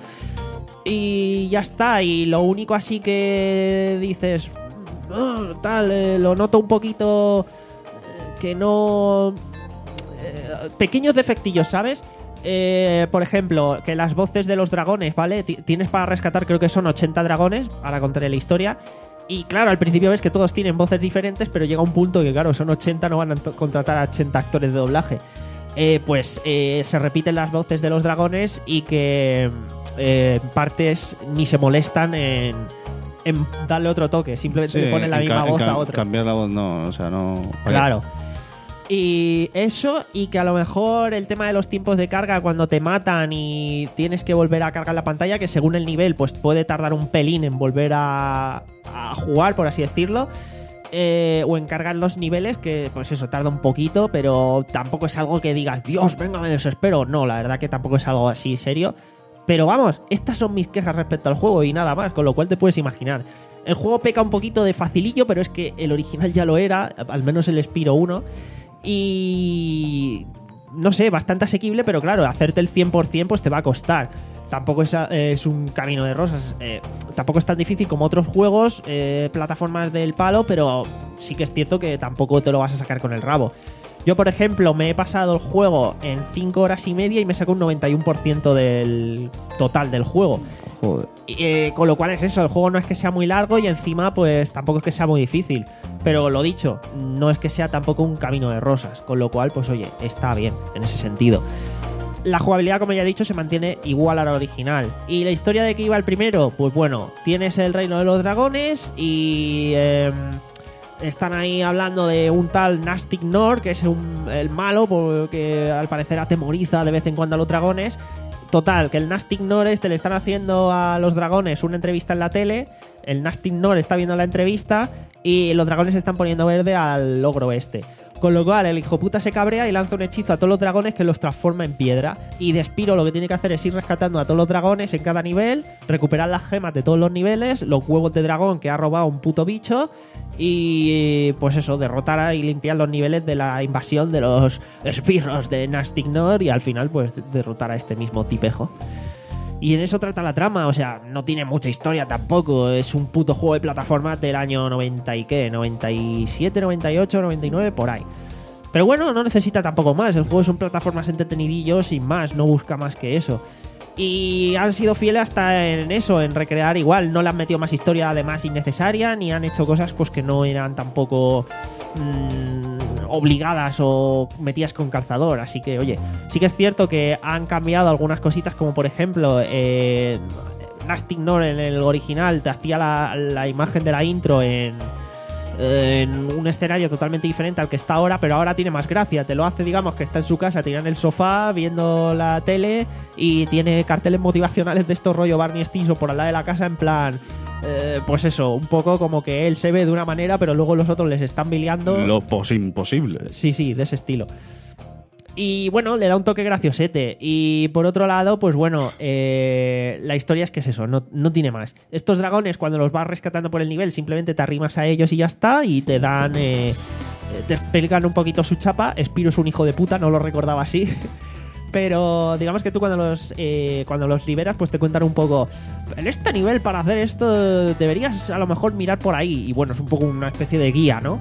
Y ya está, y lo único así que dices, "Oh, tal, eh, lo noto un poquito eh, que no... eh, pequeños defectillos, ¿sabes? Eh, por ejemplo, que las voces de los dragones, ¿vale? T- tienes para rescatar, creo que son ochenta dragones, ahora contaré la historia. Y claro, al principio ves que todos tienen voces diferentes, pero llega un punto que, claro, son ochenta, no van a to- contratar a ochenta actores de doblaje. Eh, pues eh, se repiten las voces de los dragones y que eh, en partes ni se molestan en, en darle otro toque, simplemente Sí, le ponen la en misma ca- en voz ca- a otro. Cambiar la voz, no, o sea, no. Claro. Y eso, y que a lo mejor el tema de los tiempos de carga cuando te matan y tienes que volver a cargar la pantalla, que según el nivel pues puede tardar un pelín en volver a, a jugar, por así decirlo. Eh, o en cargar los niveles, que pues eso, tarda un poquito, pero tampoco es algo que digas, Dios, venga, me desespero. No, la verdad que tampoco es algo así serio. Pero vamos, estas son mis quejas respecto al juego y nada más, con lo cual te puedes imaginar. El juego peca un poquito de facilillo, pero es que el original ya lo era, al menos el Spyro uno. Y... no sé, bastante asequible, pero claro, hacerte el cien por ciento pues te va a costar. Tampoco es, eh, es un camino de rosas. Eh, tampoco es tan difícil como otros juegos, eh, plataformas del palo, pero sí que es cierto que tampoco te lo vas a sacar con el rabo. Yo, por ejemplo, me he pasado el juego en cinco horas y media y me saco un noventa y uno por ciento del total del juego. Joder. Eh, con lo cual es eso, el juego no es que sea muy largo y encima pues tampoco es que sea muy difícil. Pero lo dicho, no es que sea tampoco un camino de rosas. Con lo cual, pues oye, está bien en ese sentido. La jugabilidad, como ya he dicho, se mantiene igual a la original. ¿Y la historia de que iba el primero? Pues bueno, tienes el reino de los dragones y... Eh, están ahí hablando de un tal Nastic Nor, que es un, el malo, porque al parecer atemoriza de vez en cuando a los dragones. Total, que el Nastic Nor este le están haciendo a los dragones una entrevista en la tele. El Nastic Nor está viendo la entrevista y los dragones se están poniendo verde al ogro este. Con lo cual el hijo puta se cabrea y lanza un hechizo a todos los dragones que los transforma en piedra. Y de Spyro lo que tiene que hacer es ir rescatando a todos los dragones en cada nivel, recuperar las gemas de todos los niveles, los huevos de dragón que ha robado un puto bicho y pues eso, derrotar y limpiar los niveles de la invasión de los Spyros de Nastic Nor y al final pues derrotar a este mismo tipejo. Y en eso trata la trama, o sea, no tiene mucha historia tampoco. Es un puto juego de plataformas del año noventa y qué, noventa y siete, noventa y ocho, noventa y nueve, por ahí. Pero bueno, no necesita tampoco más. El juego son plataformas entretenidillos sin más, no busca más que eso. Y han sido fieles hasta en eso, en recrear igual. No le han metido más historia además innecesaria, ni han hecho cosas pues que no eran tampoco mmm, obligadas o metidas con calzador. Así que, oye, sí que es cierto que han cambiado algunas cositas, como por ejemplo, eh, Last Ignore en el original te hacía la, la imagen de la intro en... en un escenario totalmente diferente al que está ahora, pero ahora tiene más gracia. Te lo hace, digamos, que está en su casa tirado en el sofá viendo la tele y tiene carteles motivacionales de estos rollo Barney Stinson por al lado de la casa en plan... Eh, pues eso, un poco como que él se ve de una manera pero luego los otros les están biliando. Lo pos imposible. Sí, sí, de ese estilo. Y bueno, le da un toque graciosete. Y por otro lado, pues bueno, eh, la historia es que es eso, no, no tiene más. Estos dragones, cuando los vas rescatando por el nivel, simplemente te arrimas a ellos y ya está. Y te dan... Eh, te explican un poquito su chapa. Spyro es un hijo de puta, no lo recordaba así. Pero digamos que tú cuando los eh, cuando los liberas, pues te cuentan un poco... En este nivel, para hacer esto, deberías a lo mejor mirar por ahí. Y bueno, es un poco una especie de guía, ¿no?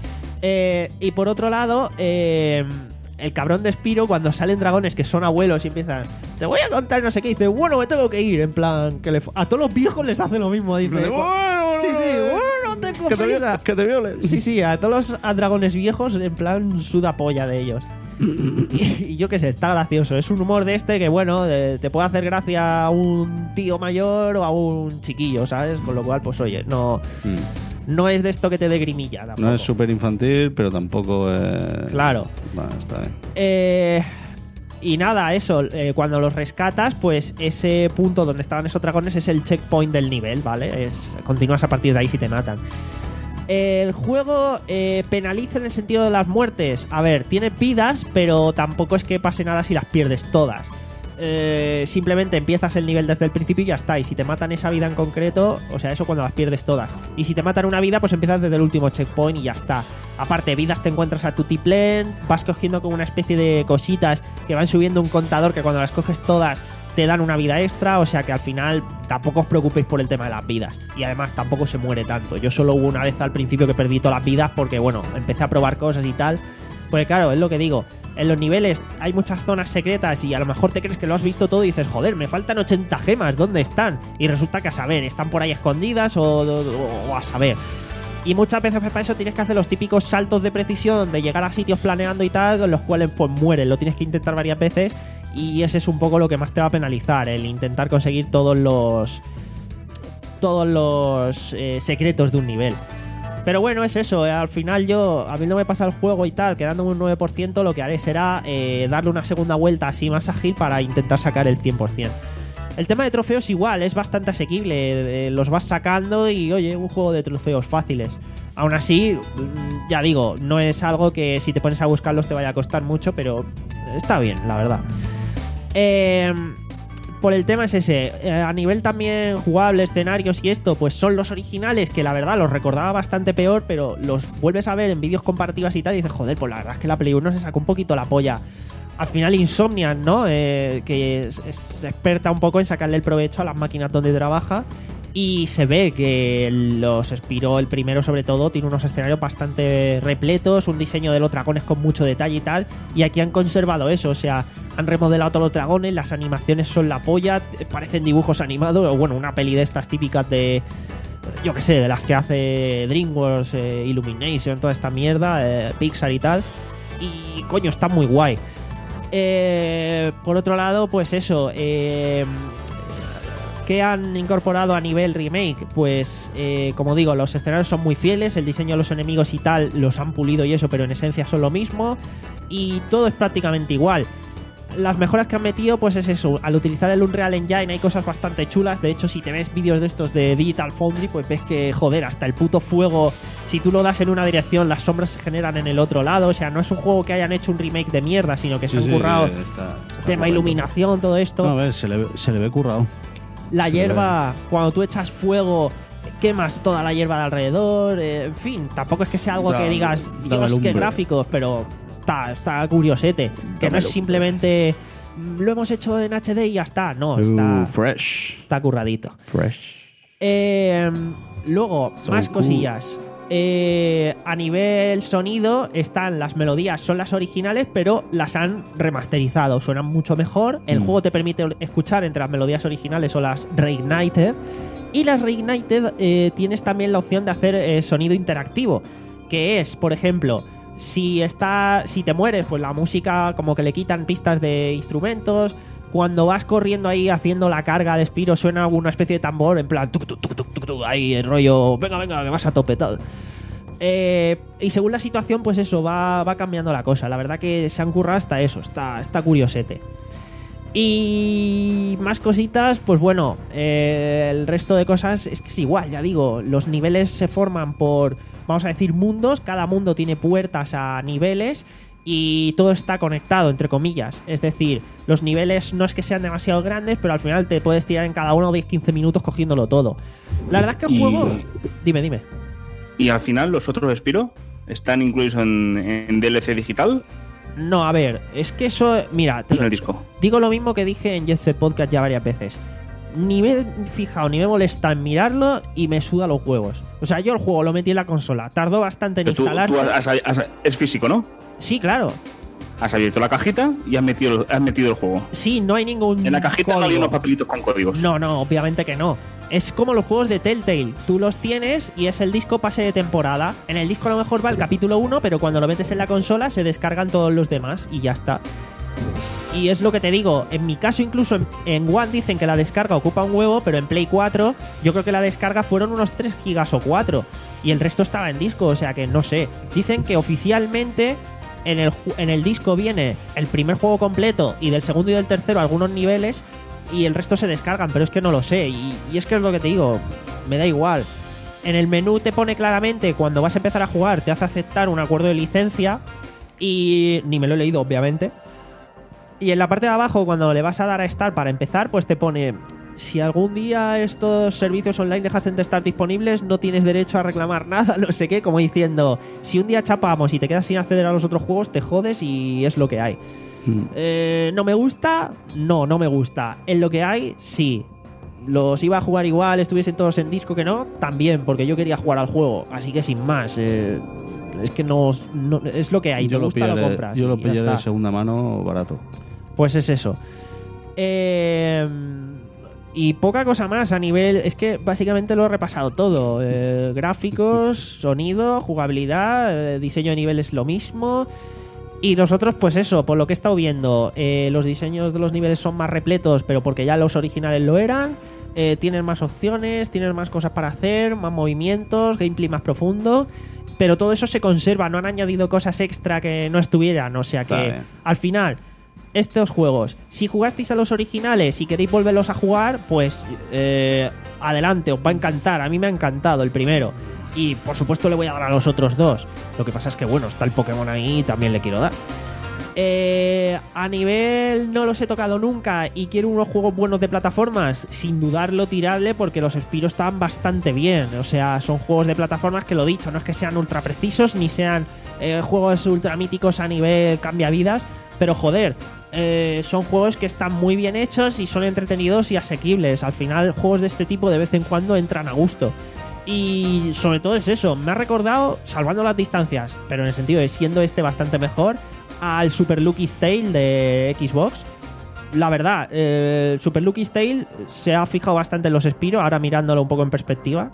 Eh, y por otro lado... Eh, el cabrón de Spyro, cuando salen dragones que son abuelos y empiezan, te voy a contar no sé qué, dice, bueno, me tengo que ir, en plan, que le, a todos los viejos les hace lo mismo, dice, bueno, sí, sí, bueno, no te que te, prisa. que te violen. Sí, sí, a todos los a dragones viejos, en plan, suda polla de ellos. y, y yo qué sé, está gracioso, es un humor de este que, bueno, de, te puede hacer gracia a un tío mayor o a un chiquillo, ¿sabes? Con lo cual, pues oye, no... Mm. No es de esto que te dé grimilla tampoco. No es súper infantil, pero tampoco es... Claro. Bueno, está bien. Eh, y nada, eso, eh, cuando los rescatas, pues ese punto donde estaban esos dragones es el checkpoint del nivel, ¿vale? Es, continúas a partir de ahí si te matan. El juego eh, penaliza en el sentido de las muertes. A ver, tiene vidas, pero tampoco es que pase nada si las pierdes todas. Eh, simplemente empiezas el nivel desde el principio y ya está. Y si te matan esa vida en concreto, o sea, eso cuando las pierdes todas. Y si te matan una vida, pues empiezas desde el último checkpoint y ya está. Aparte, vidas te encuentras a tutiplén, vas cogiendo como una especie de cositas que van subiendo un contador que cuando las coges todas te dan una vida extra. O sea que al final tampoco os preocupéis por el tema de las vidas. Y además tampoco se muere tanto. Yo solo hubo una vez al principio que perdí todas las vidas porque, bueno, empecé a probar cosas y tal. Porque claro, es lo que digo, en los niveles hay muchas zonas secretas y a lo mejor te crees que lo has visto todo y dices, joder, me faltan ochenta gemas, ¿dónde están? Y resulta que a saber, están por ahí escondidas o, o, o a saber. Y muchas veces para eso tienes que hacer los típicos saltos de precisión de llegar a sitios planeando y tal, en los cuales pues mueren, lo tienes que intentar varias veces y ese es un poco lo que más te va a penalizar, el intentar conseguir todos los todos los eh, secretos de un nivel. Pero bueno, es eso, eh, al final yo, habiéndome pasado el juego y tal, quedándome un nueve por ciento, lo que haré será eh, darle una segunda vuelta así más ágil para intentar sacar el cien por ciento. El tema de trofeos igual, es bastante asequible, eh, los vas sacando y oye, un juego de trofeos fáciles. Aún así, ya digo, no es algo que si te pones a buscarlos te vaya a costar mucho, pero está bien, la verdad. Eh... Por el tema es ese, eh, a nivel también jugable, escenarios y esto, pues son los originales que la verdad los recordaba bastante peor, pero los vuelves a ver en vídeos comparativas y tal y dices, joder, pues la verdad es que la Play uno se sacó un poquito la polla. Al final Insomniac, ¿no? Eh, que es, es experta un poco en sacarle el provecho a las máquinas donde trabaja y se ve que los Spyro, el primero sobre todo, tiene unos escenarios bastante repletos, un diseño de los dragones con mucho detalle y tal, y aquí han conservado eso, o sea, han remodelado todos los dragones, las animaciones son la polla, parecen dibujos animados, o bueno, una peli de estas típicas de, yo que sé, de las que hace DreamWorks, eh, Illumination, toda esta mierda, eh, Pixar y tal, y coño, está muy guay. Eh, por otro lado, pues eso, eh... ¿qué han incorporado a nivel remake? Pues, eh, como digo, los escenarios son muy fieles, el diseño de los enemigos y tal los han pulido y eso, pero en esencia son lo mismo y todo es prácticamente igual. Las mejoras que han metido, pues es eso, al utilizar el Unreal Engine hay cosas bastante chulas. De hecho, si te ves vídeos de estos de Digital Foundry, pues ves que, joder, hasta el puto fuego, si tú lo das en una dirección, las sombras se generan en el otro lado. O sea, no es un juego que hayan hecho un remake de mierda, sino que sí, se han sí, currado está, está tema correcto. Iluminación, todo esto. No, a ver, se le, se le ve currado. La se hierba, cuando tú echas fuego, quemas toda la hierba de alrededor. Eh, en fin, tampoco es que sea algo Da, que digas, da Dios, qué lumbre. gráficos, pero está, está curiosete. Que Dame no es lumbre. simplemente lo hemos hecho en H D y ya está. No, Uh, está, fresh. está curradito. Fresh. Eh, luego, So más cool. cosillas. Eh, a nivel sonido, están las melodías, son las originales, pero las han remasterizado. Suenan mucho mejor. El Mm. juego te permite escuchar entre las melodías originales o las Reignited. Y las Reignited eh, tienes también la opción de hacer eh, sonido interactivo. Que es, por ejemplo, si, está, si te mueres, pues la música como que le quitan pistas de instrumentos. Cuando vas corriendo ahí haciendo la carga de Spyro suena una especie de tambor en plan tuc, tuc, tuc, tuc, tuc, tuc, ahí el rollo, venga, venga, que vas a tope tal. Eh, y según la situación, pues eso, va, va cambiando la cosa. La verdad que se han currado hasta eso, está, está curiosete. Y más cositas, pues bueno, eh, el resto de cosas es que es igual, ya digo, los niveles se forman por, vamos a decir, mundos, cada mundo tiene puertas a niveles y todo está conectado, entre comillas. Es decir, los niveles no es que sean demasiado grandes, pero al final te puedes tirar en cada uno diez a quince minutos cogiéndolo todo. La verdad es que el Y- juego... Dime, dime. Y al final, los otros Spyro están incluidos en, en D L C digital, No, a ver, es que eso... Mira, te pues en el disco. digo lo mismo que dije en Jet Set Podcast ya varias veces. Ni me he fijado ni me molesta en mirarlo y me suda los huevos. O sea, yo el juego lo metí en la consola, tardó bastante en Pero tú, instalarse. tú has- has- has- es físico, ¿no? Sí, claro. Has abierto la cajita y has metido, has metido el juego. Sí, no hay ningún En la cajita no había código. unos papelitos con códigos. No, no, obviamente que no. Es como los juegos de Telltale. Tú los tienes y es el disco pase de temporada. En el disco a lo mejor va el capítulo uno, pero cuando lo metes en la consola se descargan todos los demás y ya está. Y es lo que te digo, en mi caso incluso en, en One dicen que la descarga ocupa un huevo, pero en Play cuatro yo creo que la descarga fueron unos tres gigas o cuatro. Y el resto estaba en disco, o sea que no sé. Dicen que oficialmente en el, ju- en el disco viene el primer juego completo y del segundo y del tercero algunos niveles y el resto se descargan, pero es que no lo sé. Y, y es que es lo que te digo, me da igual. En el menú te pone claramente cuando vas a empezar a jugar, te hace aceptar un acuerdo de licencia y ni me lo he leído, obviamente. Y en la parte de abajo, cuando le vas a dar a Start para empezar, pues te pone: si algún día estos servicios online dejasen de estar disponibles, no tienes derecho a reclamar nada, no sé qué, como diciendo, si un día chapamos y te quedas sin acceder a los otros juegos, te jodes y es lo que hay. Mm. Eh, ¿No me gusta? No, no me gusta. En lo que hay, sí. Los iba a jugar igual, estuviesen todos en disco que no, también, porque yo quería jugar al juego. Así que sin más, eh, es que no, no- es lo que hay. Yo ¿Te lo gusta? Lo pillaré, compras. yo y lo ya pillaré de está. segunda mano barato. Pues es eso. Eh, y poca cosa más a nivel... Es que básicamente lo he repasado todo. Eh, gráficos, sonido, jugabilidad, eh, diseño de niveles lo mismo. Y nosotros, pues eso, por lo que he estado viendo, eh, los diseños de los niveles son más repletos, pero porque ya los originales lo eran. Eh, tienen más opciones, tienen más cosas para hacer, más movimientos, gameplay más profundo. Pero todo eso se conserva, no han añadido cosas extra que no estuvieran. O sea que Vale. al final, estos juegos, si jugasteis a los originales y queréis volverlos a jugar, pues eh, adelante, os va a encantar. A mí me ha encantado el primero. Y por supuesto le voy a dar a los otros dos. Lo que pasa es que, bueno, está el Pokémon ahí y también le quiero dar. Eh, a nivel no los he tocado nunca y quiero unos juegos buenos de plataformas, sin dudarlo tirarle porque los Spyro están bastante bien. O sea, son juegos de plataformas que lo dicho, no es que sean ultra precisos ni sean eh, juegos ultra míticos a nivel cambia vidas, pero joder, eh, son juegos que están muy bien hechos y son entretenidos y asequibles. Al final, juegos de este tipo de vez en cuando entran a gusto. Y sobre todo es eso, me ha recordado, salvando las distancias, pero en el sentido de siendo este bastante mejor, al Super Lucky's Tale de Xbox. La verdad, eh, el Super Lucky's Tale se ha fijado bastante en los Spyro, ahora mirándolo un poco en perspectiva.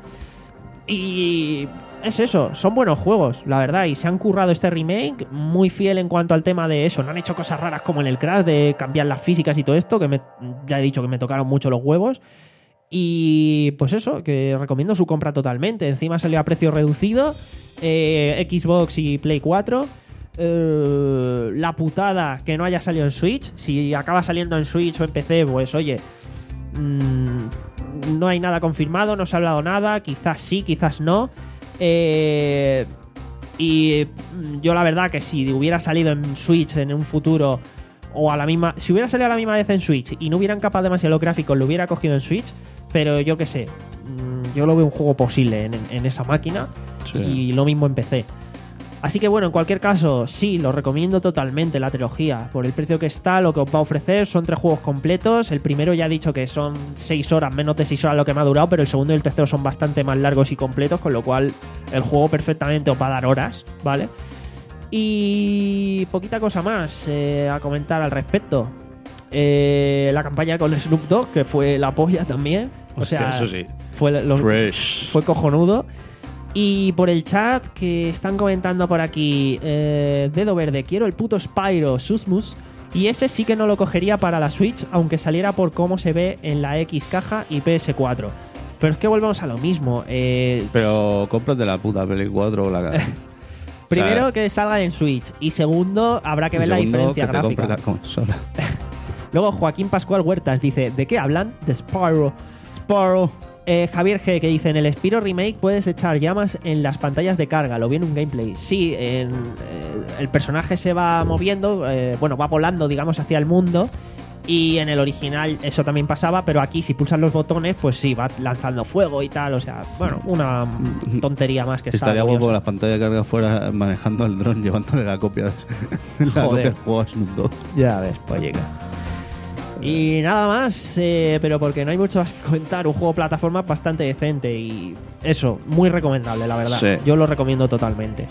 Y es eso, son buenos juegos, la verdad, y se han currado este remake muy fiel en cuanto al tema de eso. No han hecho cosas raras como en el Crash de cambiar las físicas y todo esto, que me, ya he dicho que me tocaron mucho los huevos. Y pues eso, que recomiendo su compra totalmente. Encima salió a precio reducido, eh, Xbox y Play cuatro. Eh, la putada que no haya salido en Switch. Si acaba saliendo en Switch o en P C, pues oye, mmm, no hay nada confirmado, no se ha hablado nada. Quizás sí, quizás no. Eh, y yo la verdad que si hubiera salido en Switch en un futuro, o a la misma, si hubiera salido a la misma vez en Switch y no hubieran capado demasiado los gráficos, lo hubiera cogido en Switch. Pero yo qué sé, mmm, yo lo veo un juego posible en, en esa máquina. Sí. Y lo mismo en P C. Así que bueno, en cualquier caso, sí, lo recomiendo totalmente la trilogía. Por el precio que está, lo que os va a ofrecer son tres juegos completos. El primero ya he dicho que son seis horas, menos de seis horas lo que me ha durado, pero el segundo y el tercero son bastante más largos y completos, con lo cual el juego perfectamente os va a dar horas, ¿vale? Y poquita cosa más eh, a comentar al respecto. Eh, la campaña con Snoop Dogg, que fue la polla también. O Hostia, sea, eso sí. fue, lo- Fresh. fue cojonudo. Y por el chat que están comentando por aquí, eh, Dedo Verde, quiero el puto Spyro Susmus. Y ese sí que no lo cogería para la Switch, aunque saliera por cómo se ve en la X caja y P S cuatro. Pero es que volvemos a lo mismo. Eh, Pero cómprate la puta Play cuatro o la... primero o sea, que salga en Switch. Y segundo, habrá que y ver la segundo, diferencia que te gráfica. compres la consola. Luego Joaquín Pascual Huertas dice, ¿de qué hablan? De Spyro. Spyro. Eh, Javier G que dice, en el Spyro Remake puedes echar llamas en las pantallas de carga, lo vi en un gameplay. Sí, en, eh, el personaje se va moviendo, eh, bueno, va volando, digamos, hacia el mundo. Y en el original eso también pasaba, pero aquí si pulsas los botones, pues sí, va lanzando fuego y tal. O sea, bueno, una tontería más que está Estaría curiosa. guapo la pantalla de carga fuera manejando el dron, llevándole la copia, de- la Joder. copia del juego a Snoop Dogg. Ya ves, pues llega. Y nada más, eh, pero porque no hay mucho más que comentar, un juego plataforma bastante decente y eso, muy recomendable, la verdad. Sí. Yo lo recomiendo totalmente.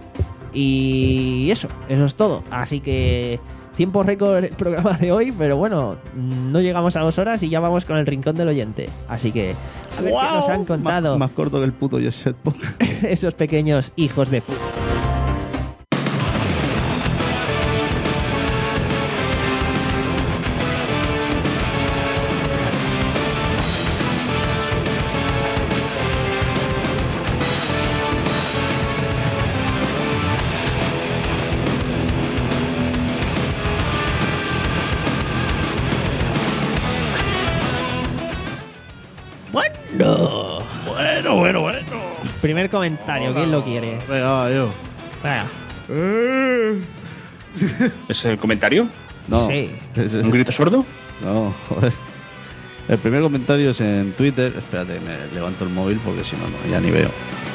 Y eso, eso es todo. Así que tiempo récord el programa de hoy, pero bueno, no llegamos a dos horas y ya vamos con el rincón del oyente. Así que a ver qué nos han contado Más, más corto que el puto Jet Set Podcast. esos pequeños hijos de puta. Bueno, Bueno, bueno, bueno. primer comentario, ¿quién lo quiere? Venga, va, yo. Venga. ¿Es el comentario? No. Sí. Es- ¿Un grito sordo? No, joder. El primer comentario es en Twitter. Espérate, me levanto el móvil porque si no, no, ya ni veo.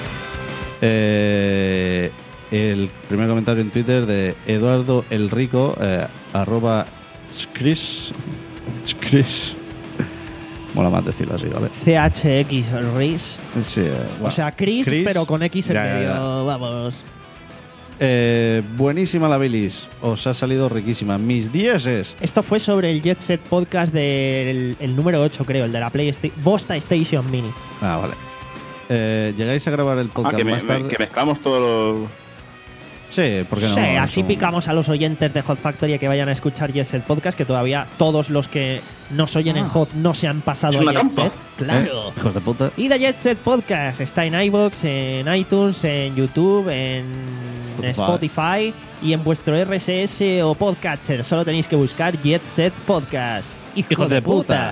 Eh, el primer comentario en Twitter de Eduardo el Rico, eh, arroba Chris. Chris. Mola más decirlo así, ¿vale? C H X Riz. Sí, eh, O bueno. sea, Chris, Chris. pero con X en Ya, ya, medio. ya. Vamos. Eh, buenísima la bilis. Os ha salido riquísima. Mis dieces. Esto fue sobre el Jet Set Podcast del el número ocho, creo, el de la PlayStation Bosta Station Mini. Ah, vale. Eh, ¿Llegáis a grabar el Ah, podcast que, me- más tarde? me- que mezclamos todos los... Sí, ¿por qué no? Sí, así Eso- picamos a los oyentes de Hot Factory a que vayan a escuchar Jet Set Podcast, que todavía todos los que nos oyen en Hot no se han pasado Es a una Jet trampa. Set. Claro. ¿Eh? Hijos de puta. Y The Jet Set Podcast está en iVoox, en iTunes, en YouTube, en Spotify. Spotify y en vuestro R S S o podcatcher. Solo tenéis que buscar Jet Set Podcast. ¡Hijos, Hijos de, de puta! puta.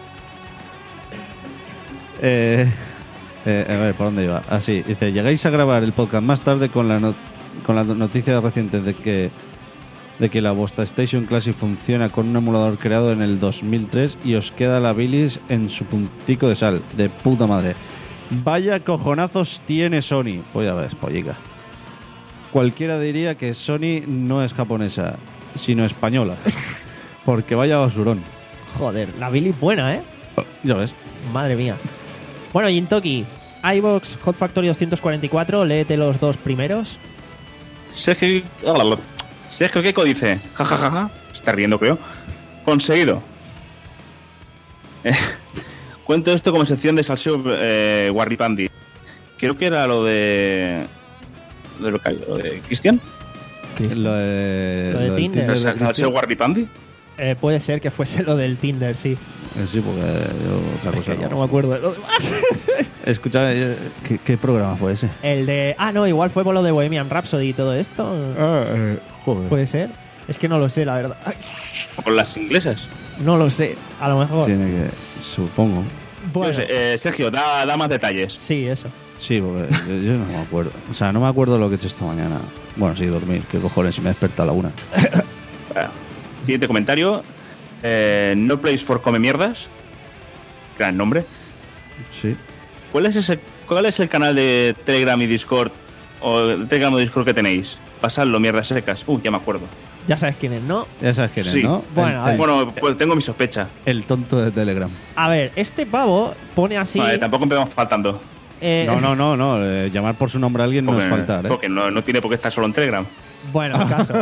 Eh, eh, a ver, ¿por dónde iba? Ah, sí, dice, llegáis a grabar el podcast más tarde con la, no- con la noticia reciente de que de que la Bosta Station Classic funciona con un emulador creado en el dos mil tres y os queda la bilis en su puntico de sal. De puta madre. Vaya cojonazos tiene Sony. Pues ya ves, pollica. Cualquiera diría que Sony no es japonesa, sino española. Porque vaya basurón. Joder, la Billy buena, ¿eh? Ya ves. Madre mía. Bueno, Jintoki, iVoox Hot Factory doscientos cuarenta y cuatro, léete los dos primeros. Sergio... Sergio Keiko dice... Ja, ja, ja, ja. Se está riendo, creo. Conseguido. Eh, cuento esto como sección de salseo eh, Warripandi. Creo que era lo de... ¿De lo, que- lo de Cristian? Lo de, Lo de del Tinder. de ¿Salseo Cristian. Warripandi? Eh, puede ser que fuese lo del Tinder, sí. Eh, Sí, porque yo otra cosa Que ya no. no me acuerdo de lo demás. Escucha, eh, ¿qué, qué programa fue ese? El de... Ah, no, igual fue por lo de Bohemian Rhapsody y todo esto. Ah, eh, joder. Puede ser. Es que no lo sé, la verdad. Ay, ¿Con las inglesas? no lo sé, a lo mejor. Tiene que, supongo. Bueno, Yo sé, eh, Sergio, da, da más detalles. sí, eso. Sí, porque yo, yo no me acuerdo. O sea, no me acuerdo lo que he hecho esta mañana. Bueno, sí, dormir. ¿Qué cojones? Si me he despertado a la una. Bueno, siguiente comentario. Eh, no Place for Come Mierdas. Gran nombre. Sí. ¿Cuál es, ese, ¿Cuál es el canal de Telegram y Discord o el Telegram o Discord que tenéis. Pasadlo, mierdas secas. Uh, ya me acuerdo. Ya sabes quién es, ¿no? Ya sabes quién Sí. es, ¿no? Bueno, El- a ver. el, Bueno, pues tengo mi sospecha. el tonto de Telegram. A ver, este pavo pone así... Vale, tampoco empezamos faltando. eh, No, no, no, no. eh, llamar por su nombre a alguien no Porque, es faltar, ¿eh? porque no, no tiene por qué estar solo en Telegram. Bueno, caso.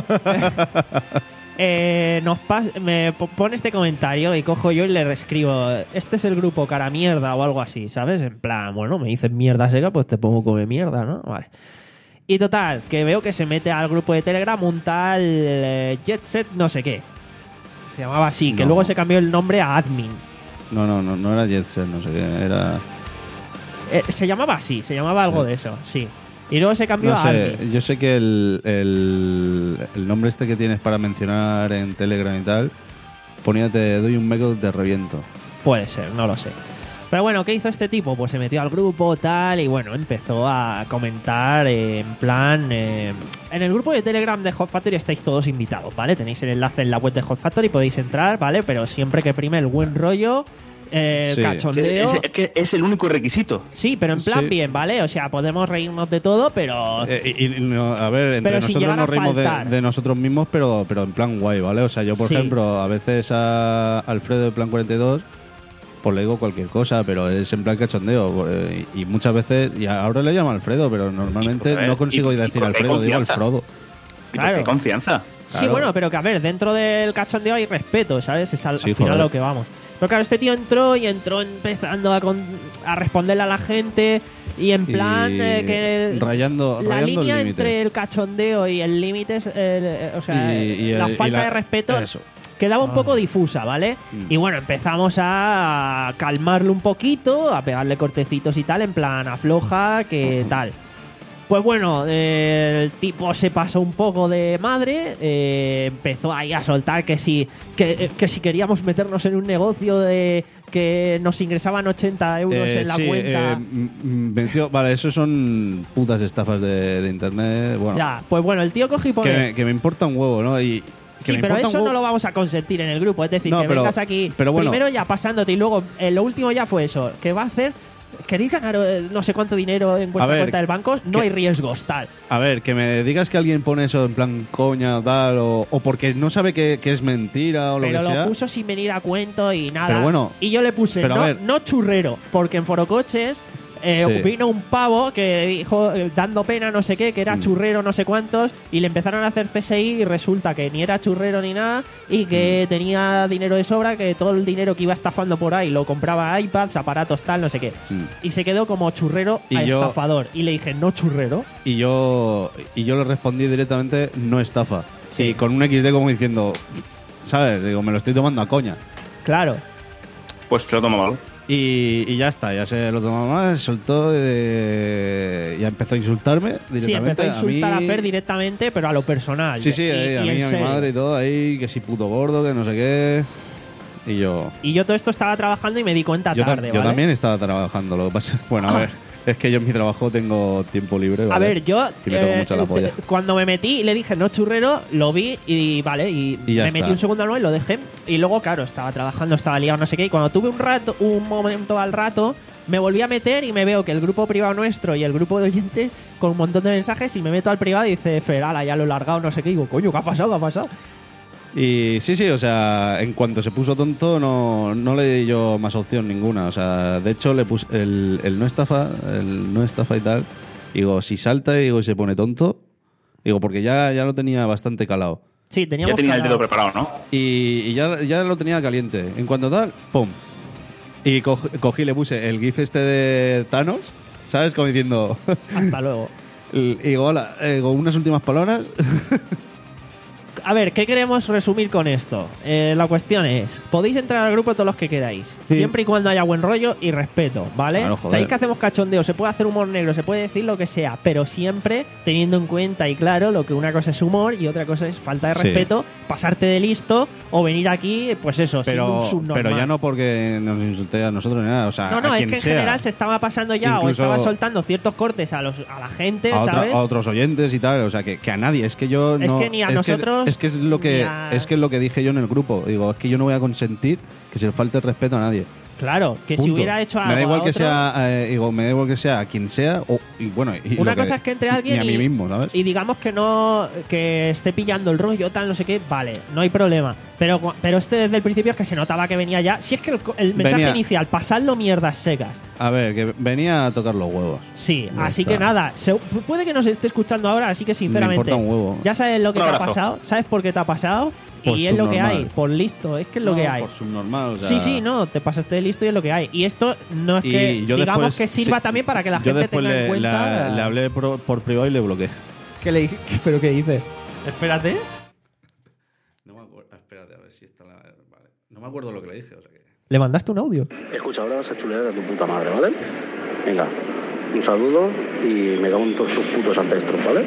Eh, nos pas- me po- pone este comentario y cojo yo y le reescribo. Este es el grupo cara mierda o algo así, ¿sabes? En plan, bueno, me dices mierda seca, pues te pongo come mierda, ¿no? Vale. Y total, que veo que se mete al grupo de Telegram un tal eh, Jet Set no sé qué. Se llamaba así, que No. luego se cambió el nombre a Admin. No, no, no, no era Jet Set, no sé qué. Era. Eh, se llamaba así, se llamaba algo Sí. de eso, sí. Y luego se cambió No a sé, Admin. yo sé que el, el, el nombre este que tienes para mencionar en Telegram y tal, ponía te doy un mega de reviento. Puede ser, no lo sé. Pero bueno, ¿qué hizo este tipo? Pues se metió al grupo, tal, y bueno, empezó a comentar eh, en plan... eh, en el grupo de Telegram de Hot Factory estáis todos invitados, ¿vale? Tenéis el enlace en la web de Hot Factory, podéis entrar, ¿vale? Pero siempre que prime el buen rollo, eh, Sí. cachondeo... Es, es que es el único requisito. Sí, pero en plan Sí. bien, ¿vale? O sea, podemos reírnos de todo, pero... Eh, y, y no, a ver, entre Pero sin nosotros llegar a nos reímos de, faltar. de nosotros mismos, pero, pero en plan guay, ¿vale? O sea, yo, por Sí. ejemplo, a veces a Alfredo de Plan cuarenta y dos, pues le digo cualquier cosa, pero es en plan cachondeo. eh, Y, y muchas veces, y ahora le llamo Alfredo, pero normalmente Y, a ver, no consigo y- y decir porque hay Alfredo, digo confianza. Alfredo. Y Claro. porque hay confianza. Sí, Claro. bueno, pero que a ver, dentro del cachondeo hay respeto, ¿sabes? Es al, Sí, al final joder. lo que vamos. Pero claro, este tío entró y entró empezando a, con- a responderle a la gente y en plan Y eh, que rayando, la rayando línea el límite. entre el cachondeo y el límite, es, eh, o sea, Y- y la el- y falta la- de respeto eso. quedaba un poco difusa, ¿vale? Mm. Y bueno, empezamos a calmarlo un poquito, a pegarle cortecitos y tal, en plan afloja, que tal. Pues bueno, eh, el tipo se pasó un poco de madre, eh, empezó ahí a soltar que si, que, eh, que si queríamos meternos en un negocio de que nos ingresaban ochenta euros Eh, en la sí, cuenta. eh, m- m- metió- vale, eso son putas estafas de, de internet. Bueno, Ya, pues bueno, el tío coge y pone... que, me, que me importa un huevo, ¿no? Y, que Sí, me pero importa un eso huevo- no lo vamos a consentir en el grupo. Es decir, No, que pero- vengas aquí pero bueno. primero ya pasándote y luego eh, lo último ya fue eso. Que va a hacer... ¿Queréis ganar eh, no sé cuánto dinero en vuestra ver, cuenta del banco? No que- hay riesgos, tal. A ver, que me digas que alguien pone eso en plan coña o tal, o, o porque no sabe que, que es mentira o lo Pero que lo sea. puso sin venir a cuento y nada. Pero bueno, y yo le puse, pero a no, ver. no churrero, porque en Forocoches eh, Sí. vino un pavo que dijo, eh, dando pena no sé qué, que era Mm. churrero no sé cuántos, y le empezaron a hacer C S I y resulta que ni era churrero ni nada, y que Mm. tenía dinero de sobra, que todo el dinero que iba estafando por ahí lo compraba a iPads, aparatos, tal, no sé qué. Mm. Y se quedó como churrero Y a yo- estafador. Y le dije, no churrero. Y yo y yo le respondí directamente, no estafa. Sí. Y con un equis de como diciendo, ¿sabes? Digo, me lo estoy tomando a coña. Claro. Pues se lo toma mal. Y, y ya está, ya se lo tomó más, soltó, eh, ya empezó a insultarme directamente. Sí, empezó a insultar a, mí. Fer directamente, pero a lo personal. Sí, sí, Y- eh, a y mí, en a mi serio. madre y todo, ahí, que si puto gordo, que no sé qué. Y yo. Y yo todo esto estaba trabajando y me di cuenta Yo, tam- tarde, yo ¿vale? también estaba trabajando, lo que pasa. Bueno, a ver, es que yo en mi trabajo tengo tiempo libre. A ¿vale? ver, yo Y me toco eh, mucho la te- polla. cuando me metí y le dije no churrero, lo vi y vale, y, Y ya me está. metí un segundo al y lo dejé. Y luego, claro, estaba trabajando, estaba liado, no sé qué. Y cuando tuve un rato, un momento al rato, me volví a meter y me veo que el grupo privado nuestro y el grupo de oyentes con un montón de mensajes y me meto al privado y dice, Fer, ala, ya lo he largado, no sé qué. Y digo, coño, ¿qué ha pasado? ¿Qué ha pasado? Y sí, sí, o sea, en cuanto se puso tonto no, no le di yo más opción ninguna. O sea, de hecho le puse el, el no estafa, el no estafa y tal. Digo, si salta y digo, y se pone tonto, digo, porque ya, ya lo tenía bastante calado. Sí, teníamos Ya tenía el calado. dedo preparado, ¿no? Y, y ya, ya lo tenía caliente. En cuanto tal, ¡pum! Y cog- cogí y le puse el gif este de Thanos, ¿sabes? Como diciendo, Hasta luego. y digo, hola, eh, digo, unas últimas palabras. A ver, ¿qué queremos resumir con esto? Eh, la cuestión es, podéis entrar al grupo todos los que queráis, Sí. siempre y cuando haya buen rollo y respeto, ¿vale? Claro, joder. Sabéis que hacemos cachondeo, se puede hacer humor negro, se puede decir lo que sea, pero siempre teniendo en cuenta y claro lo que una cosa es humor y otra cosa es falta de Sí. respeto, pasarte de listo o venir aquí, pues eso, siendo Pero, un subnormal. pero ya no porque nos insulte a nosotros ni nada, o sea, No, no, a es quien que en sea. general se estaba pasando ya o Incluso estaba soltando ciertos cortes a, los, a la gente, a, otra- ¿sabes? a otros oyentes y tal, o sea, que, que a nadie, es que yo Es no... que ni a que- nosotros, es que es lo que ni a- es que es lo que dije yo en el grupo, digo, es que yo no voy a consentir que se le falte el respeto a nadie. Claro, que si Punto. hubiera hecho algo me da igual a que otro- sea eh, digo, me da igual que sea quien sea o, y bueno y Una lo que- cosa es que entre alguien ni a mí y, mismo, ¿sabes? y digamos que no que esté pillando el rollo tal no sé qué, vale, no hay problema. Pero cu- pero este desde el principio es que se notaba que venía ya. Si es que el, co- el mensaje Venía- inicial, pasadlo mierdas secas. A ver, que venía a tocar los huevos. Sí, Ya así está. que nada, se- puede que nos esté escuchando ahora, así que sinceramente Me importa un huevo. ya sabes lo que Un te ha abrazo. pasado, sabes por qué te ha pasado Por y es lo que subnormal. hay, por listo, es que es lo No, que hay. Por subnormal, o sea, Sí, sí, no, te pasaste de listo y es lo que hay. Y esto no es Y que yo digamos después- que sirva sí, también para que la yo gente después tenga le, en cuenta. la- le hablé por, por privado y le bloqueé. ¿Qué le dije? ¿Pero qué dice? Espérate. No me acuerdo. Espérate, a ver si está la. Vale. No me acuerdo lo que le dije, o sea que. ¿Le mandaste un audio? Escucha, ahora vas a chulear a tu puta madre, ¿vale? Venga, un saludo y me cago en todos tus putos ancestros, ¿vale?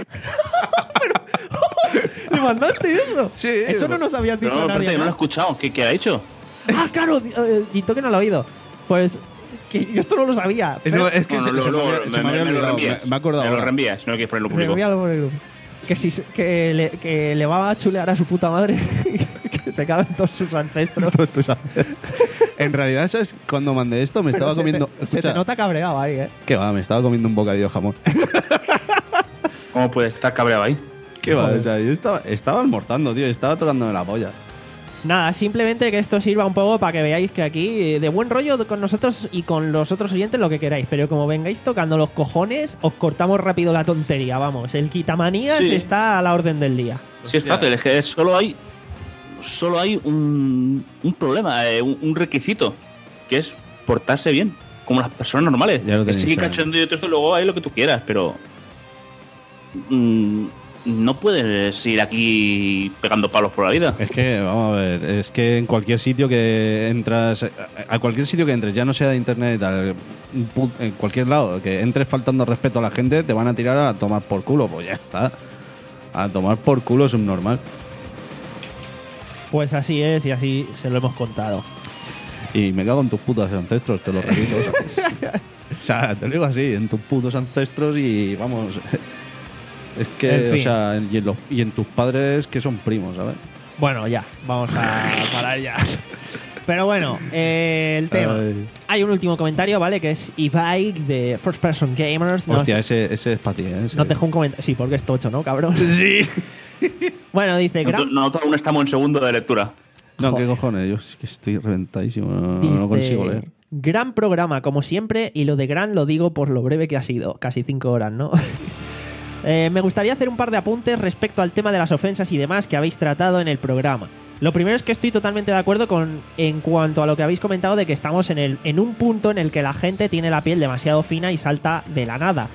¿Le mandaste eso? Sí. Eso no nos habías dicho No, nadie. espérate, no lo he ¿no? escuchado. ¿Qué, qué ha hecho? Ah, claro, eh, Gito que no lo ha oído. Pues que yo esto no lo sabía. Es, no, es que No, no, se, luego- se me luego había- se me- me había me lo olvidado. reenvías. Me, me he acordado Me lo ahora. reenvías, si no quieres ponerlo Me público. voy a por el grupo. Que, si, que, le, que le va a chulear a su puta madre. Que se caben todos sus ancestros. Todos tus ancestros. En realidad, ¿sabes? Cuando mandé esto me Pero estaba se comiendo. te- se escucha, te nota cabreado ahí, ¿eh? ¿Qué va? Me estaba comiendo un bocadillo de jamón. ¿Cómo puede estar cabreado ahí? ¿Qué va? Joder. O sea, yo estaba, estaba almorzando, tío. Estaba tocándome la polla. Nada, simplemente que esto sirva un poco para que veáis que aquí, de buen rollo con nosotros y con los otros oyentes, lo que queráis. Pero como vengáis tocando los cojones, os cortamos rápido la tontería, vamos. El quitamanías Sí. está a la orden del día. Sí, es fácil, es que solo hay solo hay un, un problema, eh, un, un requisito, que es portarse bien, como las personas normales. Ya lo Que tenéis sí, claro. cachondeo y todo esto, luego hay lo que tú quieras, pero mm, no puedes ir aquí pegando palos por la vida. Es que, vamos a ver, es que en cualquier sitio que entras, a- a cualquier sitio que entres, ya no sea de internet, tal, pu- en cualquier lado, que entres faltando respeto a la gente, te van a tirar a tomar por culo, pues ya está. A tomar por culo es un normal. Pues así es y así se lo hemos contado. Y me cago en tus putos ancestros, te lo repito. O sea, te lo digo así, en tus putos ancestros y vamos. Es que, En fin. o sea, y en, los- y en tus padres que son primos, ¿sabes? Bueno, ya, vamos a parar ya. Pero bueno, eh, el tema. Ay. Hay un último comentario, ¿vale? Que es Ibai de First Person Gamers. Nos- Hostia, ese, ese es para ti, ¿eh? Ese- Nos dejó un comentario. Sí, porque es tocho, ¿no, cabrón? Sí. Bueno, dice, gran, Nosotros nosotros aún estamos en segundo de lectura. No, Joder. ¿qué cojones? Yo es que estoy reventadísimo, no, dice, no consigo leer. gran programa, como siempre, y lo de gran lo digo por lo breve que ha sido. Casi cinco horas, ¿no? Eh, me gustaría hacer un par de apuntes respecto al tema de las ofensas y demás que habéis tratado en el programa. Lo primero es que estoy totalmente de acuerdo con en cuanto a lo que habéis comentado de que estamos en, el, en un punto en el que la gente tiene la piel demasiado fina y salta de la nada.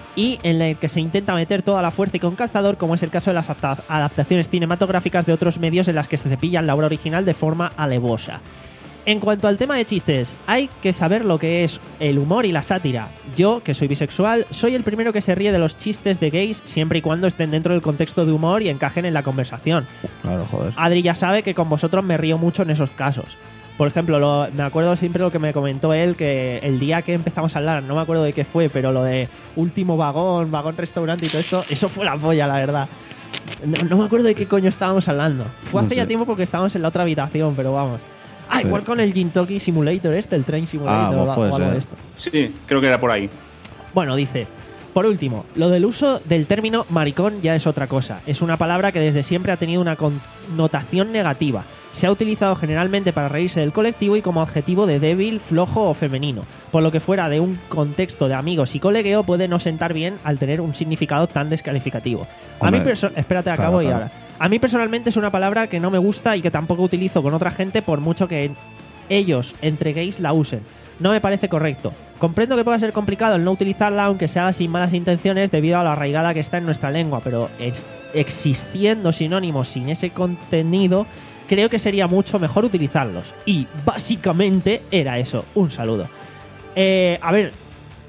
Y en el que se intenta meter toda la fuerza y con calzador, como es el caso de las adapta- adaptaciones cinematográficas de otros medios en las que se cepillan la obra original de forma alevosa. En cuanto al tema de chistes, hay que saber lo que es el humor y la sátira. Yo, que soy bisexual, soy el primero que se ríe de los chistes de gays siempre y cuando estén dentro del contexto de humor y encajen en la conversación. Claro, joder. Adri ya sabe que con vosotros me río mucho en esos casos. Por ejemplo, lo- me acuerdo siempre lo que me comentó él, que el día que empezamos a hablar, no me acuerdo de qué fue, pero lo de último vagón, vagón restaurante y todo esto, eso fue la polla, la verdad. No, no me acuerdo de qué coño estábamos hablando. Fue No hace sé. ya tiempo porque estábamos en la otra habitación, pero vamos. Ah, Sí. igual con el Gintoki Simulator este, el Train Simulator Ah, pues o- puede o algo ser. de esto. Sí, creo que era por ahí. Bueno, dice, por último, lo del uso del término maricón ya es otra cosa. Es una palabra que desde siempre ha tenido una connotación negativa. Se ha utilizado generalmente para reírse del colectivo y como adjetivo de débil, flojo o femenino, por lo que fuera de un contexto de amigos y colegueo puede no sentar bien al tener un significado tan descalificativo. A mí Hombre, perso- espérate, claro, acabo y claro. ahora. A mí personalmente es una palabra que no me gusta y que tampoco utilizo con otra gente por mucho que ellos, entre gays, la usen. No me parece correcto. Comprendo que pueda ser complicado el no utilizarla, aunque se haga sin malas intenciones debido a la arraigada que está en nuestra lengua, pero ex- existiendo sinónimos sin ese contenido, creo que sería mucho mejor utilizarlos. Y básicamente era eso. Un saludo. Eh, a ver,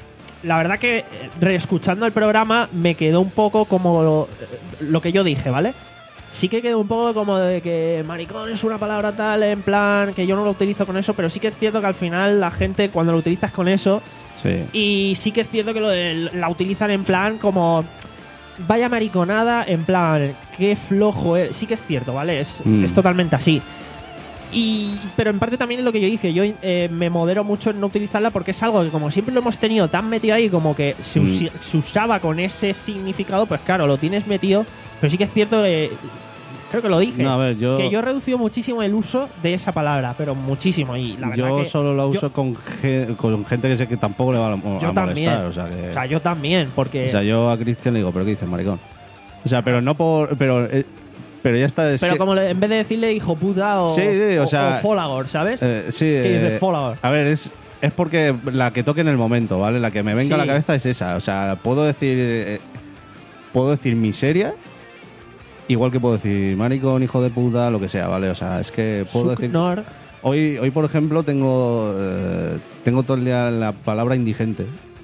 la verdad que eh, reescuchando el programa me quedó un poco como lo, lo que yo dije, ¿vale? Sí que quedó un poco como de que maricón es una palabra tal, en plan que yo no lo utilizo con eso, pero sí que es cierto que al final la gente cuando lo utilizas con eso, Sí. y sí que es cierto que lo de- la utilizan en plan como vaya mariconada, en plan qué flojo es. Sí que es cierto, ¿vale? Es, Mm. es totalmente así. Y, pero en parte también es lo que yo dije, yo eh, me modero mucho en no utilizarla porque es algo que como siempre lo hemos tenido tan metido ahí como que se, us- Mm. se usaba con ese significado, pues claro, lo tienes metido, pero sí que es cierto, eh, creo que lo dije, No, a ver, yo, que yo he reducido muchísimo el uso de esa palabra, pero muchísimo, y la verdad yo que solo la yo- uso con, ge- con gente que sé que tampoco le va a, a yo molestar. también, O sea, que, o sea, yo también, porque... o sea, yo a Cristian le digo, ¿pero qué dices, maricón? O sea, pero no por... Pero, eh, pero ya está, es pero que- como le- en vez de decirle hijo puta o, Sí, sí, o sea, Folagor, ¿sabes? Eh, sí, ¿Qué eh, dices Folagor? a ver, es, es porque la que toque en el momento, ¿vale? La que me venga Sí. a la cabeza es esa. O sea, puedo decir eh, puedo decir miseria, igual que puedo decir maricón, hijo de puta, lo que sea, ¿vale? O sea, es que puedo decir... Sucnor. Hoy, hoy por ejemplo, tengo eh, tengo todo el día la palabra indigente.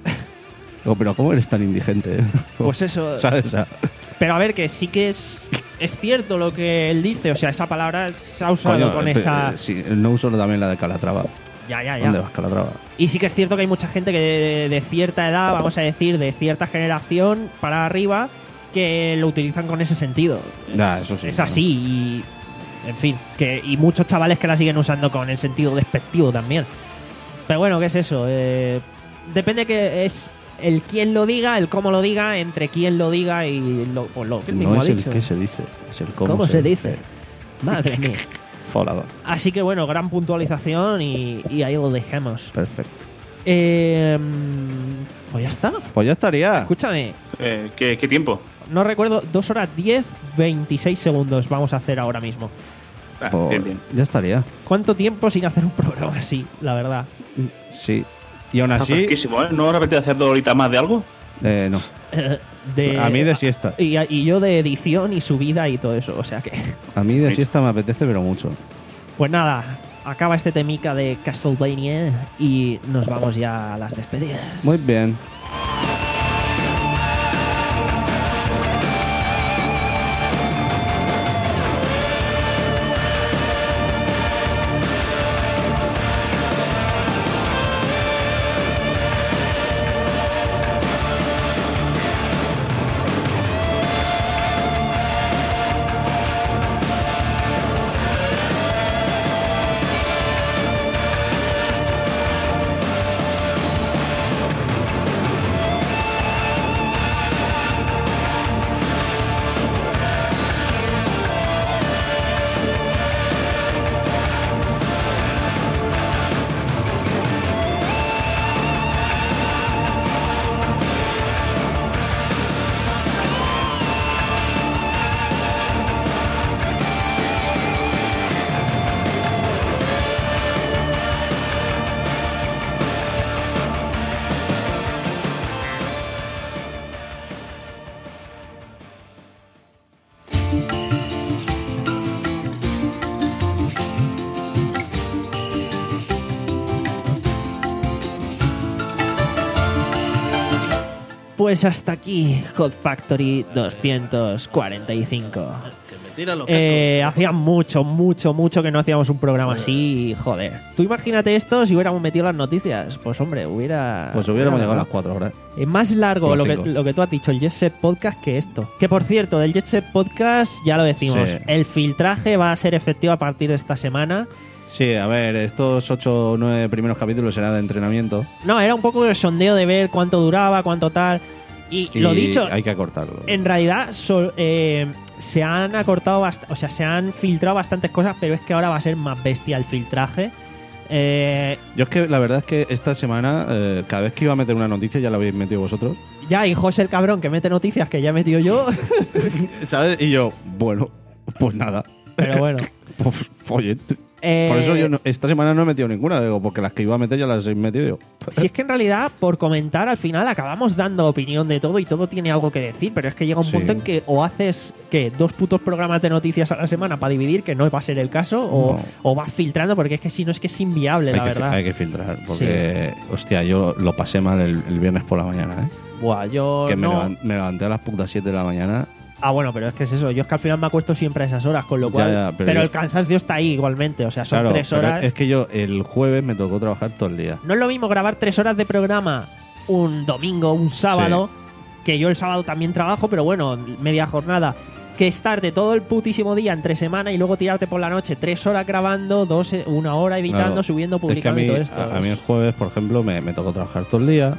Digo, pero ¿cómo eres tan indigente? Pues eso. ¿Sabes? O sea, Pero a ver, que sí que es, es cierto lo que él dice. O sea, esa palabra se ha usado coño, con eh, esa... eh, sí, no uso también la de Calatrava. Ya, ya, ya. ¿Dónde vas, Calatrava? Y sí que es cierto que hay mucha gente que de, de cierta edad, vamos a decir, de cierta generación para arriba, que lo utilizan con ese sentido. Ya, eso sí, Es ¿no? así y... En fin, que y muchos chavales que la siguen usando con el sentido despectivo también. Pero bueno, ¿qué es eso? Eh, depende que es el quién lo diga, el cómo lo diga, entre quién lo diga y lo, pues lo que él mismo No ha es el dicho. qué se dice, es el cómo, ¿Cómo se dice? Madre mía. Folagor. Así que bueno, gran puntualización y, y ahí lo dejamos. Perfecto. Eh, pues ya está. Pues ya estaría. Escúchame, Eh, ¿qué, ¿Qué tiempo? no recuerdo, dos horas diez, veintiséis segundos vamos a hacer ahora mismo. Ah, Pues bien, bien. Ya estaría. ¿Cuánto tiempo sin hacer un programa así, la verdad? Sí. Y aún Está así, fresquísimo, ¿eh? ¿No os apetece hacer dos horitas más de algo? eh, no. Eh, de- A mí de siesta. Y, y yo de edición y subida y todo eso, o sea que... A mí de siesta me apetece, pero mucho. Pues nada, acaba este temica de Castlevania y nos vamos ya a las despedidas. Muy bien. Pues hasta aquí Hot Factory doscientos cuarenta y cinco. Eh, hacía mucho, mucho, mucho que no hacíamos un programa así y joder. Tú imagínate esto si hubiéramos metido las noticias. Pues hombre, hubiera... Pues hubiéramos llegado a hubiera- las cuatro horas. Es más largo Las lo que, cinco. lo que tú has dicho, el Jet Set Podcast, que esto. Que por cierto, del Jet Set Podcast ya lo decimos. Sí. El filtraje va a ser efectivo a partir de esta semana. Sí, a ver, estos ocho o nueve primeros capítulos serán de entrenamiento. No, era un poco de sondeo de ver cuánto duraba, cuánto tal. Y, Y lo dicho, hay que acortarlo. en realidad sol- eh, se han acortado, bast- o sea, se han filtrado bastantes cosas, pero es que ahora va a ser más bestia el filtraje. Eh, Yo es que la verdad es que esta semana, eh, cada vez que iba a meter una noticia, ya la habéis metido vosotros. ya, y José el cabrón que mete noticias que ya he metido yo. ¿Sabes? Y yo, bueno, pues nada. Pero bueno. Pues, oye. Eh, Por eso yo no- esta semana no he metido ninguna, digo, porque las que iba a meter ya las he metido yo. Si es que en realidad, por comentar, al final acabamos dando opinión de todo y todo tiene algo que decir, pero es que llega un Sí. punto en que o haces que dos putos programas de noticias a la semana para dividir, que no va a ser el caso, o, No. o vas filtrando, porque es que si no es que es inviable, Hay la que, fi- verdad. hay que filtrar, porque, hostia, yo lo pasé mal el, el viernes por la mañana, ¿eh? Buah, yo que me, no. levan- me levanté a las putas siete de la mañana. Ah, bueno, pero es que es eso. Yo es que al final me acuesto siempre a esas horas, con lo Ya, cual. ya, pero pero yo- el cansancio está ahí igualmente, o sea, son Claro, tres pero horas. es que yo el jueves me tocó trabajar todo el día. No es lo mismo grabar tres horas de programa un domingo, un sábado, que yo el sábado también trabajo, pero bueno, media jornada, que estarte todo el putísimo día entre semana y luego tirarte por la noche tres horas grabando, dos, una hora editando, Claro. subiendo, Es que a publicando mí, y todo esto. a, a mí el jueves, por ejemplo, me, me tocó trabajar todo el día.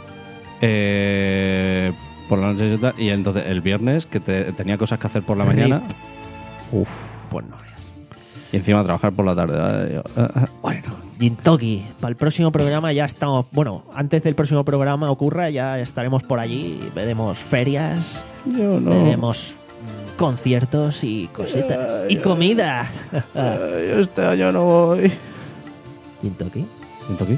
Eh, por la noche y tal. Y entonces el viernes, que te- tenía cosas que hacer por la Rip. mañana. Uf, pues no veas. Y encima trabajar por la tarde. ¿vale? Yo, ah, ah. Bueno, Gintoki, para el próximo programa ya estamos. Bueno, antes del próximo programa ocurra, ya estaremos por allí. Veremos ferias, Yo no. veremos mm, conciertos y cositas. Ay, y comida. Ay, este año no voy. Gintoki. ¿Gintoki?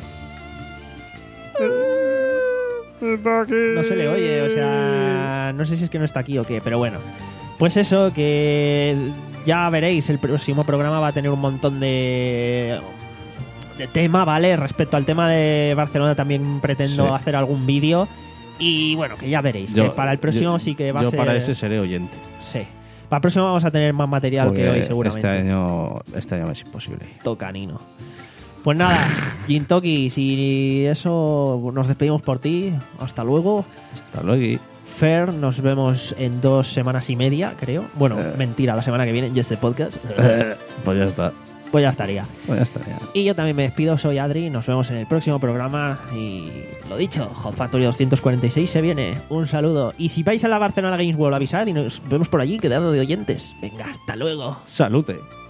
No se le oye, o sea, no sé si es que no está aquí o qué, pero bueno. Pues eso, que ya veréis, el próximo programa va a tener un montón de, de tema, ¿vale? Respecto al tema de Barcelona también pretendo Sí. hacer algún vídeo. Y bueno, que ya veréis, que para el próximo yo- sí que va a yo ser... para ese seré oyente. Sí. Para el próximo vamos a tener más material Porque que hoy, seguramente. Este año, este año es imposible. Tocanino. Pues nada, Gintoki, si eso nos despedimos por ti. Hasta luego. Hasta luego. Fer, nos vemos en dos semanas y media, creo. Bueno, Eh. mentira, la semana que viene, ya este podcast. Pues ya está. Pues ya estaría. Pues ya estaría. Y yo también me despido, soy Adri, nos vemos en el próximo programa. Y lo dicho, Hot Factory doscientos cuarenta y seis se viene. Un saludo. Y si vais a la Barcelona Games World, avisad y nos vemos por allí, quedado de oyentes. Venga, hasta luego. Salute.